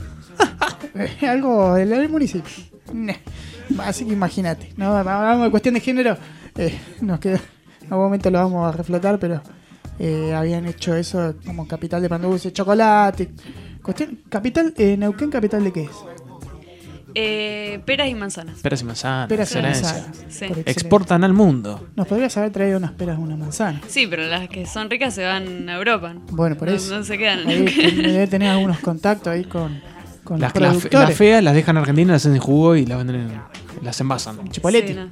Speaker 3: Algo del, del municipio. Así que imagínate. No, hablamos de cuestión de género. Eh, nos queda... En algún momento lo vamos a reflotar, pero eh, habían hecho eso como capital de pan dulce, chocolate. Cuestión, capital, eh, Neuquén, ¿capital de qué es?
Speaker 4: Eh, peras y manzanas.
Speaker 1: Peras y manzanas.
Speaker 3: Peras y
Speaker 1: excelencia.
Speaker 3: manzanas.
Speaker 4: Sí.
Speaker 1: Exportan al mundo.
Speaker 3: Nos podrías haber traído unas peras o una manzana.
Speaker 4: Sí, pero las que son ricas se van a Europa.
Speaker 3: Bueno, por
Speaker 4: no,
Speaker 3: eso.
Speaker 4: No se quedan en
Speaker 3: Ahí
Speaker 4: Neuquén.
Speaker 3: debe tener algunos contactos ahí con, con
Speaker 1: Las,
Speaker 3: los
Speaker 1: las,
Speaker 3: productores.
Speaker 1: las feas las dejan en Argentina, las hacen en jugo y las venden en, las envasan.
Speaker 3: Chipoleti.
Speaker 4: Sí, no.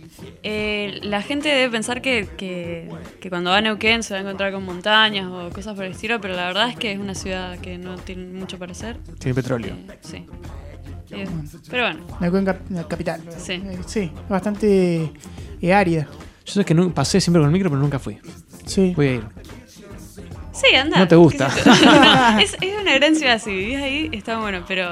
Speaker 4: Eh, la gente debe pensar que, que, que cuando va a Neuquén se va a encontrar con montañas o cosas por el estilo, pero la verdad es que es una ciudad que no tiene mucho para hacer.
Speaker 1: Tiene petróleo.
Speaker 4: Eh, sí. Eh, pero bueno.
Speaker 3: Neuquén cap- capital.
Speaker 4: Sí.
Speaker 3: Eh, sí, bastante eh, árida.
Speaker 1: Yo sé que no, pasé siempre con el micro, pero nunca fui.
Speaker 3: Sí.
Speaker 1: Voy a ir.
Speaker 4: Sí, anda.
Speaker 1: No te gusta.
Speaker 4: ¿Qué sé yo? No, es, es una gran ciudad, si vivís ahí está bueno, pero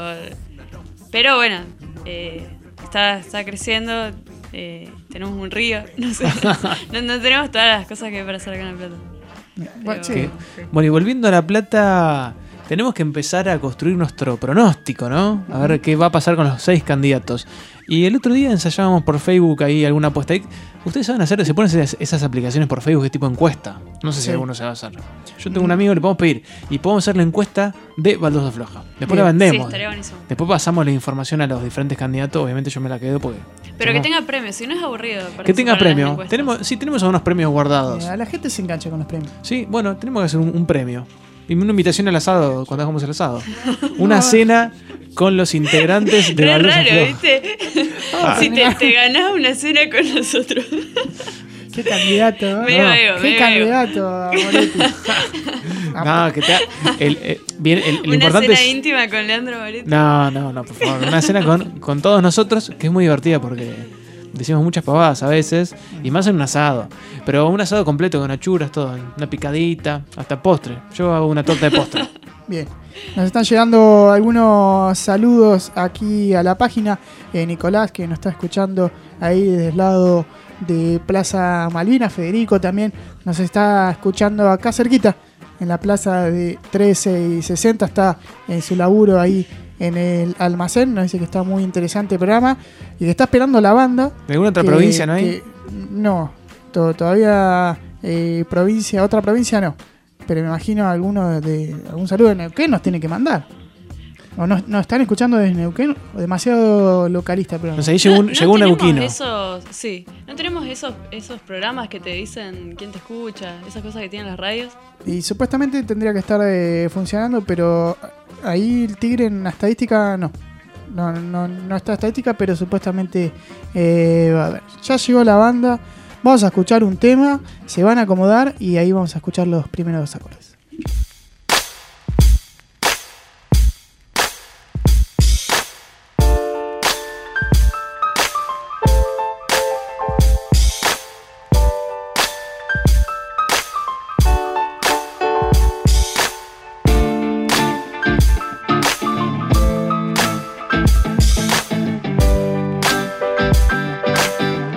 Speaker 4: pero bueno, eh, está, está creciendo, eh, tenemos un río, no sé, no, no tenemos todas las cosas que hay para hacer acá en La Plata.
Speaker 3: Bueno, sí.
Speaker 1: Que- bueno, y volviendo a La Plata, tenemos que empezar a construir nuestro pronóstico, ¿no? A ver qué va a pasar con los seis candidatos. Y el otro día ensayábamos por Facebook ahí alguna apuesta. Ahí, ustedes saben hacer, se ponen esas, esas aplicaciones por Facebook de tipo encuesta. No sé si
Speaker 3: Sí.
Speaker 1: alguno se va a hacer. Yo tengo un amigo, le podemos pedir y podemos hacer la encuesta de Baldosa Floja. Después
Speaker 3: Bien.
Speaker 1: la
Speaker 4: Sí,
Speaker 1: vendemos.
Speaker 4: estaría buenísimo.
Speaker 1: Después pasamos la información a los diferentes candidatos. Obviamente yo me la quedo porque...
Speaker 4: Pero que
Speaker 1: somos-
Speaker 4: tenga premio, si no es aburrido.
Speaker 1: que tenga
Speaker 4: participar en las
Speaker 1: premio.
Speaker 4: encuestas.
Speaker 1: Tenemos, sí, tenemos algunos premios guardados.
Speaker 3: Eh, a la gente se engancha con los premios.
Speaker 1: Sí, bueno, tenemos que hacer un, un premio. Y una invitación al asado cuando hagamos el asado. Una cena con los integrantes de
Speaker 4: Re
Speaker 1: Baldosa
Speaker 4: raro,
Speaker 1: Floja.
Speaker 4: ¿viste?
Speaker 1: Ah.
Speaker 4: Si te, te ganás una cena con nosotros.
Speaker 3: Qué candidato, ¿eh?
Speaker 4: Medio
Speaker 3: No,
Speaker 4: ego,
Speaker 3: Qué
Speaker 4: medio
Speaker 3: candidato, Moretti.
Speaker 1: No, que te ha- el, el- bien, el- lo
Speaker 4: Una
Speaker 1: importante
Speaker 4: cena
Speaker 1: es...
Speaker 4: íntima con Leandro Moretti.
Speaker 1: No, no, no, por favor. Una cena con, con todos nosotros, que es muy divertida porque decimos muchas pavadas a veces, y más en un asado. Pero un asado completo con achuras, todo, una picadita, hasta postre. Yo hago una torta de postre.
Speaker 3: Bien. Nos están llegando algunos saludos aquí a la página. Eh, Nicolás, que nos está escuchando ahí desde el lado de Plaza Malvinas. Federico también nos está escuchando acá cerquita, en la plaza de trece y sesenta. Está en su laburo ahí en el almacén. Nos dice que está muy interesante el programa y que está esperando la banda.
Speaker 1: ¿De alguna otra
Speaker 3: que-
Speaker 1: provincia no hay?
Speaker 3: que- no, to- todavía eh, provincia, otra provincia no. Pero me imagino alguno de algún saludo de Neuquén nos tiene que mandar. ¿O no, nos están escuchando desde Neuquén? ¿O demasiado localista el programa?
Speaker 1: No sé, ahí llegó un, llegó un
Speaker 4: tenemos
Speaker 1: neuquino.
Speaker 4: Esos, sí, no tenemos esos, esos programas que te dicen quién te escucha, esas cosas que tienen las radios.
Speaker 3: Y supuestamente tendría que estar eh, funcionando, pero ahí el Tigre en la estadística no. No, no, no está estadística, pero supuestamente eh, va a ver. Ya llegó la banda. Vamos a escuchar un tema, se van a acomodar y ahí vamos a escuchar los primeros dos acordes.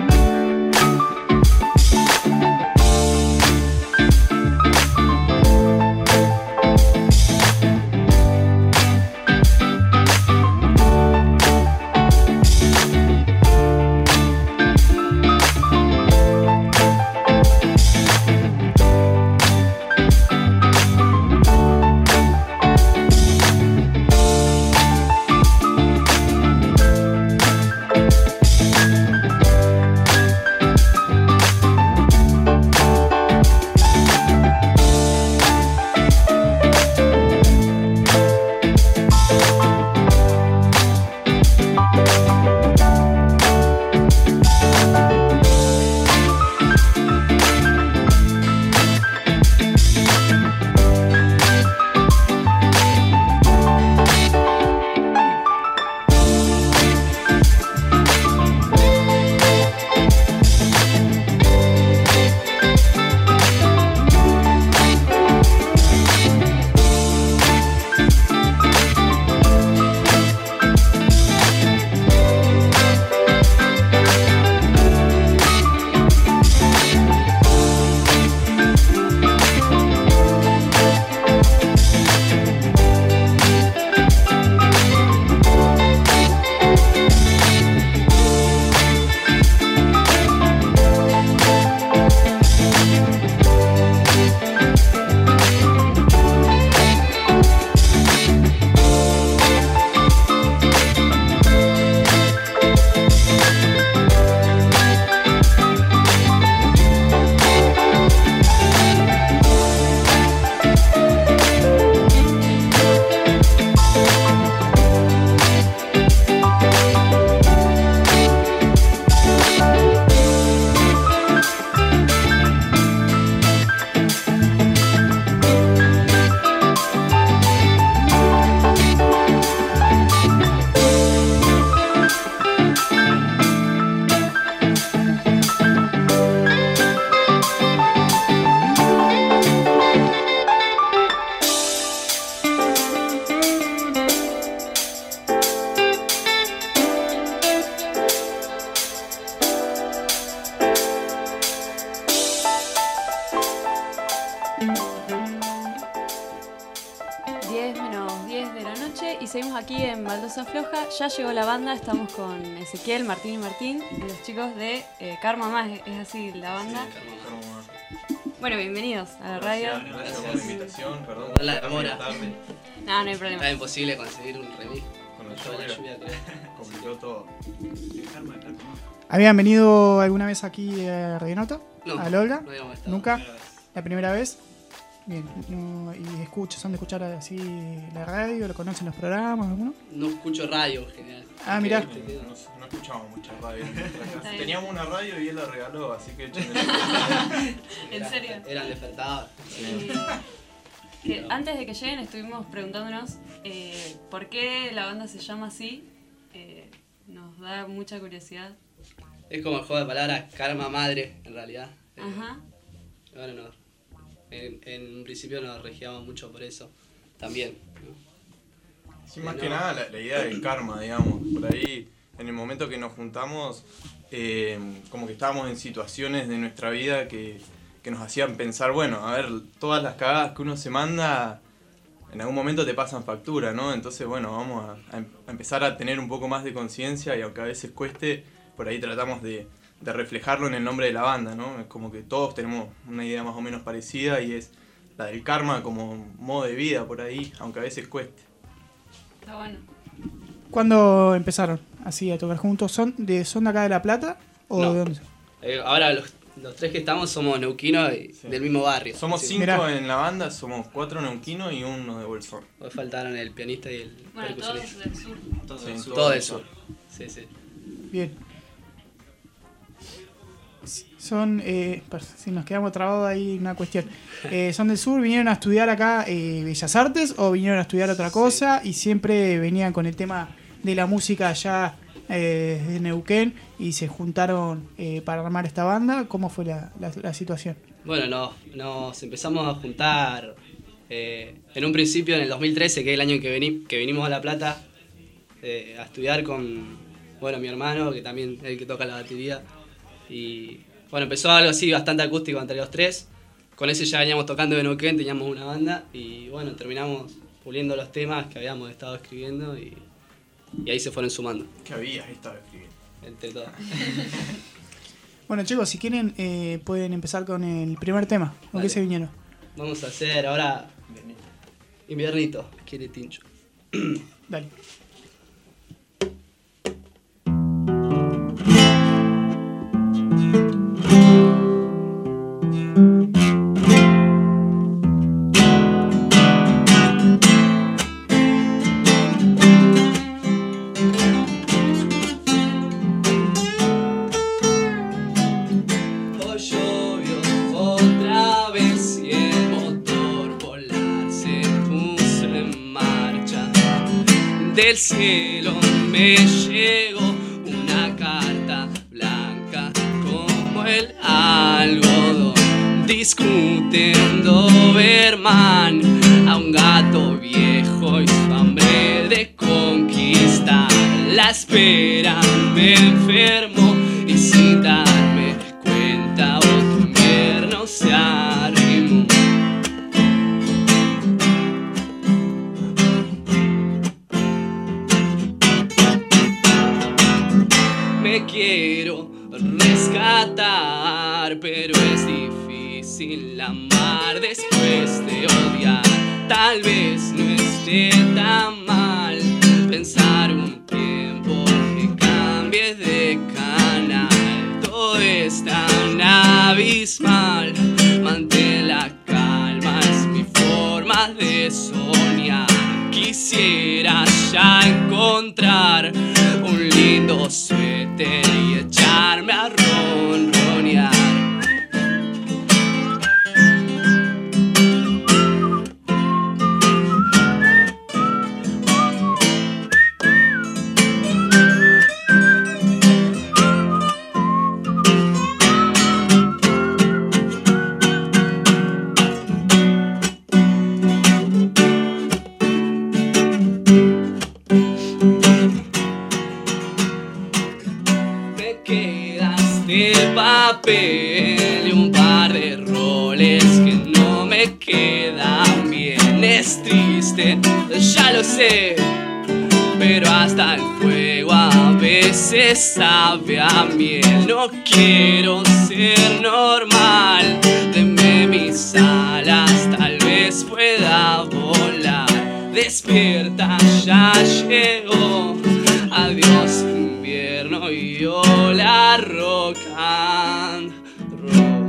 Speaker 7: Thank
Speaker 4: seguimos aquí en Baldosa Floja. Ya llegó la banda, estamos con Ezequiel, Martín y Martín, y los chicos de eh, Karma Más, es así la banda.
Speaker 15: Sí, Karma Más.
Speaker 4: Bueno, bienvenidos a la radio.
Speaker 15: Gracias, gracias por la invitación, perdón.
Speaker 16: La demora.
Speaker 4: No, no hay problema.
Speaker 16: Era imposible conseguir un remix.
Speaker 15: Con la lluvia, la lluvia complicó todo. Karma, Karma.
Speaker 3: ¿Habían venido alguna vez aquí a Radio Nota?
Speaker 16: No,
Speaker 3: ¿A Olga?
Speaker 16: no habíamos estado.
Speaker 3: ¿Nunca? ¿La primera vez? Bien, no, ¿y escuchas, son de escuchar así la radio? ¿Lo conocen los programas? ¿Alguno?
Speaker 16: No escucho radio en general.
Speaker 3: Ah, mirá.
Speaker 15: No, no, no escuchamos mucha radio en nuestra casa. Teníamos una radio y él la regaló, así que...
Speaker 4: ¿En serio?
Speaker 16: Eran despertador.
Speaker 4: Sí. Que antes de que lleguen estuvimos preguntándonos eh, por qué la banda se llama así. Eh, nos da mucha curiosidad.
Speaker 16: Es como el juego de palabras Karma Madre, en realidad.
Speaker 4: Ajá.
Speaker 16: Eh, bueno, no. En, en un principio nos regíamos mucho por eso. También, ¿no?
Speaker 15: Sí, más
Speaker 16: Eh,
Speaker 15: que
Speaker 16: no.
Speaker 15: nada la, la idea del karma, digamos. Por ahí, en el momento que nos juntamos, eh, como que estábamos en situaciones de nuestra vida que, que nos hacían pensar, bueno, a ver, todas las cagadas que uno se manda, en algún momento te pasan factura, ¿no? Entonces, bueno, vamos a, a em- a empezar a tener un poco más de conciencia y aunque a veces cueste, por ahí tratamos de, de reflejarlo en el nombre de la banda, ¿no? Es como que todos tenemos una idea más o menos parecida y es la del karma como modo de vida por ahí, aunque a veces cueste.
Speaker 4: Está bueno.
Speaker 3: ¿Cuándo empezaron así a tocar juntos? ¿Son de, son de acá de La Plata o
Speaker 16: No.
Speaker 3: de dónde son?
Speaker 16: Eh, ahora los, los tres que estamos somos neuquinos y
Speaker 15: Sí.
Speaker 16: del mismo barrio.
Speaker 15: Somos
Speaker 16: Sí.
Speaker 15: cinco
Speaker 3: Mirá.
Speaker 15: en la banda, somos cuatro neuquinos y uno de Bolsón.
Speaker 16: Hoy faltaron el pianista y el
Speaker 4: Bueno, todos
Speaker 16: percusionista.
Speaker 4: del sur.
Speaker 15: Todos
Speaker 16: Sí,
Speaker 15: del sur.
Speaker 16: todo del sur. Sí, sí.
Speaker 3: Bien. Son, eh, per- si nos quedamos trabados ahí una cuestión. Eh, ¿Son del sur? ¿Vinieron a estudiar acá eh, Bellas Artes o vinieron a estudiar otra cosa? Y siempre venían con el tema de la música allá eh, de Neuquén y se juntaron eh, para armar esta banda. ¿Cómo fue la, la- la situación?
Speaker 16: Bueno, no, nos empezamos a juntar eh, en un principio en el dos mil trece, que es el año que, vení, que vinimos a La Plata eh, a estudiar con bueno, mi hermano, que también es el que toca la batería. Y bueno, empezó algo así bastante acústico entre los tres. Con ese ya veníamos tocando en Neuquén, teníamos una banda y bueno, terminamos puliendo los temas que habíamos estado escribiendo y, y ahí se fueron sumando.
Speaker 15: ¿Qué habías estado escribiendo?
Speaker 16: Entre todos.
Speaker 3: Bueno, chicos, si quieren, eh, pueden empezar con el primer tema. ¿Con
Speaker 16: Dale.
Speaker 3: qué se vinieron?
Speaker 16: Vamos a hacer ahora Inviernito, quiere Tincho.
Speaker 3: Dale.
Speaker 16: Hoy llovió otra vez y el motor polar se puso en marcha. Del cielo me llegó una carta blanca como el algodón. Discute un Doberman a un gato viejo y su hambre de conquistar. La espera me enfermó y sin darme cuenta otro invierno se arrimó. Me quiero rescatar, pero es difícil amar después de odiar. Tal vez no esté tan mal pensar un tiempo que cambie de canal. Todo es tan abismal, mantén la calma, es mi forma de soñar. Quisiera ya encontrar un lindo suéter y echarme a ronronear. Me quedaste papel y un par de roles que no me quedan bien. Es triste, ya lo sé, hasta el fuego a veces sabe a miel. No quiero ser normal, denme mis alas, tal vez pueda volar. Despierta, ya llegó, adiós invierno y hola rock and roll.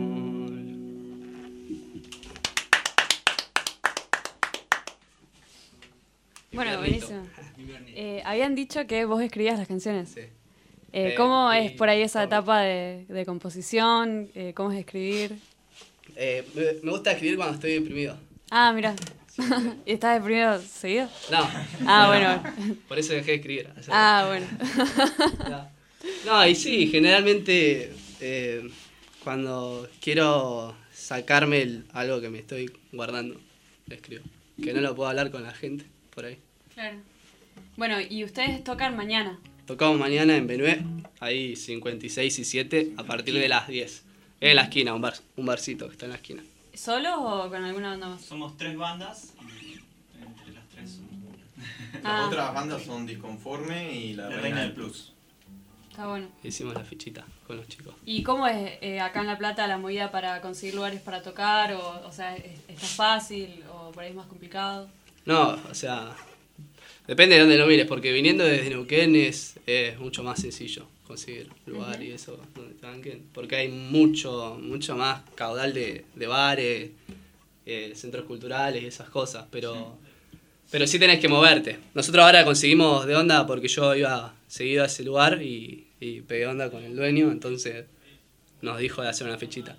Speaker 4: Bueno, buenísimo. Eh, habían dicho que vos escribías las canciones.
Speaker 16: Sí.
Speaker 4: Eh,
Speaker 16: Eh,
Speaker 4: ¿Cómo
Speaker 16: y-
Speaker 4: es por ahí esa etapa de, de composición? Eh, ¿Cómo es escribir?
Speaker 16: Eh, me, me gusta escribir cuando estoy deprimido.
Speaker 4: Ah, mira. ¿Y estás deprimido seguido?
Speaker 16: No.
Speaker 4: Ah, bueno.
Speaker 16: Por eso dejé de escribir. O sea,
Speaker 4: Ah, bueno.
Speaker 16: no. No, y sí, generalmente eh, cuando quiero sacarme el- algo que me estoy guardando, lo escribo. Que no lo puedo hablar con la gente por ahí.
Speaker 4: Claro. Bueno, y ustedes tocan mañana.
Speaker 16: Tocamos mañana en Benué, ahí cincuenta y seis y siete, a partir de las diez. Es en la esquina, un, bar, un barcito que está en la esquina.
Speaker 4: ¿Solos o con alguna banda más?
Speaker 17: Somos tres bandas y entre las tres somos una.
Speaker 15: Las
Speaker 4: Ah.
Speaker 15: otras bandas son Disconforme y La,
Speaker 17: La
Speaker 15: Reina,
Speaker 17: Reina
Speaker 15: del
Speaker 17: del
Speaker 15: Plus.
Speaker 4: Está bueno.
Speaker 16: Hicimos la fichita con los chicos.
Speaker 4: ¿Y cómo es eh, acá en La Plata la movida para conseguir lugares para tocar? O, o sea, ¿es- ¿está fácil o por ahí es más complicado?
Speaker 16: No, o sea, depende de dónde lo mires, porque viniendo desde Neuquén es, es mucho más sencillo conseguir lugar y eso donde te banquen, porque hay mucho mucho más caudal de, de bares, eh, centros culturales y esas cosas, pero pero sí tenés que moverte. Nosotros ahora conseguimos de onda porque yo iba seguido a ese lugar y, y pegué onda con el dueño, entonces nos dijo de hacer una fichita.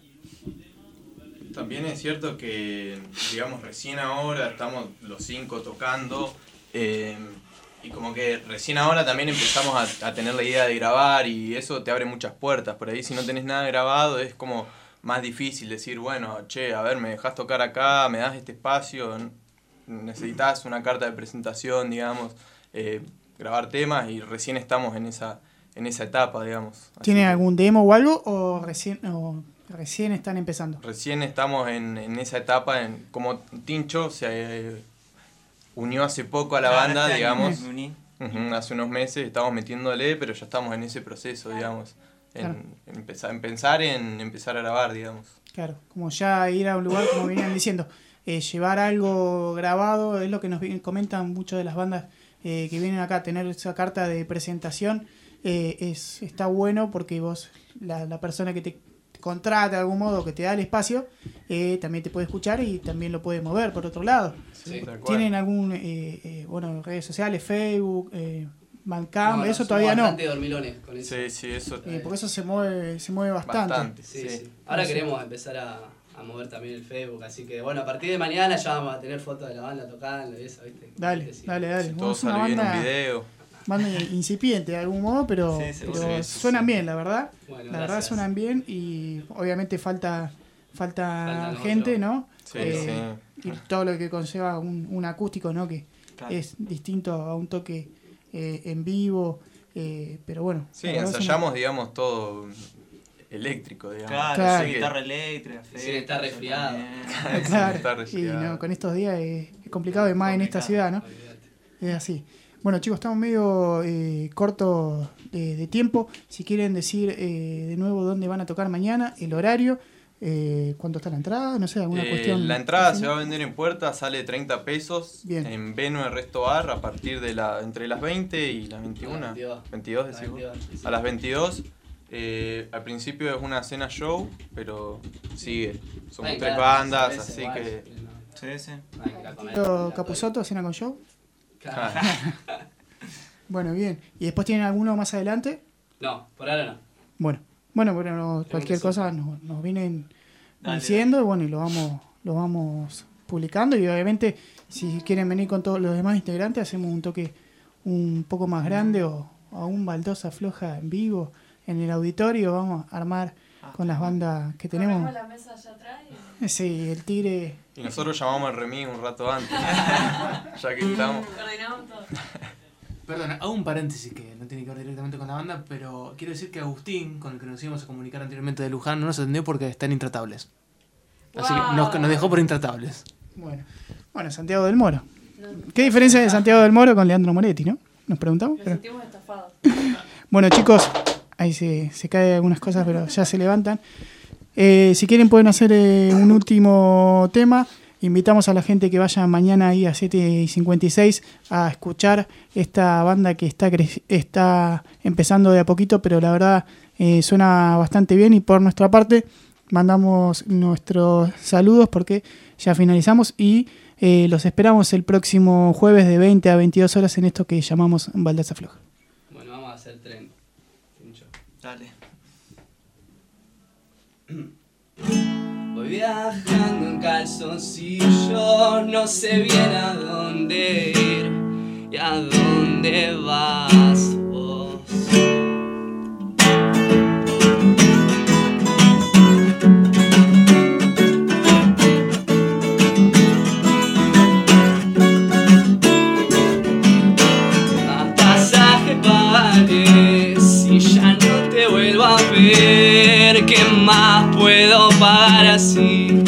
Speaker 15: También es cierto que, digamos, recién ahora estamos los cinco tocando eh, y como que recién ahora también empezamos a, a tener la idea de grabar y eso te abre muchas puertas. Por ahí si no tenés nada grabado es como más difícil decir, bueno, che, a ver, me dejás tocar acá, me das este espacio, necesitas una carta de presentación, digamos, eh, grabar temas y recién estamos en esa, en esa etapa, digamos. Así
Speaker 3: ¿Tiene
Speaker 15: que
Speaker 3: algún demo o algo o recién, o recién están empezando?
Speaker 15: Recién estamos en, en esa etapa, en, como Tincho se eh, unió hace poco a la
Speaker 17: Claro,
Speaker 15: banda,
Speaker 17: este año
Speaker 15: digamos,
Speaker 17: me uní.
Speaker 15: Ujú, hace unos meses estamos metiéndole, pero ya estamos en ese proceso, digamos, en,
Speaker 3: Claro.
Speaker 15: en empezar, en pensar en empezar a grabar, digamos.
Speaker 3: Claro, como ya ir a un lugar, como venían diciendo, eh, llevar algo grabado, es lo que nos vi- comentan muchas de las bandas eh, que vienen acá, tener esa carta de presentación eh, es está bueno porque vos, la, la persona que te contrata de algún modo, que te da el espacio, eh, también te puede escuchar y también lo puede mover por otro lado.
Speaker 15: Sí, tal cual.
Speaker 3: ¿Tienen algún, eh, eh, bueno, redes sociales, Facebook, eh, Bandcamp?
Speaker 16: No, no,
Speaker 3: eso
Speaker 16: somos
Speaker 3: todavía no.
Speaker 16: bastante dormilones con eso.
Speaker 15: Sí, sí, eso.
Speaker 3: Eh, porque eso se mueve, se mueve bastante.
Speaker 15: Bastante,
Speaker 16: Sí,
Speaker 15: sí.
Speaker 16: sí. Ahora
Speaker 3: Eso.
Speaker 16: queremos empezar a, a mover también el Facebook, así que bueno, a partir de mañana ya vamos a tener fotos de la banda tocando y eso, ¿viste?
Speaker 3: Dale,
Speaker 16: Sí.
Speaker 3: dale, dale.
Speaker 15: Si
Speaker 3: Bueno,
Speaker 15: todo
Speaker 3: es una
Speaker 15: sale bien en
Speaker 3: banda-
Speaker 15: video.
Speaker 3: Banda incipiente de algún modo, pero,
Speaker 15: Sí, sí,
Speaker 3: pero
Speaker 15: sí, sí,
Speaker 3: suenan
Speaker 15: sí.
Speaker 3: bien, la verdad.
Speaker 16: Bueno,
Speaker 3: la verdad
Speaker 16: gracias.
Speaker 3: suenan bien y obviamente falta falta
Speaker 16: Faltan
Speaker 3: gente,
Speaker 16: otros.
Speaker 3: ¿no?
Speaker 15: Sí,
Speaker 3: Eh, Y todo lo que conlleva un, un acústico, ¿no? Que
Speaker 17: Claro.
Speaker 3: es distinto a un toque eh, en vivo, eh, pero bueno.
Speaker 15: Sí,
Speaker 3: la verdad suena-
Speaker 15: ensayamos, digamos, todo eléctrico, digamos.
Speaker 17: Claro,
Speaker 3: Claro.
Speaker 17: soy guitarra eléctrica,
Speaker 16: Sí, está resfriado.
Speaker 3: Claro,
Speaker 15: Está
Speaker 3: y
Speaker 15: resfriado.
Speaker 3: no, con estos días es, es complicado, y más en esta ciudad, ¿no? Es así. Bueno, chicos, estamos medio eh, cortos de, de tiempo. Si quieren decir eh, de nuevo dónde van a tocar mañana, el horario, eh, cuánto está la entrada, no sé, alguna
Speaker 15: Eh,
Speaker 3: cuestión.
Speaker 15: la entrada se va a vender en puerta, sale treinta pesos
Speaker 3: Bien.
Speaker 15: en Benue Resto Bar a partir de la entre las veinte y las veintiuna.
Speaker 16: veintidós.
Speaker 15: veintidós,
Speaker 16: A las
Speaker 15: decís vos.
Speaker 16: veintidós, sí.
Speaker 15: A las veintidós. Eh, al principio es una cena show, pero sigue. Somos
Speaker 16: Hay
Speaker 15: tres
Speaker 16: cada
Speaker 15: bandas,
Speaker 16: cerveza
Speaker 15: así
Speaker 16: igual,
Speaker 15: que.
Speaker 17: Sí, sí.
Speaker 16: Hay que ir a comer.
Speaker 3: Pero Capusotto, cena con show.
Speaker 16: Claro.
Speaker 3: Bueno, bien. ¿Y después tienen alguno más adelante?
Speaker 16: No, por ahora no.
Speaker 3: Bueno, bueno, bueno, no, cualquier
Speaker 16: que
Speaker 3: cosa nos, nos vienen
Speaker 17: Dale,
Speaker 3: diciendo y bueno, y lo vamos, lo vamos publicando y obviamente si quieren venir con todos los demás integrantes hacemos un toque un poco más grande o, o un baldosa floja en vivo en el auditorio, vamos a armar con las bandas que tenemos.
Speaker 4: Corremos la mesa allá atrás y
Speaker 3: Sí, el tigre.
Speaker 15: Y nosotros llamamos al remis un rato antes. Ya que estamos.
Speaker 4: coordinamos todo.
Speaker 1: Perdona, hago un paréntesis que no tiene que ver directamente con la banda, pero quiero decir que Agustín, con el que nos íbamos a comunicar anteriormente de Luján, no nos atendió porque están intratables. Así que nos, nos dejó por intratables.
Speaker 3: Bueno, bueno, Santiago del Moro. ¿Qué diferencia de Santiago del Moro con Leandro Moretti, no? nos preguntamos.
Speaker 4: Nos
Speaker 3: Pero...
Speaker 4: sentimos estafados.
Speaker 3: Bueno, chicos, ahí se, se caen algunas cosas, pero ya se levantan. Eh, si quieren pueden hacer eh, un último tema. Invitamos a la gente que vaya mañana ahí a siete y cincuenta y seis a escuchar esta banda que está, cre- está empezando de a poquito, pero la verdad eh, suena bastante bien. Y por nuestra parte mandamos nuestros saludos porque ya finalizamos y eh, los esperamos el próximo jueves de veinte a veintidós horas en esto que llamamos Baldosa Floja.
Speaker 16: Bueno, vamos a hacer tren. Tincho.
Speaker 17: Dale.
Speaker 16: Voy viajando en calzoncillos, no sé bien a dónde ir y a dónde vas vos. Más pasaje pagaré si ya no te vuelvo a ver. ¿Qué más puedo pagar así?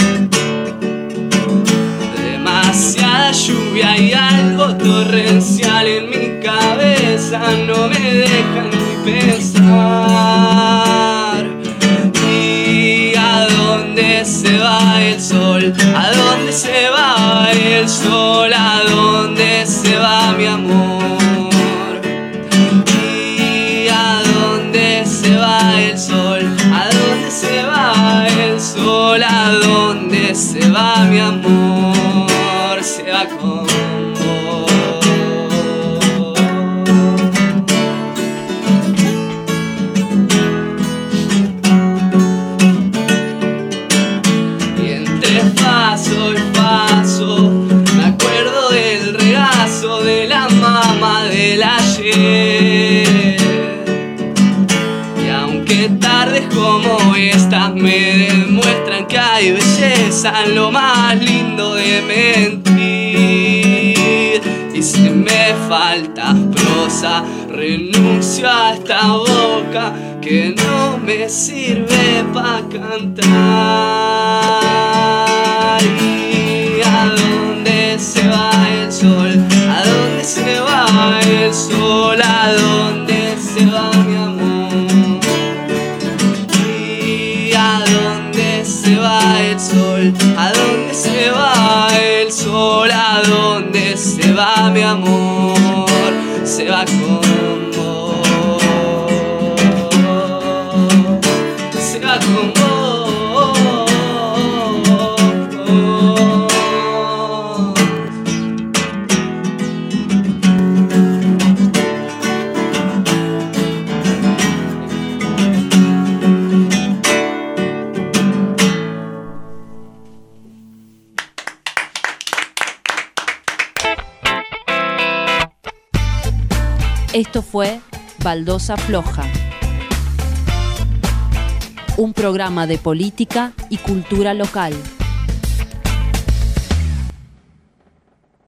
Speaker 16: Demasiada lluvia y algo torrencial en mi cabeza no me dejan ni pensar. ¿Y a dónde se va el sol? ¿A dónde se va el sol? ¿A dónde se va mi amor? ¿Y a dónde se va el sol? ¿A dónde se va el sol? ¿A dónde se va mi amor? Se va con vos. Y entre paso y paso me acuerdo del regazo de la mamá del ayer. Y aunque tardes como estas me demuestran que hay belleza en lo más lindo de mentir. Y si me falta prosa, renuncio a esta boca que no me sirve pa' cantar. ¿Y a dónde se va el sol? ¿A dónde se va el sol? ¿A dónde se va mi amor? ¿Y a dónde se va el sol? ¿A dónde se va el sol? ¿A dónde se va mi amor? Se va con vos. Se va con vos.
Speaker 2: Esto fue Baldosa Floja, un programa de política y cultura local.